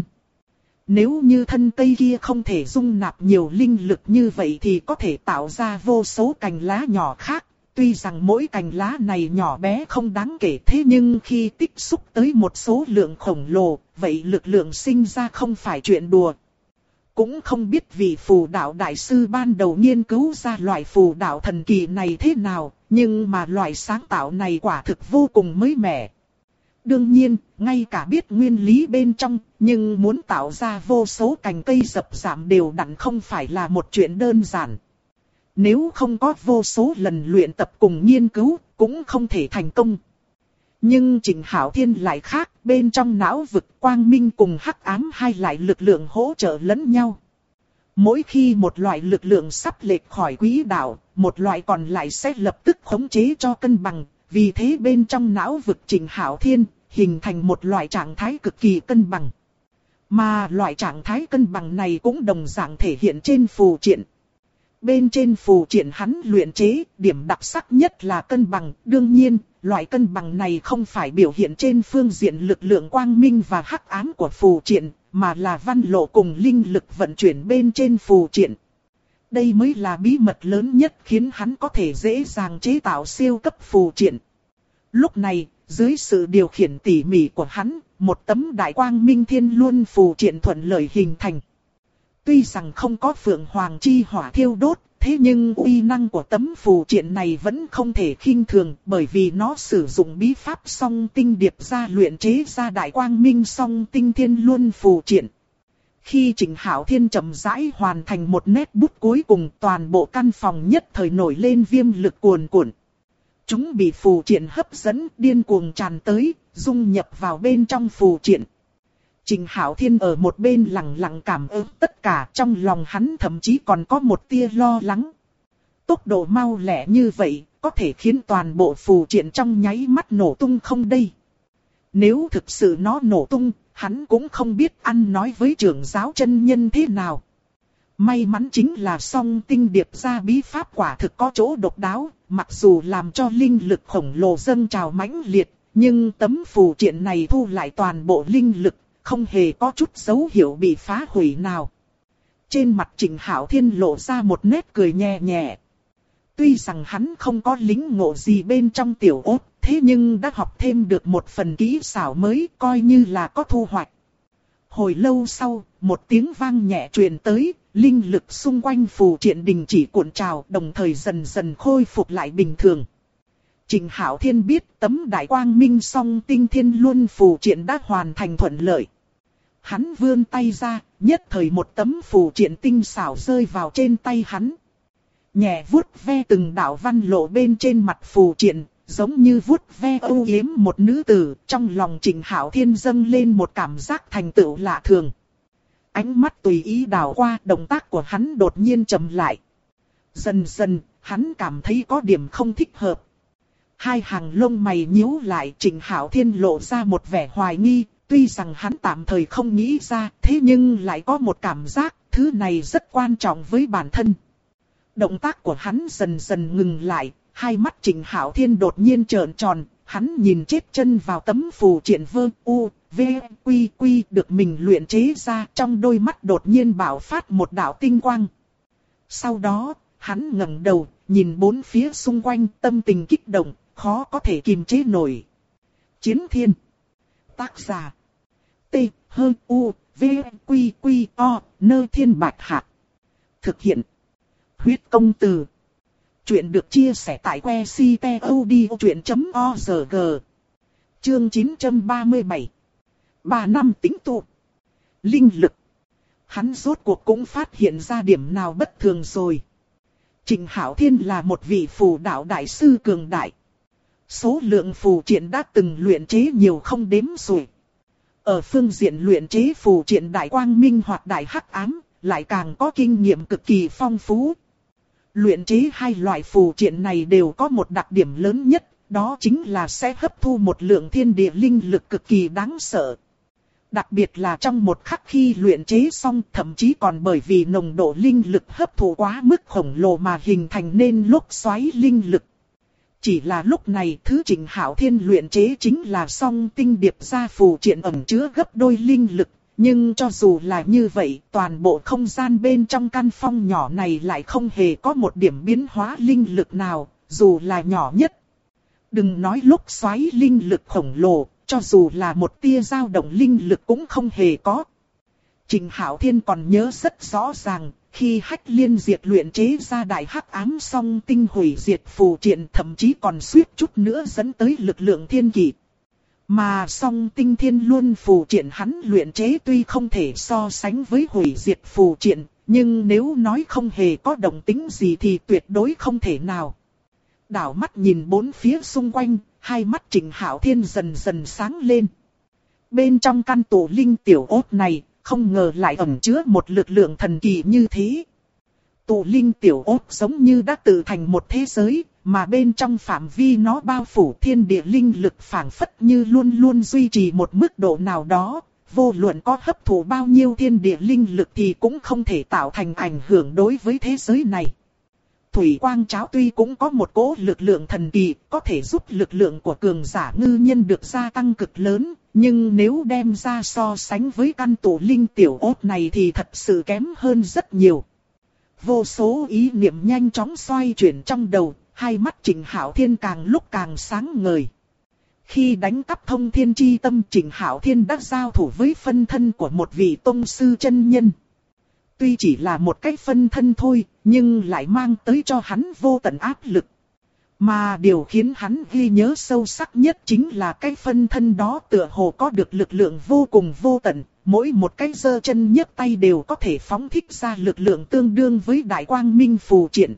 Nếu như thân cây kia không thể dung nạp nhiều linh lực như vậy thì có thể tạo ra vô số cành lá nhỏ khác. Tuy rằng mỗi cành lá này nhỏ bé không đáng kể, thế nhưng khi tích xúc tới một số lượng khổng lồ, vậy lực lượng sinh ra không phải chuyện đùa. Cũng không biết vị phù đạo đại sư ban đầu nghiên cứu ra loại phù đạo thần kỳ này thế nào, nhưng mà loại sáng tạo này quả thực vô cùng mới mẻ. Đương nhiên, ngay cả biết nguyên lý bên trong, nhưng muốn tạo ra vô số cành cây rậm rạp đều đặn không phải là một chuyện đơn giản. Nếu không có vô số lần luyện tập cùng nghiên cứu, cũng không thể thành công. Nhưng Trịnh Hạo Thiên lại khác, bên trong não vực quang minh cùng hắc ám hai loại lực lượng hỗ trợ lẫn nhau. Mỗi khi một loại lực lượng sắp lệch khỏi quỹ đạo, một loại còn lại sẽ lập tức khống chế cho cân bằng. Vì thế bên trong não vực Trịnh Hạo Thiên hình thành một loại trạng thái cực kỳ cân bằng. Mà loại trạng thái cân bằng này cũng đồng dạng thể hiện trên phù triện. Bên trên phù triện hắn luyện chế, điểm đặc sắc nhất là cân bằng. Đương nhiên, loại cân bằng này không phải biểu hiện trên phương diện lực lượng quang minh và hắc ám của phù triện, mà là văn lộ cùng linh lực vận chuyển bên trên phù triện. Đây mới là bí mật lớn nhất khiến hắn có thể dễ dàng chế tạo siêu cấp phù triện. Lúc này, dưới sự điều khiển tỉ mỉ của hắn, một tấm đại quang minh thiên luân phù triện thuận lợi hình thành. Tuy rằng không có phượng hoàng chi hỏa thiêu đốt, thế nhưng uy năng của tấm phù triện này vẫn không thể khinh thường, bởi vì nó sử dụng bí pháp song tinh điệp ra luyện chế ra đại quang minh song tinh thiên luân phù triện. Khi Trịnh Hạo Thiên chậm rãi hoàn thành một nét bút cuối cùng, toàn bộ căn phòng nhất thời nổi lên viêm lực cuồn cuộn. Chúng bị phù triện hấp dẫn, điên cuồng tràn tới, dung nhập vào bên trong phù triện. Trịnh Hạo Thiên ở một bên lặng lặng cảm ứng tất cả, trong lòng hắn thậm chí còn có một tia lo lắng. Tốc độ mau lẹ như vậy, có thể khiến toàn bộ phù triện trong nháy mắt nổ tung không đây? Nếu thực sự nó nổ tung, hắn cũng không biết ăn nói với trưởng giáo chân nhân thế nào. May mắn chính là song tinh điệp ra bí pháp quả thực có chỗ độc đáo, mặc dù làm cho linh lực khổng lồ dâng trào mãnh liệt, Nhưng tấm phù triện này thu lại toàn bộ linh lực, không hề có chút dấu hiệu bị phá hủy nào. Trên mặt Trịnh Hạo Thiên lộ ra một nét cười nhẹ nhẹ. Tuy rằng hắn không có lĩnh ngộ gì bên trong tiểu ốt, thế nhưng đã học thêm được một phần kỹ xảo mới, coi như là có thu hoạch. Hồi lâu sau, một tiếng vang nhẹ truyền tới, linh lực xung quanh phù triện đình chỉ cuộn trào, đồng thời dần dần khôi phục lại bình thường. Trịnh Hạo Thiên biết tấm đại quang minh song tinh thiên luân phù triện đã hoàn thành thuận lợi. Hắn vươn tay ra, nhất thời một tấm phù triện tinh xảo rơi vào trên tay hắn. Nhẹ vuốt ve từng đạo văn lộ bên trên mặt phù triện, giống như vuốt ve âu yếm một nữ tử, trong lòng Trịnh Hạo Thiên dâng lên một cảm giác thành tựu lạ thường. Ánh mắt tùy ý đảo qua, động tác của hắn đột nhiên chậm lại. Dần dần, hắn cảm thấy có điểm không thích hợp. Hai hàng lông mày nhíu lại, Trịnh Hạo Thiên lộ ra một vẻ hoài nghi, tuy rằng hắn tạm thời không nghĩ ra, thế nhưng lại có một cảm giác, thứ này rất quan trọng với bản thân. Động tác của hắn dần dần ngừng lại, hai mắt Trịnh Hạo Thiên đột nhiên trợn tròn, hắn nhìn chết chân vào tấm phù triện vơ u, v, quy quy được mình luyện chế ra, trong đôi mắt đột nhiên bạo phát một đạo tinh quang. Sau đó, hắn ngẩng đầu, nhìn bốn phía xung quanh, tâm tình kích động, khó có thể kiềm chế nổi. Chiến Thiên. Tác giả. T, H, U, V, Quy, Quy, O, Nơ Thiên Bạch Hạc. Thực hiện. Huyết công từ. Chuyện được chia sẻ tại website.odchuyện.org. Chương 937. 3 năm tính tụ. Linh lực. Hắn rốt cuộc cũng phát hiện ra điểm nào bất thường rồi. Trịnh Hạo Thiên là một vị phù đạo đại sư cường đại. Số lượng phù triện đã từng luyện chế nhiều không đếm xuể. Ở phương diện luyện chế phù triện đại quang minh hoặc đại hắc ám, lại càng có kinh nghiệm cực kỳ phong phú. Luyện chế hai loại phù triện này đều có một đặc điểm lớn nhất, đó chính là sẽ hấp thu một lượng thiên địa linh lực cực kỳ đáng sợ. Đặc biệt là trong một khắc khi luyện chế xong, thậm chí còn bởi vì nồng độ linh lực hấp thụ quá mức khổng lồ mà hình thành nên lốc xoáy linh lực. Chỉ là lúc này thứ Trịnh Hạo Thiên luyện chế chính là song tinh điệp ra phù triện ẩn chứa gấp đôi linh lực. Nhưng cho dù là như vậy, toàn bộ không gian bên trong căn phòng nhỏ này lại không hề có một điểm biến hóa linh lực nào, dù là nhỏ nhất. Đừng nói lốc xoáy linh lực khổng lồ, cho dù là một tia dao động linh lực cũng không hề có. Trịnh Hạo Thiên còn nhớ rất rõ ràng, khi Hách Liên Diệt luyện chế ra đại hắc ám song tinh hủy diệt phù triện, thậm chí còn suýt chút nữa dẫn tới lực lượng thiên kỷ. Mà song tinh thiên luân phù triện hắn luyện chế tuy không thể so sánh với hủy diệt phù triện, nhưng nếu nói không hề có động tính gì thì tuyệt đối không thể nào. Đảo mắt nhìn bốn phía xung quanh, hai mắt Trịnh Hạo Thiên dần dần sáng lên. Bên trong căn tủ linh tiểu ốt này, không ngờ lại ẩn chứa một lực lượng thần kỳ như thế. Tụ linh tiểu ốt giống như đã tự thành một thế giới, mà bên trong phạm vi nó bao phủ thiên địa linh lực phảng phất như luôn luôn duy trì một mức độ nào đó, vô luận có hấp thụ bao nhiêu thiên địa linh lực thì cũng không thể tạo thành ảnh hưởng đối với thế giới này. Thủy quang cháo tuy cũng có một cỗ lực lượng thần kỳ, có thể giúp lực lượng của cường giả ngư nhân được gia tăng cực lớn, nhưng nếu đem ra so sánh với căn tụ linh tiểu ốt này thì thật sự kém hơn rất nhiều. Vô số ý niệm nhanh chóng xoay chuyển trong đầu, hai mắt Trịnh Hạo Thiên càng lúc càng sáng ngời. Khi đánh cắp thông thiên chi tâm, Trịnh Hạo Thiên đã giao thủ với phân thân của một vị tông sư chân nhân. Tuy chỉ là một cái phân thân thôi, nhưng lại mang tới cho hắn vô tận áp lực. Mà điều khiến hắn ghi nhớ sâu sắc nhất chính là cái phân thân đó tựa hồ có được lực lượng vô cùng vô tận, mỗi một cái giơ chân nhấc tay đều có thể phóng thích ra lực lượng tương đương với đại quang minh phù triện.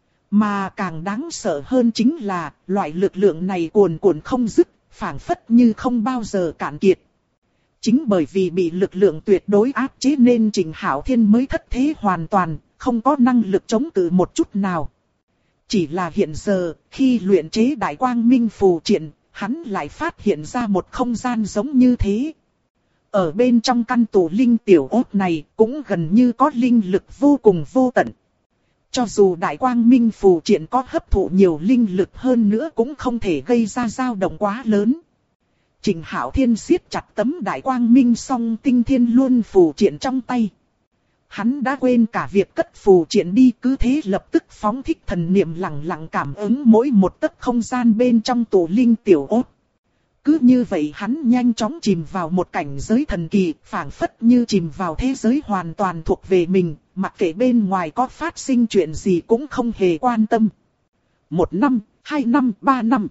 Mà càng đáng sợ hơn chính là, loại lực lượng này cuồn cuộn không dứt, phảng phất như không bao giờ cạn kiệt. Chính bởi vì bị lực lượng tuyệt đối áp chế nên Trịnh Hạo Thiên mới thất thế hoàn toàn, không có năng lực chống cự một chút nào. Chỉ là hiện giờ, khi luyện chế đại quang minh phù triện, hắn lại phát hiện ra một không gian giống như thế. Ở bên trong căn tủ linh tiểu ốt này, cũng gần như có linh lực vô cùng vô tận. Cho dù đại quang minh phù triện có hấp thụ nhiều linh lực hơn nữa cũng không thể gây ra dao động quá lớn. Trịnh Hạo Thiên siết chặt tấm đại quang minh song tinh thiên luân phù triện trong tay. Hắn đã quên cả việc cất phù triện đi, cứ thế lập tức phóng thích thần niệm lặng lặng cảm ứng mỗi một tấc không gian bên trong tổ linh tiểu ốt. Cứ như vậy hắn nhanh chóng chìm vào một cảnh giới thần kỳ, phảng phất như chìm vào thế giới hoàn toàn thuộc về mình, mặc kệ bên ngoài có phát sinh chuyện gì cũng không hề quan tâm. 1 năm, 2 năm, 3 năm.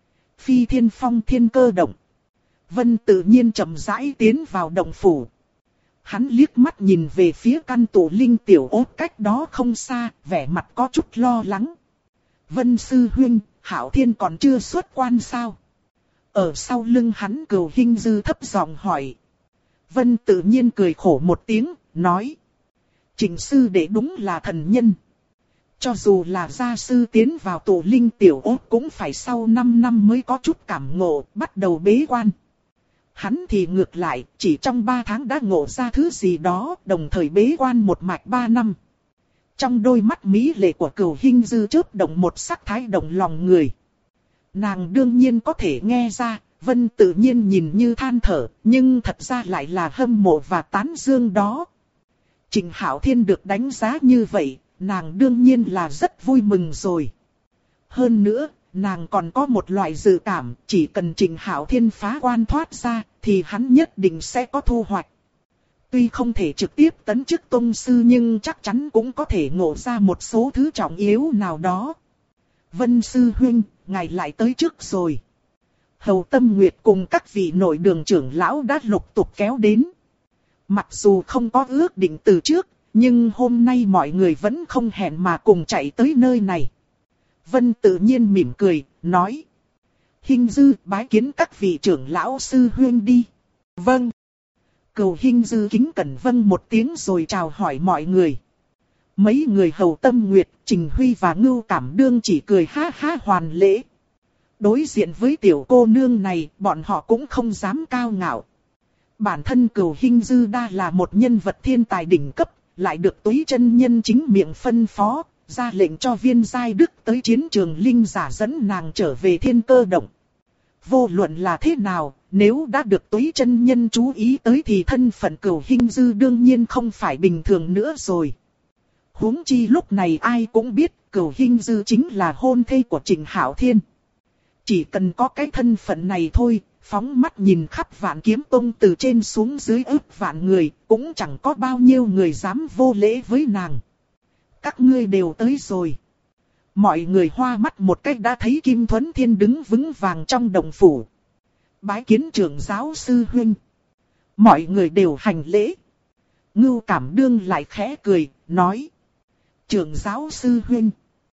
Phi thiên phong thiên cơ động. Vân tự nhiên chậm rãi tiến vào động phủ. Hắn liếc mắt nhìn về phía căn tổ linh tiểu ốt cách đó không xa, vẻ mặt có chút lo lắng. Vân sư huynh, Hạo Thiên còn chưa xuất quan sao? Ở sau lưng hắn Cửu Hinh Dư thấp giọng hỏi. Vân tự nhiên cười khổ một tiếng, nói. Trịnh sư đệ đúng là thần nhân. Cho dù là gia sư tiến vào tổ linh tiểu ốt cũng phải sau 5 năm mới có chút cảm ngộ, bắt đầu bế quan. Hắn thì ngược lại, chỉ trong 3 tháng đã ngộ ra thứ gì đó, đồng thời bế quan một mạch 3 năm. Trong đôi mắt mỹ lệ của Cửu Hinh Dư chớp động một sắc thái động lòng người. Nàng đương nhiên có thể nghe ra, Vân tự nhiên nhìn như than thở, nhưng thật ra lại là hâm mộ và tán dương đó. Trịnh Hạo Thiên được đánh giá như vậy, nàng đương nhiên là rất vui mừng rồi. Hơn nữa, nàng còn có một loại dự cảm, chỉ cần Trịnh Hạo Thiên phá quan thoát ra, thì hắn nhất định sẽ có thu hoạch. Tuy không thể trực tiếp tấn chức tông sư nhưng chắc chắn cũng có thể ngộ ra một số thứ trọng yếu nào đó. Vân sư huynh, ngài lại tới trước rồi. Hầu Tâm Nguyệt cùng các vị nội đường trưởng lão đã lục tục kéo đến. Mặc dù không có ước định từ trước, nhưng hôm nay mọi người vẫn không hẹn mà cùng chạy tới nơi này. Vân tự nhiên mỉm cười, nói. Hinh Dư bái kiến các vị trưởng lão sư huynh đi. Vâng. Cửu Hinh Dư kính cẩn vâng một tiếng rồi chào hỏi mọi người. Mấy người Hầu Tâm Nguyệt, Trình Huy và Ngưu Cảm Đương chỉ cười ha ha hoàn lễ. Đối diện với tiểu cô nương này, bọn họ cũng không dám cao ngạo. Bản thân Cửu Hinh Dư đa là một nhân vật thiên tài đỉnh cấp, lại được Túy Chân Nhân chính miệng phân phó, ra lệnh cho Viên Giai Đức tới chiến trường linh giả dẫn nàng trở về Thiên Cơ Động. Vô luận là thế nào, nếu đã được Túy Chân Nhân chú ý tới thì thân phận Cửu Hinh Dư đương nhiên không phải bình thường nữa rồi. Huống chi lúc này ai cũng biết Cửu Hinh Dư chính là hôn thê của Trịnh Hạo Thiên. Chỉ cần có cái thân phận này thôi, phóng mắt nhìn khắp Vạn Kiếm Tông từ trên xuống dưới ức vạn người, cũng chẳng có bao nhiêu người dám vô lễ với nàng. Các ngươi đều tới rồi. Mọi người hoa mắt một cách đã thấy Kim Thuấn Thiên đứng vững vàng trong động phủ. Bái kiến trưởng giáo sư huynh. Mọi người đều hành lễ. Ngưu Cảm Đương lại khẽ cười, nói. Trưởng giáo sư huynh.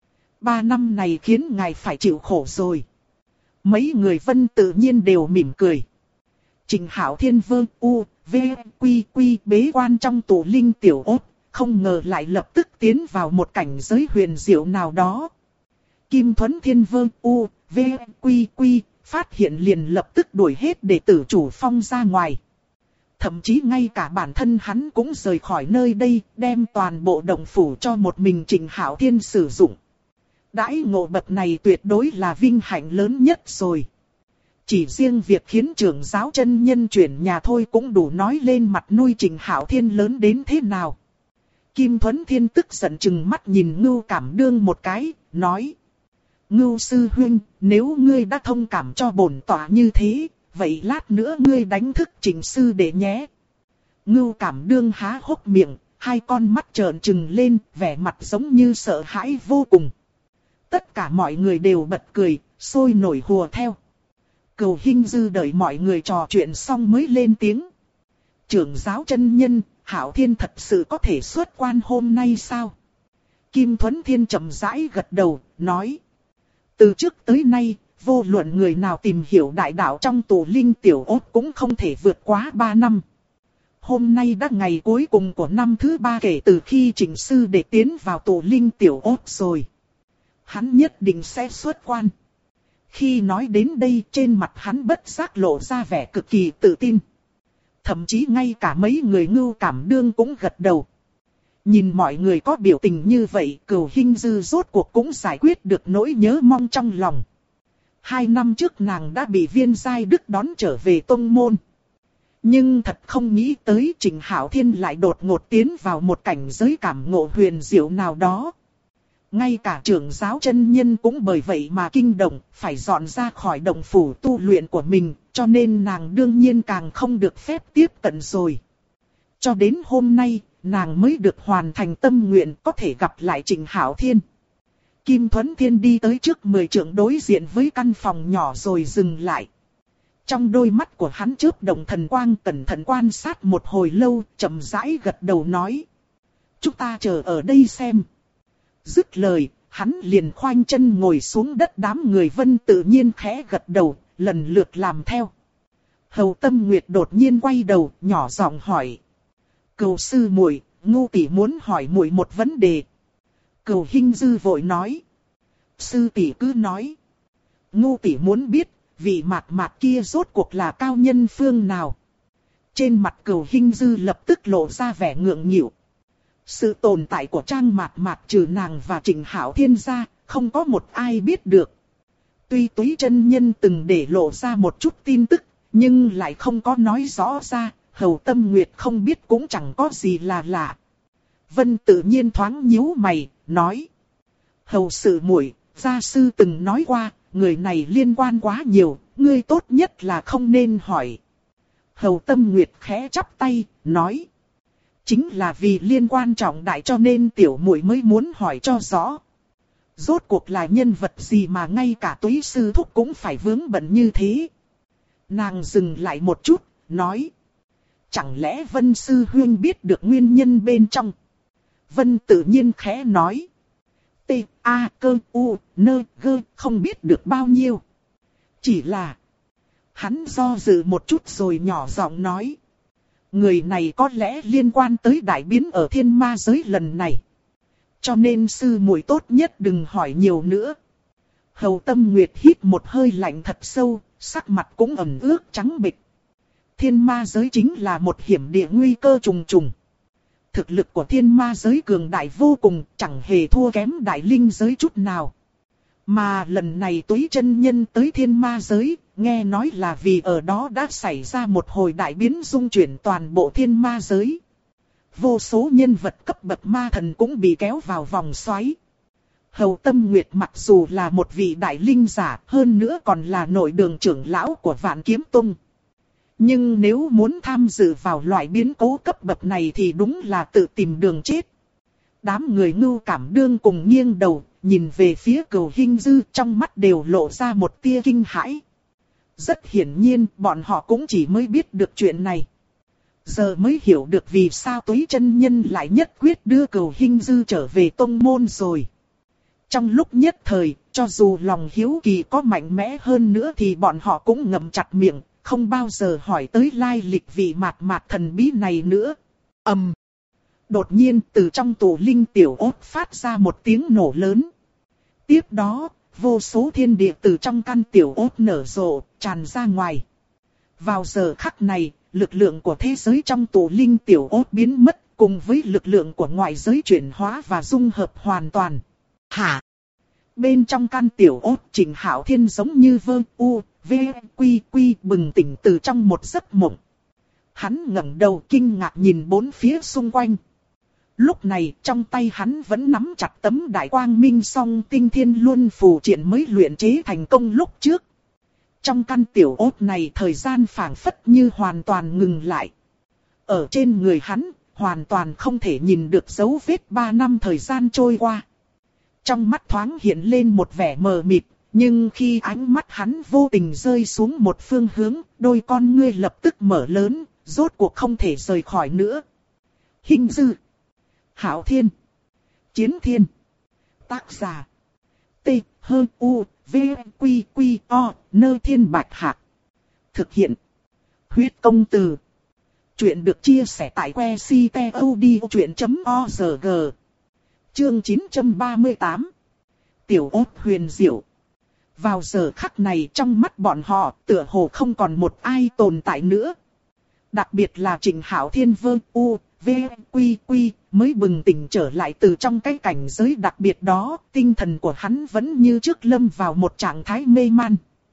3 năm này khiến ngài phải chịu khổ rồi. Mấy người Vân tự nhiên đều mỉm cười. Trịnh Hạo Thiên Vương U, V, Quy Quy bế quan trong tổ linh tiểu ốt, không ngờ lại lập tức tiến vào một cảnh giới huyền diệu nào đó. Kim Thuấn Thiên Vương U, V, Quy Quy phát hiện liền lập tức đuổi hết đệ tử chủ phong ra ngoài. Thậm chí ngay cả bản thân hắn cũng rời khỏi nơi đây, đem toàn bộ động phủ cho một mình Trịnh Hạo Thiên sử dụng. Đãi ngộ bậc này tuyệt đối là vinh hạnh lớn nhất rồi. Chỉ riêng việc khiến trưởng giáo chân nhân chuyển nhà thôi cũng đủ nói lên mặt nuôi Trịnh Hạo Thiên lớn đến thế nào. Kim Thuấn Thiên tức giận chừng mắt nhìn Ngưu Cảm Đương một cái, nói. Ngưu sư huynh, nếu ngươi đã thông cảm cho bổn tọa như thế, vậy lát nữa ngươi đánh thức Trịnh sư đệ nhé. Ngưu Cảm Đương há hốc miệng, hai con mắt trợn trừng lên, vẻ mặt giống như sợ hãi vô cùng. Tất cả mọi người đều bật cười, sôi nổi hùa theo. Cửu Hinh Dư đợi mọi người trò chuyện xong mới lên tiếng. Trưởng giáo chân nhân, Hạo Thiên thật sự có thể xuất quan hôm nay sao? Kim Thuấn Thiên chậm rãi gật đầu, nói. Từ trước tới nay, vô luận người nào tìm hiểu đại đạo trong tổ linh tiểu ốt cũng không thể vượt quá 3 năm. Hôm nay đã ngày cuối cùng của năm thứ 3 kể từ khi Trịnh sư đệ tiến vào tổ linh tiểu ốt rồi. Hắn nhất định sẽ xuất quan. Khi nói đến đây trên mặt hắn bất giác lộ ra vẻ cực kỳ tự tin. Thậm chí ngay cả mấy người Ngưu Cảm Đương cũng gật đầu. Nhìn mọi người có biểu tình như vậy, Cửu Hinh Dư rốt cuộc cũng giải quyết được nỗi nhớ mong trong lòng. 2 năm trước nàng đã bị Viên Giai Đức đón trở về tông môn. Nhưng thật không nghĩ tới Trịnh Hạo Thiên lại đột ngột tiến vào một cảnh giới cảm ngộ huyền diệu nào đó. Ngay cả trưởng giáo chân nhân cũng bởi vậy mà kinh động, phải dọn ra khỏi động phủ tu luyện của mình, cho nên nàng đương nhiên càng không được phép tiếp cận rồi. Cho đến hôm nay, nàng mới được hoàn thành tâm nguyện có thể gặp lại Trịnh Hạo Thiên. Kim Thuấn Thiên đi tới trước 10 trượng đối diện với căn phòng nhỏ rồi dừng lại. Trong đôi mắt của hắn chớp động thần quang, cẩn thận quan sát một hồi lâu, chậm rãi gật đầu nói. Chúng ta chờ ở đây xem. Dứt lời, hắn liền khoanh chân ngồi xuống đất. Đám người Vân tự nhiên khẽ gật đầu, lần lượt làm theo. Hầu Tâm Nguyệt đột nhiên quay đầu, nhỏ giọng hỏi. Cừu sư muội, Ngô tỷ muốn hỏi muội một vấn đề. Cừu Hinh Dư vội nói. Sư tỷ cứ nói. Ngô tỷ muốn biết, vị mạt mạt kia rốt cuộc là cao nhân phương nào. Trên mặt Cừu Hinh Dư lập tức lộ ra vẻ ngượng nghịu. Sự tồn tại của Trang Mạt Mạt trừ nàng và Trịnh Hạo Thiên ra, không có một ai biết được. Tuy Túy chân nhân từng để lộ ra một chút tin tức, nhưng lại không có nói rõ ra, Hầu Tâm Nguyệt không biết cũng chẳng có gì là lạ. Vân tự nhiên thoáng nhíu mày, nói. Hầu sự muội, gia sư từng nói qua, người này liên quan quá nhiều, ngươi tốt nhất là không nên hỏi. Hầu Tâm Nguyệt khẽ chắp tay, nói. Chính là vì liên quan trọng đại cho nên tiểu muội mới muốn hỏi cho rõ. Rốt cuộc là nhân vật gì mà ngay cả Túy sư thúc cũng phải vướng bận như thế. Nàng dừng lại một chút, nói. Chẳng lẽ Vân sư huynh biết được nguyên nhân bên trong? Vân tự nhiên khẽ nói. T, A, cơ, U, nơ, gơ, không biết được bao nhiêu. Chỉ là. Hắn do dự một chút rồi nhỏ giọng nói. Người này có lẽ liên quan tới đại biến ở thiên ma giới lần này. Cho nên sư muội tốt nhất đừng hỏi nhiều nữa. Hầu Tâm Nguyệt hít một hơi lạnh thật sâu, sắc mặt cũng ẩm ướt trắng bệch. Thiên ma giới chính là một hiểm địa nguy cơ trùng trùng. Thực lực của thiên ma giới cường đại vô cùng, chẳng hề thua kém đại linh giới chút nào. Mà lần này Túy chân nhân tới thiên ma giới, nghe nói là vì ở đó đã xảy ra một hồi đại biến dung chuyển toàn bộ thiên ma giới. Vô số nhân vật cấp bậc ma thần cũng bị kéo vào vòng xoáy. Hầu Tâm Nguyệt mặc dù là một vị đại linh giả, hơn nữa còn là nội đường trưởng lão của Vạn Kiếm Tông. Nhưng nếu muốn tham dự vào loại biến cố cấp bậc này thì đúng là tự tìm đường chết. Đám người Ngưu Cảm Đương cùng nghiêng đầu, nhìn về phía Cừu Hinh Dư, trong mắt đều lộ ra một tia kinh hãi. Rất hiển nhiên bọn họ cũng chỉ mới biết được chuyện này. Giờ mới hiểu được vì sao Túy chân nhân lại nhất quyết đưa Cừu Hinh Dư trở về tông môn rồi. Trong lúc nhất thời, cho dù lòng hiếu kỳ có mạnh mẽ hơn nữa thì bọn họ cũng ngậm chặt miệng, không bao giờ hỏi tới lai lịch vị mạt mạt thần bí này nữa. Đột nhiên từ trong tủ linh tiểu ốt phát ra một tiếng nổ lớn. Tiếp đó, vô số thiên địa từ trong căn tiểu ốt nở rộ, tràn ra ngoài. Vào giờ khắc này, lực lượng của thế giới trong tủ linh tiểu ốt biến mất, cùng với lực lượng của ngoại giới chuyển hóa và dung hợp hoàn toàn. Hả? Bên trong căn tiểu ốt Trịnh Hạo Thiên giống như vơ u, v, quy quy bừng tỉnh từ trong một giấc mộng. Hắn ngẩng đầu kinh ngạc nhìn bốn phía xung quanh. Lúc này trong tay hắn vẫn nắm chặt tấm đại quang minh song tinh thiên luân phù triện mới luyện chế thành công lúc trước. Trong căn tiểu ốt này thời gian phảng phất như hoàn toàn ngừng lại. Ở trên người hắn, hoàn toàn không thể nhìn được dấu vết 3 năm thời gian trôi qua. Trong mắt thoáng hiện lên một vẻ mờ mịt, nhưng khi ánh mắt hắn vô tình rơi xuống một phương hướng, đôi con ngươi lập tức mở lớn, rốt cuộc không thể rời khỏi nữa. Hinh Dư, Hạo Thiên, Chiến Thiên. Tác giả T, H, U, V, Quy, Quy, O, Nơ Thiên Bạch Hạc. Thực hiện Huyết Công Từ. Chuyện được chia sẻ tại que ctod.org. Chương 938. Tiểu ốt huyền diệu. Vào giờ khắc này trong mắt bọn họ tựa hồ không còn một ai tồn tại nữa. Đặc biệt là Trịnh Hạo Thiên vơ u, v, quy quy mới bừng tỉnh trở lại từ trong cái cảnh giới đặc biệt đó. Tinh thần của hắn vẫn như trước lâm vào một trạng thái mê man.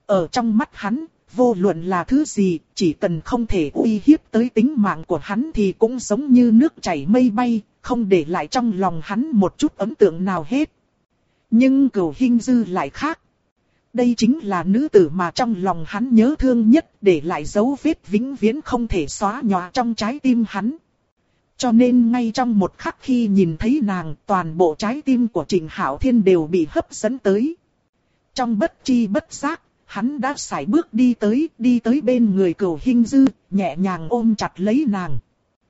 Ở trong mắt hắn, vô luận là thứ gì, chỉ cần không thể uy hiếp tới tính mạng của hắn thì cũng giống như nước chảy mây bay, không để lại trong lòng hắn một chút ấn tượng nào hết. Nhưng Cửu Hinh Dư lại khác. Đây chính là nữ tử mà trong lòng hắn nhớ thương nhất, để lại dấu vết vĩnh viễn không thể xóa nhòa trong trái tim hắn. Cho nên ngay trong một khắc khi nhìn thấy nàng, toàn bộ trái tim của Trịnh Hạo Thiên đều bị hấp dẫn tới. Trong bất tri bất giác, hắn đã sải bước đi tới bên người Cửu Hinh Dư, nhẹ nhàng ôm chặt lấy nàng.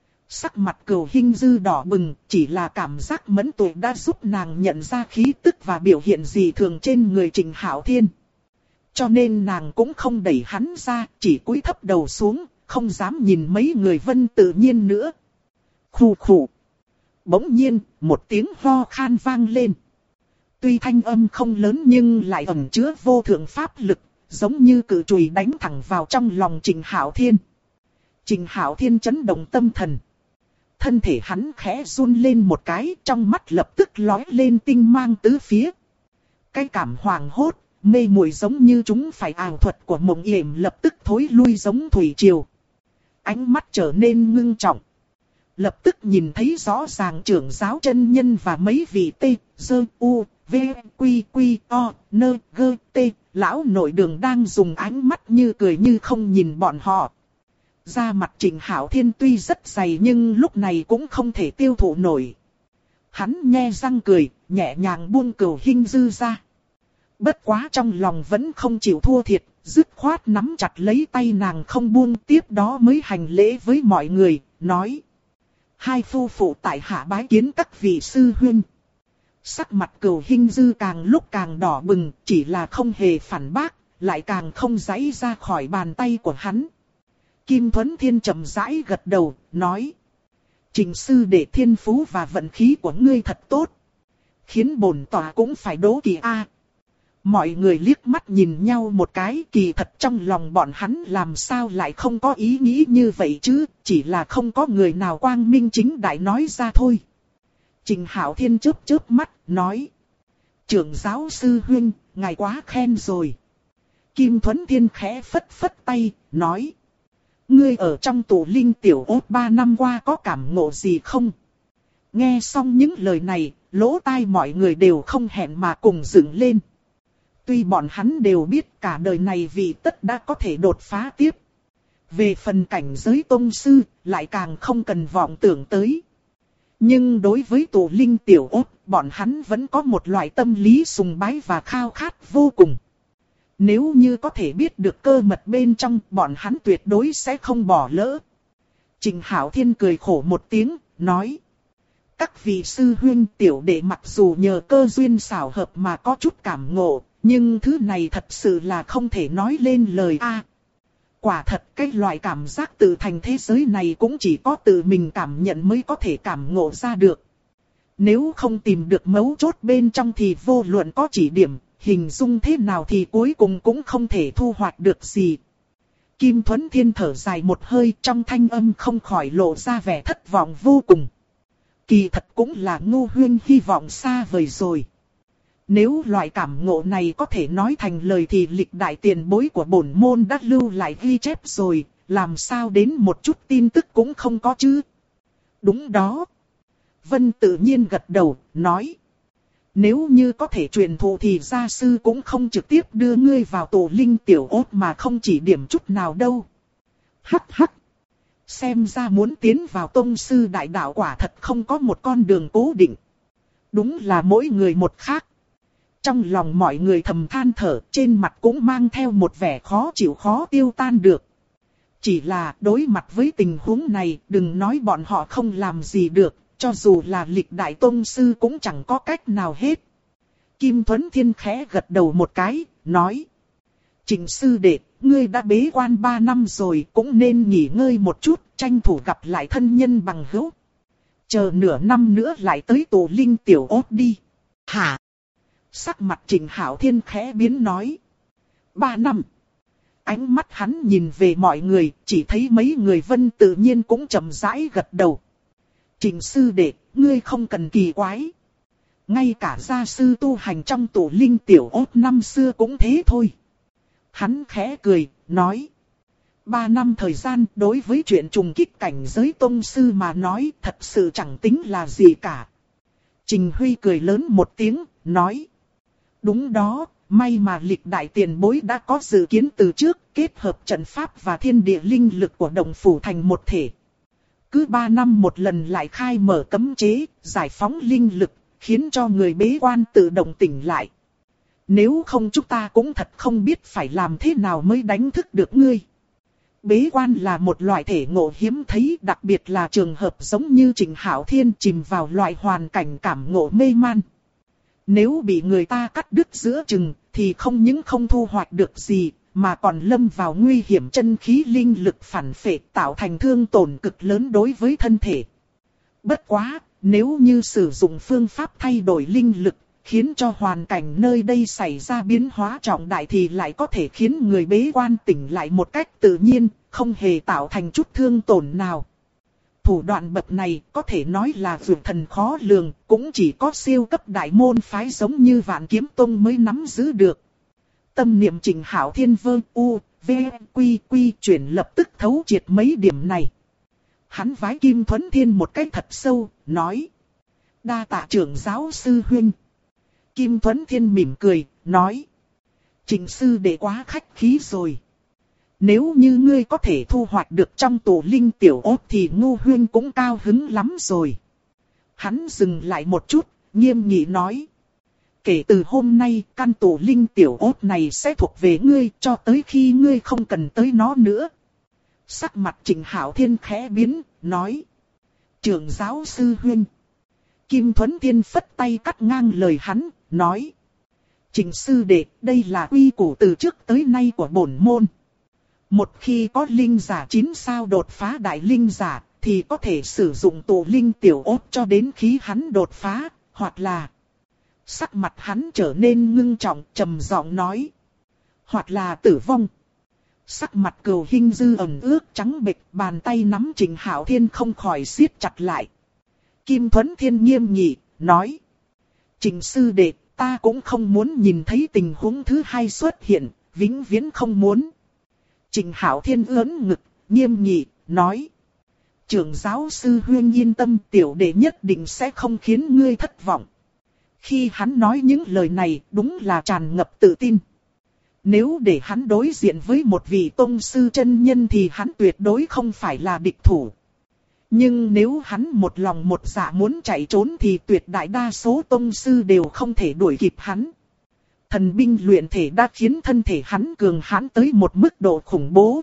Sắc mặt Cửu Hinh Dư đỏ bừng, chỉ là cảm giác mẫn tuệ đã giúp nàng nhận ra khí tức và biểu hiện dị thường trên người Trịnh Hạo Thiên. Cho nên nàng cũng không đẩy hắn ra, chỉ cúi thấp đầu xuống, không dám nhìn mấy người Vân Tự Nhiên nữa. Khụ khụ. Bỗng nhiên, một tiếng ho khan vang lên. Tuy thanh âm không lớn nhưng lại ẩn chứa vô thượng pháp lực, giống như cự chùy đánh thẳng vào trong lòng Trịnh Hạo Thiên. Trịnh Hạo Thiên chấn động tâm thần. Thân thể hắn khẽ run lên một cái, trong mắt lập tức lóe lên tinh mang tứ phía. Cái cảm hoàng hốt, mê muội giống như chúng phải ảo thuật của mộng yểm lập tức thối lui giống thủy triều. Ánh mắt trở nên ngưng trọng. Lập tức nhìn thấy rõ ràng trưởng giáo chân nhân và mấy vị tê, dơ, u, v, quy, quy, o, nơ, gơ, tê, lão nội đường đang dùng ánh mắt như cười như không nhìn bọn họ. Da mặt Trịnh Hạo Thiên tuy rất dày nhưng lúc này cũng không thể tiêu thụ nổi. Hắn nhe răng cười, nhẹ nhàng buông Cửu Hinh Dư ra. Bất quá trong lòng vẫn không chịu thua thiệt, dứt khoát nắm chặt lấy tay nàng không buông, tiếp đó mới hành lễ với mọi người, nói. Hai phu phụ tại hạ bái kiến các vị sư huynh. Sắc mặt Cửu Hinh Dư càng lúc càng đỏ bừng, chỉ là không hề phản bác, lại càng không giãy ra khỏi bàn tay của hắn. Kim Thuấn Thiên chậm rãi gật đầu, nói. Trịnh sư đệ thiên phú và vận khí của ngươi thật tốt. Khiến bổn tòa cũng phải đố kỵ a. Mọi người liếc mắt nhìn nhau một cái, kỳ thật trong lòng bọn hắn làm sao lại không có ý nghĩ như vậy chứ, chỉ là không có người nào quang minh chính đại nói ra thôi. Trịnh Hạo Thiên chớp chớp mắt, nói. Trưởng giáo sư huynh, ngài quá khen rồi. Kim Thuấn Thiên khẽ phất phất tay, nói. Ngươi ở trong tụ linh tiểu ốt 3 năm qua có cảm ngộ gì không? Nghe xong những lời này, lỗ tai mọi người đều không hẹn mà cùng dựng lên. Tuy bọn hắn đều biết cả đời này vị tất đã có thể đột phá tiếp. Về phần cảnh giới tông sư, lại càng không cần vọng tưởng tới. Nhưng đối với tụ linh tiểu ốt, bọn hắn vẫn có một loại tâm lý sùng bái và khao khát vô cùng. Nếu như có thể biết được cơ mật bên trong, bọn hắn tuyệt đối sẽ không bỏ lỡ. Trịnh Hạo Thiên cười khổ một tiếng, nói. Các vị sư huynh tiểu đệ mặc dù nhờ cơ duyên xảo hợp mà có chút cảm ngộ, nhưng thứ này thật sự là không thể nói lên lời a. Quả thật cái loại cảm giác tự thành thế giới này cũng chỉ có tự mình cảm nhận mới có thể cảm ngộ ra được. Nếu không tìm được mấu chốt bên trong thì vô luận có chỉ điểm, hình dung thế nào thì cuối cùng cũng không thể thu hoạch được gì. Kim Thuấn Thiên thở dài một hơi, trong thanh âm không khỏi lộ ra vẻ thất vọng vô cùng. Kỳ thật cũng là Ngô Huyên hy vọng xa vời rồi. Nếu loại cảm ngộ này có thể nói thành lời thì lịch đại tiền bối của bổn môn đã lưu lại ghi chép rồi, làm sao đến một chút tin tức cũng không có chứ. Đúng đó. Vân tự nhiên gật đầu, nói. Nếu như có thể truyền thụ thì gia sư cũng không trực tiếp đưa ngươi vào tổ linh tiểu ốt mà không chỉ điểm chút nào đâu. Hắc hắc. Xem ra muốn tiến vào tông sư đại đạo quả thật không có một con đường cố định. Đúng là mỗi người một khác. Trong lòng mọi người thầm than thở, trên mặt cũng mang theo một vẻ khó chịu khó tiêu tan được. Chỉ là đối mặt với tình huống này, đừng nói bọn họ không làm gì được, cho dù là lịch đại tông sư cũng chẳng có cách nào hết. Kim Thuấn Thiên khẽ gật đầu một cái, nói. Trịnh sư đệ, ngươi đã bế quan 3 năm rồi, cũng nên nghỉ ngơi một chút, tranh thủ gặp lại thân nhân bằng hữu. Chờ nửa năm nữa lại tới tổ linh tiểu ốt đi. Hả? Sắc mặt Trịnh Hạo Thiên khẽ biến nói. 3 năm. Ánh mắt hắn nhìn về mọi người, chỉ thấy mấy người Vân tự nhiên cũng chậm rãi gật đầu. Trịnh sư đệ, ngươi không cần kỳ quái. Ngay cả gia sư tu hành trong tổ linh tiểu ốt năm xưa cũng thế thôi. Hắn khẽ cười, nói. 3 năm thời gian đối với chuyện trùng kích cảnh giới tông sư mà nói thật sự chẳng tính là gì cả. Trình Huy cười lớn một tiếng, nói. Đúng đó, may mà lịch đại tiền bối đã có dự kiến từ trước, kết hợp trận pháp và thiên địa linh lực của đồng phủ thành một thể. Cứ 3 năm một lần lại khai mở cấm chế, giải phóng linh lực, khiến cho người bế quan tự động tỉnh lại. Nếu không chúng ta cũng thật không biết phải làm thế nào mới đánh thức được ngươi. Bế quan là một loại thể ngộ hiếm thấy, đặc biệt là trường hợp giống như Trình Hạo Thiên chìm vào loại hoàn cảnh cảm ngộ mê man. Nếu bị người ta cắt đứt giữa chừng, thì không những không thu hoạch được gì, mà còn lâm vào nguy hiểm chân khí linh lực phản phệ tạo thành thương tổn cực lớn đối với thân thể. Bất quá, nếu như sử dụng phương pháp thay đổi linh lực, khiến cho hoàn cảnh nơi đây xảy ra biến hóa trọng đại thì lại có thể khiến người bế quan tỉnh lại một cách tự nhiên, không hề tạo thành chút thương tổn nào. Thủ đoạn bậc này có thể nói là vượt thần khó lường, cũng chỉ có siêu cấp đại môn phái giống như Vạn Kiếm Tông mới nắm giữ được. Tâm niệm Trình Hạo Thiên vơ u, v, quy quy chuyển lập tức thấu triệt mấy điểm này. Hắn vái Kim Thuấn Thiên một cái thật sâu, nói. Đa tạ trưởng giáo sư huynh. Kim Thuấn Thiên mỉm cười, nói. Trình sư đệ quá khách khí rồi. Nếu như ngươi có thể thu hoạch được trong tổ linh tiểu ốt thì Ngô huynh cũng cao hứng lắm rồi. Hắn dừng lại một chút, nghiêm nghị nói. Kể từ hôm nay, căn tổ linh tiểu ốt này sẽ thuộc về ngươi cho tới khi ngươi không cần tới nó nữa. Sắc mặt Trình Hạo Thiên khẽ biến, nói. Trưởng giáo sư huynh. Kim Thuấn Thiên phất tay cắt ngang lời hắn, nói. Trình sư đệ, đây là quy củ từ trước tới nay của bổn môn. Một khi có linh giả 9 sao đột phá đại linh giả, thì có thể sử dụng tổ linh tiểu ốt cho đến khi hắn đột phá, hoặc là... Sắc mặt hắn trở nên ngưng trọng, trầm giọng nói. Hoặc là tử vong. Sắc mặt Cừu Hinh Dư ẩn ướt trắng bệch, bàn tay nắm Trình Hạo Thiên không khỏi siết chặt lại. Kim Thuấn Thiên nghiêm nghị, nói. Trình sư đệ, ta cũng không muốn nhìn thấy tình huống thứ hai xuất hiện, vĩnh viễn không muốn. Trình Hạo Thiên ưỡn ngực, nghiêm nghị, nói. Trưởng giáo sư huynh yên tâm, tiểu đệ nhất định sẽ không khiến ngươi thất vọng. Khi hắn nói những lời này, đúng là tràn ngập tự tin. Nếu để hắn đối diện với một vị tông sư chân nhân thì hắn tuyệt đối không phải là địch thủ. Nhưng nếu hắn một lòng một dạ muốn chạy trốn thì tuyệt đại đa số tông sư đều không thể đuổi kịp hắn. Thần binh luyện thể đã khiến thân thể hắn cường hãn tới một mức độ khủng bố.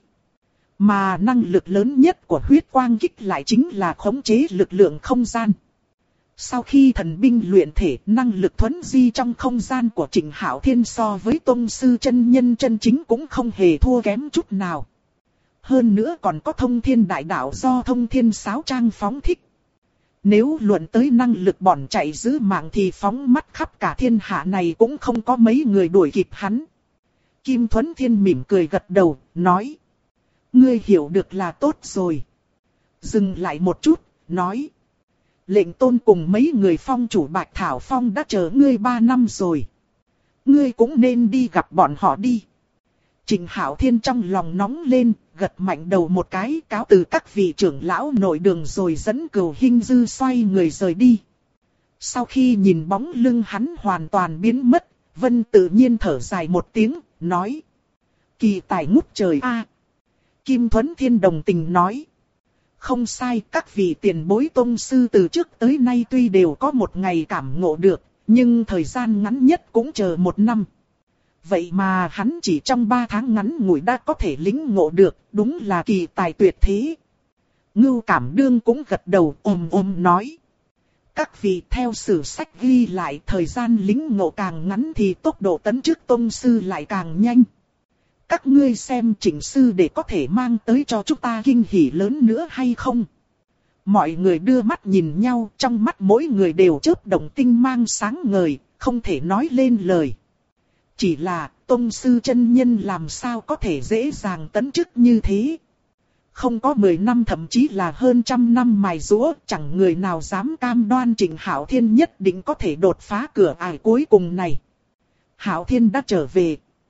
Mà năng lực lớn nhất của huyết quang kích lại chính là khống chế lực lượng không gian. Sau khi thần binh luyện thể, năng lực thuấn di trong không gian của Trình Hạo Thiên so với tông sư chân nhân chân chính cũng không hề thua kém chút nào. Hơn nữa còn có thông thiên đại đạo do thông thiên sáo trang phóng thích. Nếu luận tới năng lực bỏn chạy giữ mạng thì phóng mắt khắp cả thiên hạ này cũng không có mấy người đuổi kịp hắn. Kim Thuấn Thiên mỉm cười gật đầu, nói. Ngươi hiểu được là tốt rồi. Dừng lại một chút, nói. Lệnh tôn cùng mấy người phong chủ Bạch Thảo Phong đã chờ ngươi 3 năm rồi. Ngươi cũng nên đi gặp bọn họ đi. Trình Hạo Thiên trong lòng nóng lên, gật mạnh đầu một cái, cáo từ các vị trưởng lão nội đường rồi dẫn Cừu Hinh Dư xoay người rời đi. Sau khi nhìn bóng lưng hắn hoàn toàn biến mất, Vân tự nhiên thở dài một tiếng, nói. Kỳ tài ngút trời a. Kim Thuấn Thiên đồng tình nói. Không sai, các vị tiền bối tông sư từ trước tới nay tuy đều có một ngày cảm ngộ được, nhưng thời gian ngắn nhất cũng chờ 1 năm. Vậy mà hắn chỉ trong 3 tháng ngắn ngủi đã có thể lĩnh ngộ được, đúng là kỳ tài tuyệt thế. Ngưu Cảm Đương cũng gật đầu ôm nói. Các vị theo sử sách ghi lại thời gian lĩnh ngộ càng ngắn thì tốc độ tấn chức tông sư lại càng nhanh. Các ngươi xem Trình sư để có thể mang tới cho chúng ta kinh hỉ lớn nữa hay không? Mọi người đưa mắt nhìn nhau, trong mắt mỗi người đều chớp động tinh mang sáng ngời, không thể nói lên lời. Chỉ là, tông sư chân nhân làm sao có thể dễ dàng tấn chức như thế? Không có 10 năm thậm chí là hơn 100 năm mài giũa, chẳng người nào dám cam đoan Trình Hạo Thiên nhất định có thể đột phá cửa ải cuối cùng này. Hạo Thiên đã trở về.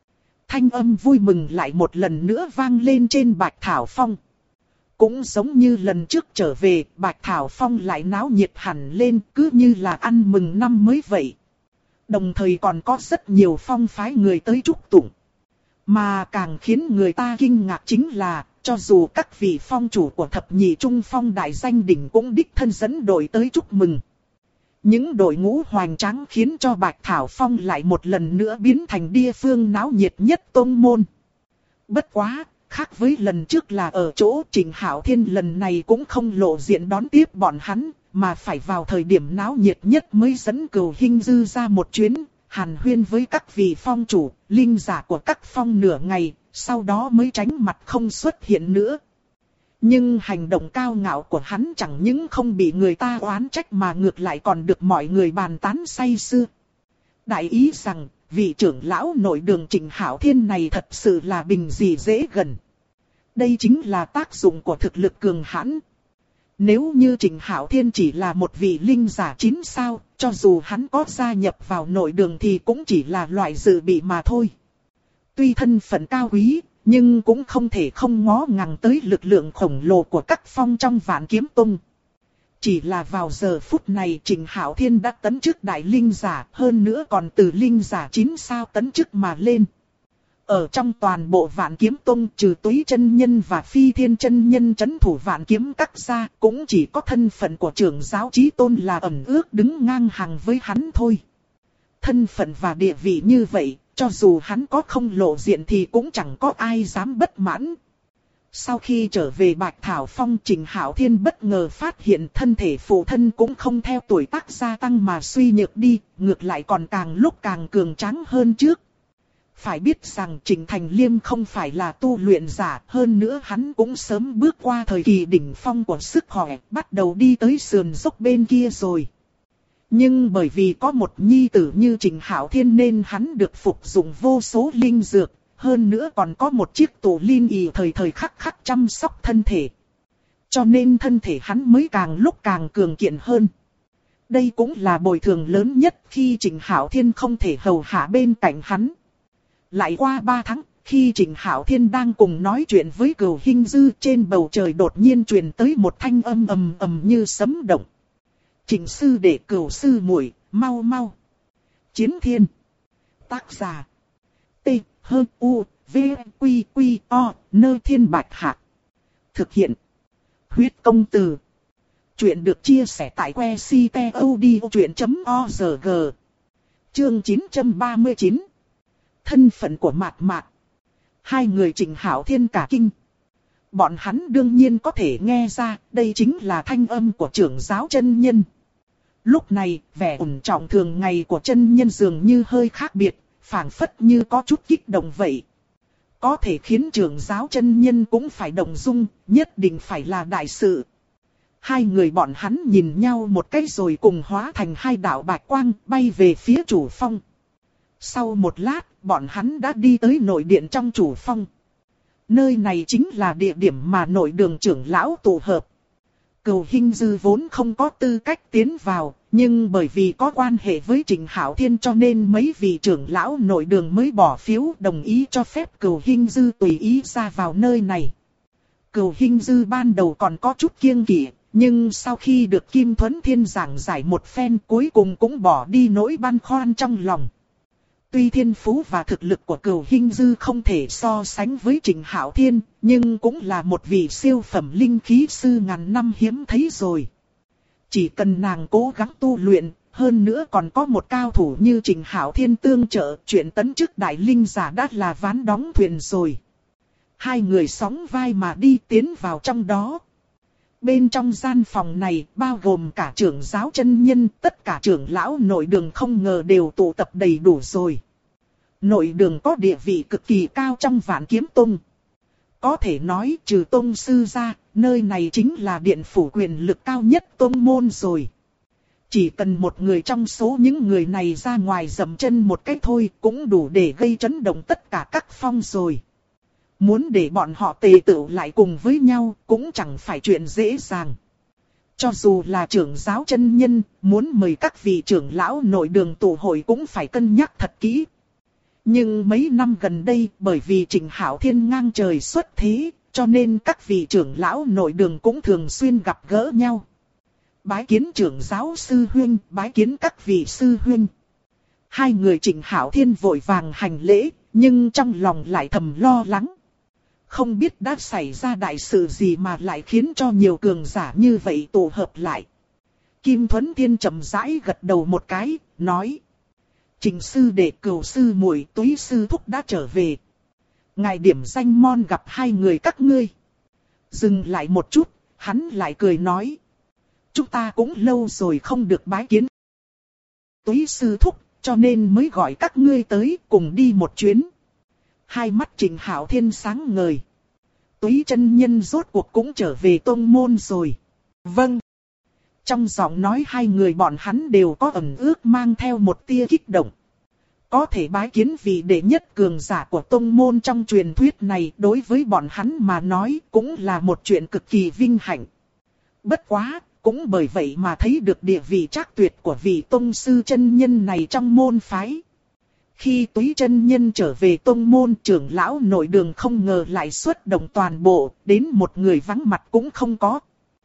Thanh âm vui mừng lại một lần nữa vang lên trên Bạch Thảo Phong. Cũng giống như lần trước trở về, Bạch Thảo Phong lại náo nhiệt hẳn lên, cứ như là ăn mừng năm mới vậy. Đồng thời còn có rất nhiều phong phái người tới chúc tụng. Mà càng khiến người ta kinh ngạc chính là, cho dù các vị phong chủ của thập nhị trung phong đại danh đỉnh cũng đích thân dẫn đội tới chúc mừng. Những đội ngũ hoành tráng khiến cho Bạch Thảo Phong lại một lần nữa biến thành địa phương náo nhiệt nhất tông môn. Bất quá, khác với lần trước là ở chỗ Trịnh Hạo Thiên lần này cũng không lộ diện đón tiếp bọn hắn, mà phải vào thời điểm náo nhiệt nhất mới dẫn Cửu Hinh Dư ra một chuyến, hàn huyên với các vị phong chủ, linh giả của các phong nửa ngày, sau đó mới tránh mặt không xuất hiện nữa. Nhưng hành động cao ngạo của hắn chẳng những không bị người ta oán trách mà ngược lại còn được mọi người bàn tán say sưa. Đại ý rằng, vị trưởng lão nội đường Trịnh Hạo Thiên này thật sự là bình gì dễ gần. Đây chính là tác dụng của thực lực cường hãn. Nếu như Trịnh Hạo Thiên chỉ là một vị linh giả 9 sao, cho dù hắn có gia nhập vào nội đường thì cũng chỉ là loại dự bị mà thôi. Tuy thân phận cao quý, nhưng cũng không thể không ngó ngàng tới lực lượng khổng lồ của các phong trong Vạn Kiếm Tông. Chỉ là vào giờ phút này Trịnh Hạo Thiên đã tấn chức đại linh giả, hơn nữa còn từ linh giả 9 sao tấn chức mà lên. Ở trong toàn bộ Vạn Kiếm Tông trừ Túy chân nhân và Phi Thiên chân nhân trấn thủ Vạn Kiếm các ra, cũng chỉ có thân phận của trưởng giáo Chí Tôn là ẩn ước đứng ngang hàng với hắn thôi. Thân phận và địa vị như vậy, cho dù hắn có không lộ diện thì cũng chẳng có ai dám bất mãn. Sau khi trở về Bạch Thảo Phong, Trịnh Hạo Thiên bất ngờ phát hiện thân thể phụ thân cũng không theo tuổi tác gia tăng mà suy nhược đi, ngược lại còn càng lúc càng cường tráng hơn trước. Phải biết rằng Trịnh Thành Liêm không phải là tu luyện giả, hơn nữa hắn cũng sớm bước qua thời kỳ đỉnh phong của sức khỏe, bắt đầu đi tới sườn dốc bên kia rồi. Nhưng bởi vì có một nhi tử như Trịnh Hạo Thiên nên hắn được phục dụng vô số linh dược, hơn nữa còn có một chiếc tủ linh y thời thời khắc khắc chăm sóc thân thể. Cho nên thân thể hắn mới càng lúc càng cường kiện hơn. Đây cũng là bồi thường lớn nhất khi Trịnh Hạo Thiên không thể hầu hạ bên cạnh hắn. Lại qua 3 tháng, khi Trịnh Hạo Thiên đang cùng nói chuyện với Cửu Hinh Dư, trên bầu trời đột nhiên truyền tới một thanh âm ầm ầm như sấm động. Trịnh sư đệ, Cửu sư muội, mau mau. Chiến thiên. Tác giả. T, H, U, V, Quy, Quy, O, Nơ Thiên Bạch Hạc. Thực hiện. Huyết công từ. Chuyện được chia sẻ tại que ctod.org. Chương 939. Thân phận của Mạt Mạt. Hai người Trịnh Hạo Thiên cả kinh. Bọn hắn đương nhiên có thể nghe ra, đây chính là thanh âm của trưởng giáo chân nhân. Lúc này, vẻ ổn trọng thường ngày của chân nhân dường như hơi khác biệt, phảng phất như có chút kích động vậy. Có thể khiến trưởng giáo chân nhân cũng phải động dung, nhất định phải là đại sự. Hai người bọn hắn nhìn nhau một cái rồi cùng hóa thành hai đạo bạch quang bay về phía chủ phong. Sau một lát, bọn hắn đã đi tới nội điện trong chủ phong. Nơi này chính là địa điểm mà nội đường trưởng lão tụ hợp. Cửu Hinh Dư vốn không có tư cách tiến vào, nhưng bởi vì có quan hệ với Trịnh Hạo Thiên cho nên mấy vị trưởng lão nội đường mới bỏ phiếu đồng ý cho phép Cửu Hinh Dư tùy ý ra vào nơi này. Cửu Hinh Dư ban đầu còn có chút kiêng kỵ, nhưng sau khi được Kim Thuấn Thiên giảng giải một phen cuối cùng cũng bỏ đi nỗi băn khoăn trong lòng. Tuy thiên phú và thực lực của Cửu Hinh Dư không thể so sánh với Trịnh Hạo Thiên, nhưng cũng là một vị siêu phẩm linh khí sư ngàn năm hiếm thấy rồi. Chỉ cần nàng cố gắng tu luyện, hơn nữa còn có một cao thủ như Trịnh Hạo Thiên tương trợ, chuyện tấn chức đại linh giả đã là ván đóng thuyền rồi. Hai người sóng vai mà đi tiến vào trong đó. Bên trong gian phòng này, bao gồm cả trưởng giáo chân nhân, tất cả trưởng lão nội đường không ngờ đều tụ tập đầy đủ rồi. Nội đường có địa vị cực kỳ cao trong Vạn Kiếm Tông. Có thể nói trừ tông sư ra, nơi này chính là điện phủ quyền lực cao nhất tông môn rồi. Chỉ cần một người trong số những người này ra ngoài dậm chân một cái thôi cũng đủ để gây chấn động tất cả các phong rồi. Muốn để bọn họ tề tựu lại cùng với nhau cũng chẳng phải chuyện dễ dàng. Cho dù là trưởng giáo chân nhân, muốn mời các vị trưởng lão nội đường tụ hội cũng phải cân nhắc thật kỹ. Nhưng mấy năm gần đây, bởi vì Trịnh Hạo Thiên ngang trời xuất thế, cho nên các vị trưởng lão nội đường cũng thường xuyên gặp gỡ nhau. Bái kiến trưởng giáo sư huynh, bái kiến các vị sư huynh. Hai người Trịnh Hạo Thiên vội vàng hành lễ, nhưng trong lòng lại thầm lo lắng. Không biết đã xảy ra đại sự gì mà lại khiến cho nhiều cường giả như vậy tụ hợp lại. Kim Thuấn Thiên chậm rãi gật đầu một cái, nói. Trịnh sư đệ, Cửu sư muội, Túy sư thúc đã trở về. Ngài điểm danh mon gặp hai người các ngươi. Dừng lại một chút, hắn lại cười nói. Chúng ta cũng lâu rồi không được bái kiến Túy sư thúc, cho nên mới gọi các ngươi tới cùng đi một chuyến. Hai mắt Trịnh Hạo Thiên sáng ngời. Túy chân nhân rốt cuộc cũng trở về tông môn rồi. Vâng. Trong giọng nói hai người bọn hắn đều có ẩn ước mang theo một tia kích động. Có thể bái kiến vị đệ nhất cường giả của tông môn trong truyền thuyết này, đối với bọn hắn mà nói cũng là một chuyện cực kỳ vinh hạnh. Bất quá, cũng bởi vậy mà thấy được địa vị trác tuyệt của vị tông sư chân nhân này trong môn phái. Khi Túy chân nhân trở về tông môn, trưởng lão nội đường không ngờ lại xuất động toàn bộ, đến một người vắng mặt cũng không có.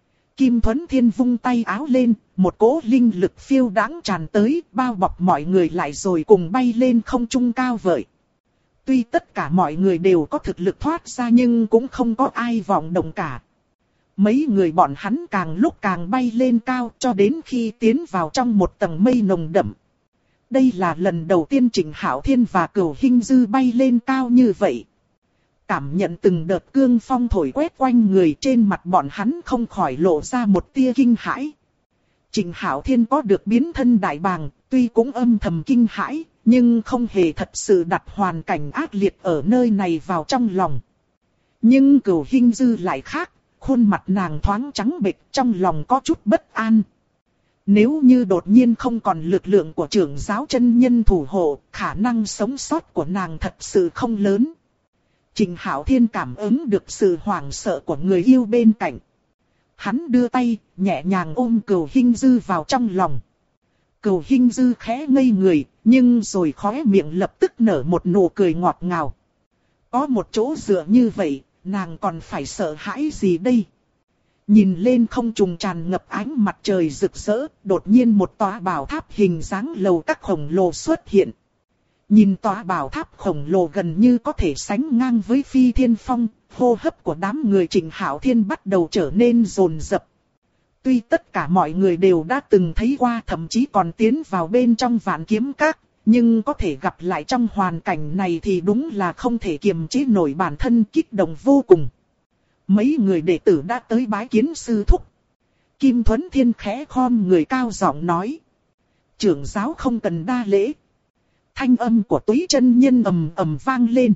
Kim Thuấn Thiên vung tay áo lên, một cỗ linh lực phiêu đãng tràn tới, bao bọc mọi người lại rồi cùng bay lên không trung cao vời. Tuy tất cả mọi người đều có thực lực thoát ra nhưng cũng không có ai vọng động cả. Mấy người bọn hắn càng lúc càng bay lên cao cho đến khi tiến vào trong một tầng mây nồng đậm. Đây là lần đầu tiên Trịnh Hạo Thiên và Cửu Hinh Dư bay lên cao như vậy. Cảm nhận từng đợt cương phong thổi quét quanh người, trên mặt bọn hắn không khỏi lộ ra một tia kinh hãi. Trịnh Hạo Thiên có được biến thân đại bàng, tuy cũng âm thầm kinh hãi, nhưng không hề thật sự đặt hoàn cảnh ác liệt ở nơi này vào trong lòng. Nhưng Cửu Hinh Dư lại khác, khuôn mặt nàng thoáng trắng bệch, trong lòng có chút bất an. Nếu như đột nhiên không còn lực lượng của trưởng giáo chân nhân thủ hộ, khả năng sống sót của nàng thật sự không lớn. Trịnh Hạo Thiên cảm ứng được sự hoảng sợ của người yêu bên cạnh. Hắn đưa tay, nhẹ nhàng ôm Cửu Hinh Dư vào trong lòng. Cửu Hinh Dư khẽ ngây người, nhưng rồi khóe miệng lập tức nở một nụ cười ngọt ngào. Có một chỗ dựa như vậy, nàng còn phải sợ hãi gì đây? Nhìn lên không trung tràn ngập ánh mặt trời rực rỡ, đột nhiên một tòa bảo tháp hình dáng lầu các khổng lồ xuất hiện. Nhìn tòa bảo tháp khổng lồ gần như có thể sánh ngang với Phi Thiên Phong, hô hấp của đám người Trịnh Hạo Thiên bắt đầu trở nên dồn dập. Tuy tất cả mọi người đều đã từng thấy qua, thậm chí còn tiến vào bên trong Vạn Kiếm Các, nhưng có thể gặp lại trong hoàn cảnh này thì đúng là không thể kiềm chế nổi bản thân, kích động vô cùng. Mấy người đệ tử đã tới bái kiến sư thúc. Kim Thuấn Thiên khẽ khom người cao giọng nói. Trưởng giáo không cần đa lễ. Thanh âm của Túy chân nhân ầm ầm vang lên.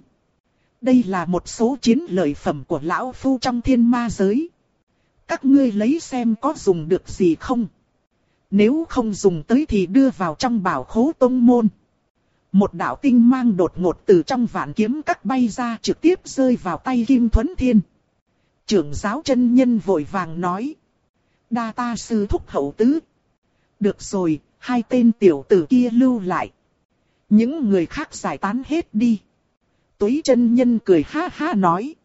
Đây là một số chiến lợi phẩm của lão phu trong thiên ma giới. Các ngươi lấy xem có dùng được gì không? Nếu không dùng tới thì đưa vào trong bảo khố tông môn. Một đạo tinh mang đột ngột từ trong Vạn Kiếm Các bay ra, trực tiếp rơi vào tay Kim Thuấn Thiên. Trưởng giáo chân nhân vội vàng nói. Đa ta sư thúc hậu tứ. Được rồi, hai tên tiểu tử kia lưu lại. Những người khác giải tán hết đi. Túy chân nhân cười ha ha nói.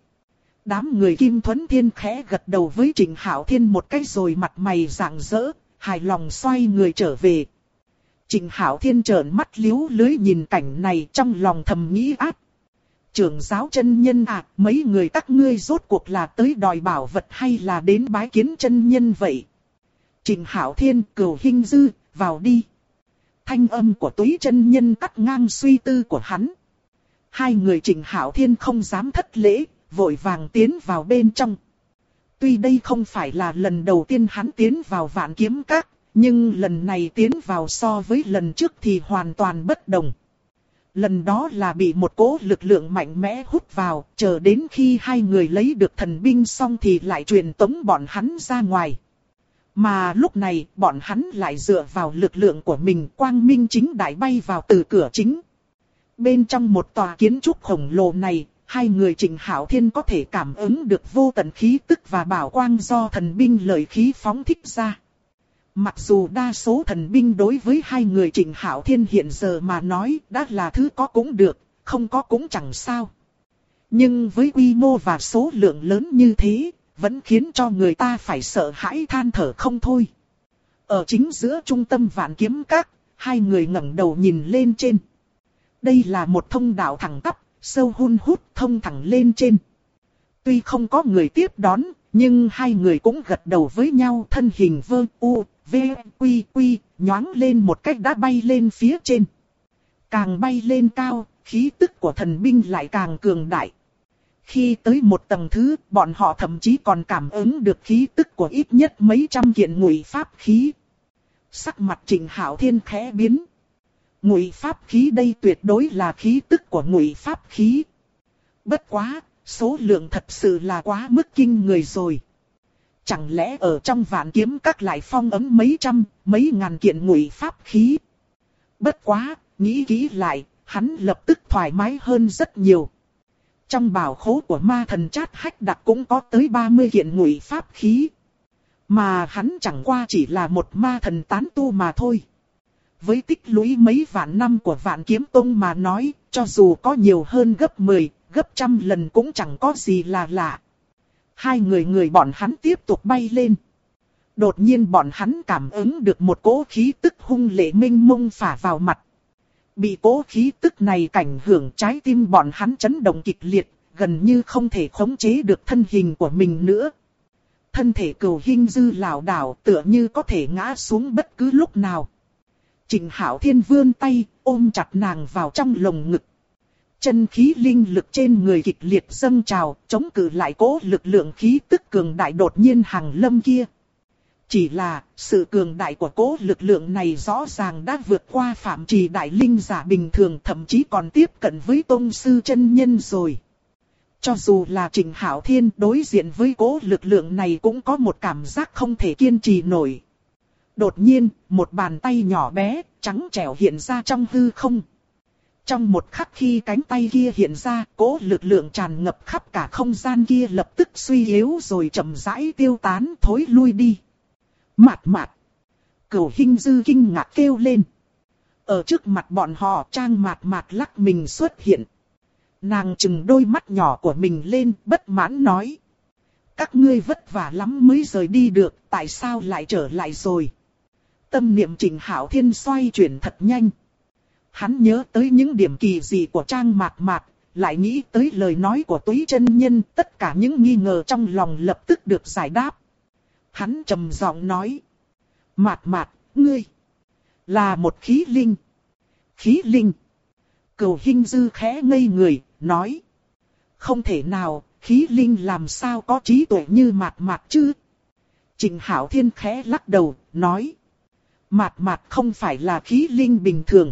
Đám người Kim Thuấn Thiên khẽ gật đầu với Trịnh Hạo Thiên một cái rồi mặt mày rạng rỡ, hài lòng xoay người trở về. Trịnh Hạo Thiên trợn mắt liếu lưới nhìn cảnh này, trong lòng thầm nghĩ ác. Trưởng giáo chân nhân à, mấy người các ngươi rốt cuộc là tới đòi bảo vật hay là đến bái kiến chân nhân vậy? Trịnh Hạo Thiên, Cửu Hinh Dư, vào đi. Thanh âm của Túy chân nhân cắt ngang suy tư của hắn. Hai người Trịnh Hạo Thiên không dám thất lễ, vội vàng tiến vào bên trong. Tuy đây không phải là lần đầu tiên hắn tiến vào Vạn Kiếm Các, nhưng lần này tiến vào so với lần trước thì hoàn toàn bất đồng. Lần đó là bị một cỗ lực lượng mạnh mẽ hút vào, chờ đến khi hai người lấy được thần binh xong thì lại truyền tống bọn hắn ra ngoài. Mà lúc này, bọn hắn lại dựa vào lực lượng của mình quang minh chính đại bay vào từ cửa chính. Bên trong một tòa kiến trúc khổng lồ này, hai người Trịnh Hạo Thiên có thể cảm ứng được vô tận khí tức và bảo quang do thần binh lợi khí phóng thích ra. Mặc dù đa số thần binh đối với hai người Trịnh Hạo Thiên hiện giờ mà nói đã là thứ có cũng được, không có cũng chẳng sao. Nhưng với quy mô và số lượng lớn như thế, vẫn khiến cho người ta phải sợ hãi than thở không thôi. Ở chính giữa trung tâm Vạn Kiếm Các, hai người ngẩng đầu nhìn lên trên. Đây là một thông đạo thẳng tắp, sâu hun hút thông thẳng lên trên. Tuy không có người tiếp đón, nhưng hai người cũng gật đầu với nhau, thân hình vơ u, v, quy quy, nhoáng lên một cách đã bay lên phía trên. Càng bay lên cao, khí tức của thần binh lại càng cường đại. Khi tới một tầng thứ, bọn họ thậm chí còn cảm ứng được khí tức của ít nhất mấy trăm kiện ngụy pháp khí. Sắc mặt Trịnh Hạo Thiên khẽ biến. Ngụy pháp khí đây tuyệt đối là khí tức của ngụy pháp khí. Bất quá, số lượng thật sự là quá mức kinh người rồi. Chẳng lẽ ở trong Vạn Kiếm Các lại phong ấn mấy trăm, mấy ngàn kiện ngụy pháp khí? Bất quá, nghĩ kỹ lại, hắn lập tức thoải mái hơn rất nhiều. Trong bảo khố của ma thần Trát Hách Đặc cũng có tới 30 kiện ngụy pháp khí. Mà hắn chẳng qua chỉ là một ma thần tán tu mà thôi. Với tích lũy mấy vạn năm của Vạn Kiếm Tông mà nói, cho dù có nhiều hơn gấp 10, gấp trăm lần cũng chẳng có gì là lạ. Hai người bọn hắn tiếp tục bay lên. Đột nhiên bọn hắn cảm ứng được một cỗ khí tức hung lệ minh mông phả vào mặt. Bị cỗ khí tức này cảnh hưởng, trái tim bọn hắn chấn động kịch liệt, gần như không thể khống chế được thân hình của mình nữa. Thân thể Cửu Hinh Dư lảo đảo, tựa như có thể ngã xuống bất cứ lúc nào. Trịnh Hạo Thiên vươn tay, ôm chặt nàng vào trong lồng ngực. Chân khí linh lực trên người kịch liệt dâng trào, chống cự lại cỗ lực lượng khí tức cường đại đột nhiên hàng lâm kia. Chỉ là, sự cường đại của cỗ lực lượng này rõ ràng đã vượt qua phạm trì đại linh giả bình thường, thậm chí còn tiếp cận với tông sư chân nhân rồi. Cho dù là Trịnh Hạo Thiên đối diện với cỗ lực lượng này cũng có một cảm giác không thể kiên trì nổi. Đột nhiên, một bàn tay nhỏ bé, trắng trẻo hiện ra trong hư không. Trong một khắc khi cánh tay kia hiện ra, cỗ lực lượng tràn ngập khắp cả không gian kia lập tức suy yếu rồi chậm rãi tiêu tán, thối lui đi. Mạt mạt. Cửu Hinh Dư kinh ngạc kêu lên. Ở trước mặt bọn họ, Trang Mạt Mạt lắc mình xuất hiện. Nàng trừng đôi mắt nhỏ của mình lên, bất mãn nói. Các ngươi vất vả lắm mới rời đi được, tại sao lại trở lại rồi? Tâm niệm Trịnh Hạo Thiên xoay chuyển thật nhanh. Hắn nhớ tới những điểm kỳ dị của Trang Mạt Mạt, lại nghĩ tới lời nói của Túy Chân Nhân, tất cả những nghi ngờ trong lòng lập tức được giải đáp. Hắn trầm giọng nói. Mạt Mạt, ngươi là một khí linh. Khí linh. Cửu Hinh Dư khẽ ngây người, nói. Không thể nào, khí linh làm sao có trí tuệ như Mạt Mạt chứ? Trịnh Hạo Thiên khẽ lắc đầu, nói. Mạt Mạt không phải là khí linh bình thường.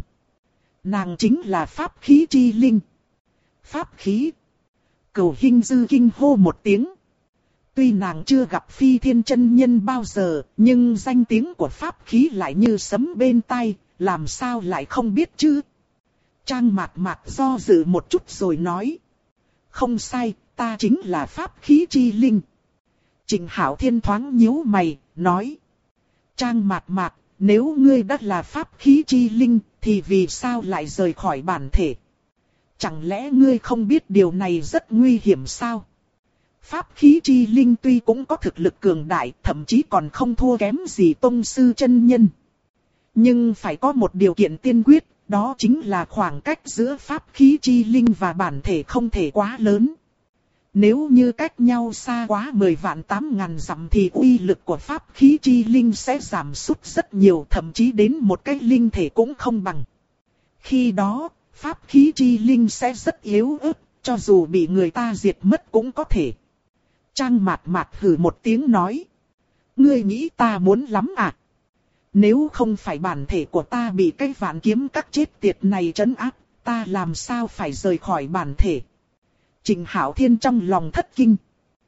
Nàng chính là pháp khí chi linh. Pháp khí. Cửu Hinh Dư kinh hô một tiếng. Tuy nàng chưa gặp Phi Thiên Chân Nhân bao giờ, nhưng danh tiếng của pháp khí lại như sấm bên tai, làm sao lại không biết chứ? Trang Mạt Mạt do dự một chút rồi nói. Không sai, ta chính là pháp khí chi linh. Trịnh Hạo Thiên thoáng nhíu mày, nói. Trang Mạt Mạt, nếu ngươi đã là pháp khí chi linh, thì vì sao lại rời khỏi bản thể? Chẳng lẽ ngươi không biết điều này rất nguy hiểm sao? Pháp khí chi linh tuy cũng có thực lực cường đại, thậm chí còn không thua kém gì tông sư chân nhân. Nhưng phải có một điều kiện tiên quyết, đó chính là khoảng cách giữa pháp khí chi linh và bản thể không thể quá lớn. Nếu như cách nhau xa quá 10 vạn 8 ngàn dặm thì uy lực của pháp khí chi linh sẽ giảm sút rất nhiều, thậm chí đến một cái linh thể cũng không bằng. Khi đó, pháp khí chi linh sẽ rất yếu ớt, cho dù bị người ta diệt mất cũng có thể. Trang Mạt Mạt hừ một tiếng nói. Ngươi nghĩ ta muốn lắm à? Nếu không phải bản thể của ta bị cái Vạn Kiếm Các chết tiệt này trấn áp, ta làm sao phải rời khỏi bản thể? Trịnh Hạo Thiên trong lòng thất kinh.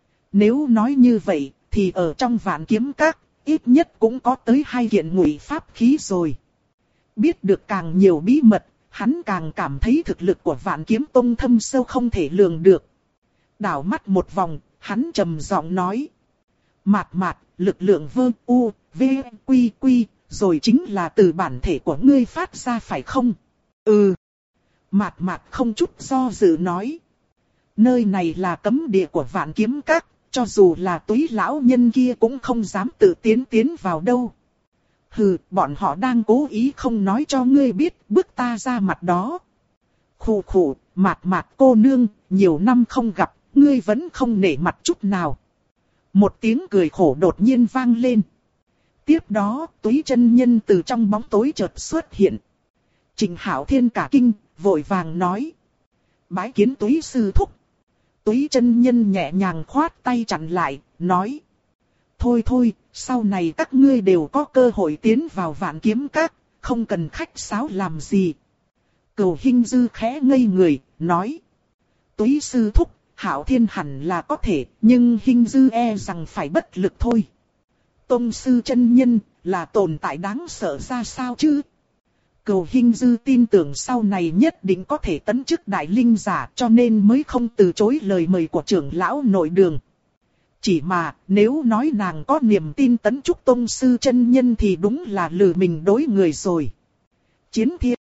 Nếu nói như vậy, thì ở trong Vạn Kiếm Các, ít nhất cũng có tới 2 kiện ngụy pháp khí rồi. Biết được càng nhiều bí mật, hắn càng cảm thấy thực lực của Vạn Kiếm Tông thâm sâu không thể lường được. Đảo mắt một vòng, hắn trầm giọng nói. Mạt Mạt, lực lượng vơ u, v, quy quy, rồi chính là từ bản thể của ngươi phát ra phải không? Ừ. Mạt Mạt không chút do dự nói. Nơi này là cấm địa của Vạn Kiếm Các, cho dù là Túy lão nhân kia cũng không dám tự tiến vào đâu. Hừ, bọn họ đang cố ý không nói cho ngươi biết, bước ta ra mặt đó. Khụ khụ, Mạt Mạt cô nương, nhiều năm không gặp, ngươi vẫn không nể mặt chút nào. Một tiếng cười khổ đột nhiên vang lên. Tiếp đó, Túy chân nhân từ trong bóng tối chợt xuất hiện. Trình Hạo Thiên cả kinh, vội vàng nói. Bái kiến Túy sư thúc. Túy chân nhân nhẹ nhàng khoát tay chặn lại, nói. Thôi thôi, sau này các ngươi đều có cơ hội tiến vào Vạn Kiếm Các, không cần khách sáo làm gì. Cửu Hinh Dư khẽ ngây người, nói. Túy sư thúc, Hạo Thiên hẳn là có thể, nhưng Hinh Dư e rằng phải bất lực thôi. Tông sư chân nhân, là tồn tại đáng sợ ra sao chứ? Cửu Hinh Dư tin tưởng sau này nhất định có thể tấn chức đại linh giả, cho nên mới không từ chối lời mời của trưởng lão nội đường. Chỉ mà, nếu nói nàng có niềm tin tấn chức tông sư chân nhân thì đúng là lừa mình đối người rồi. Chiến thiên.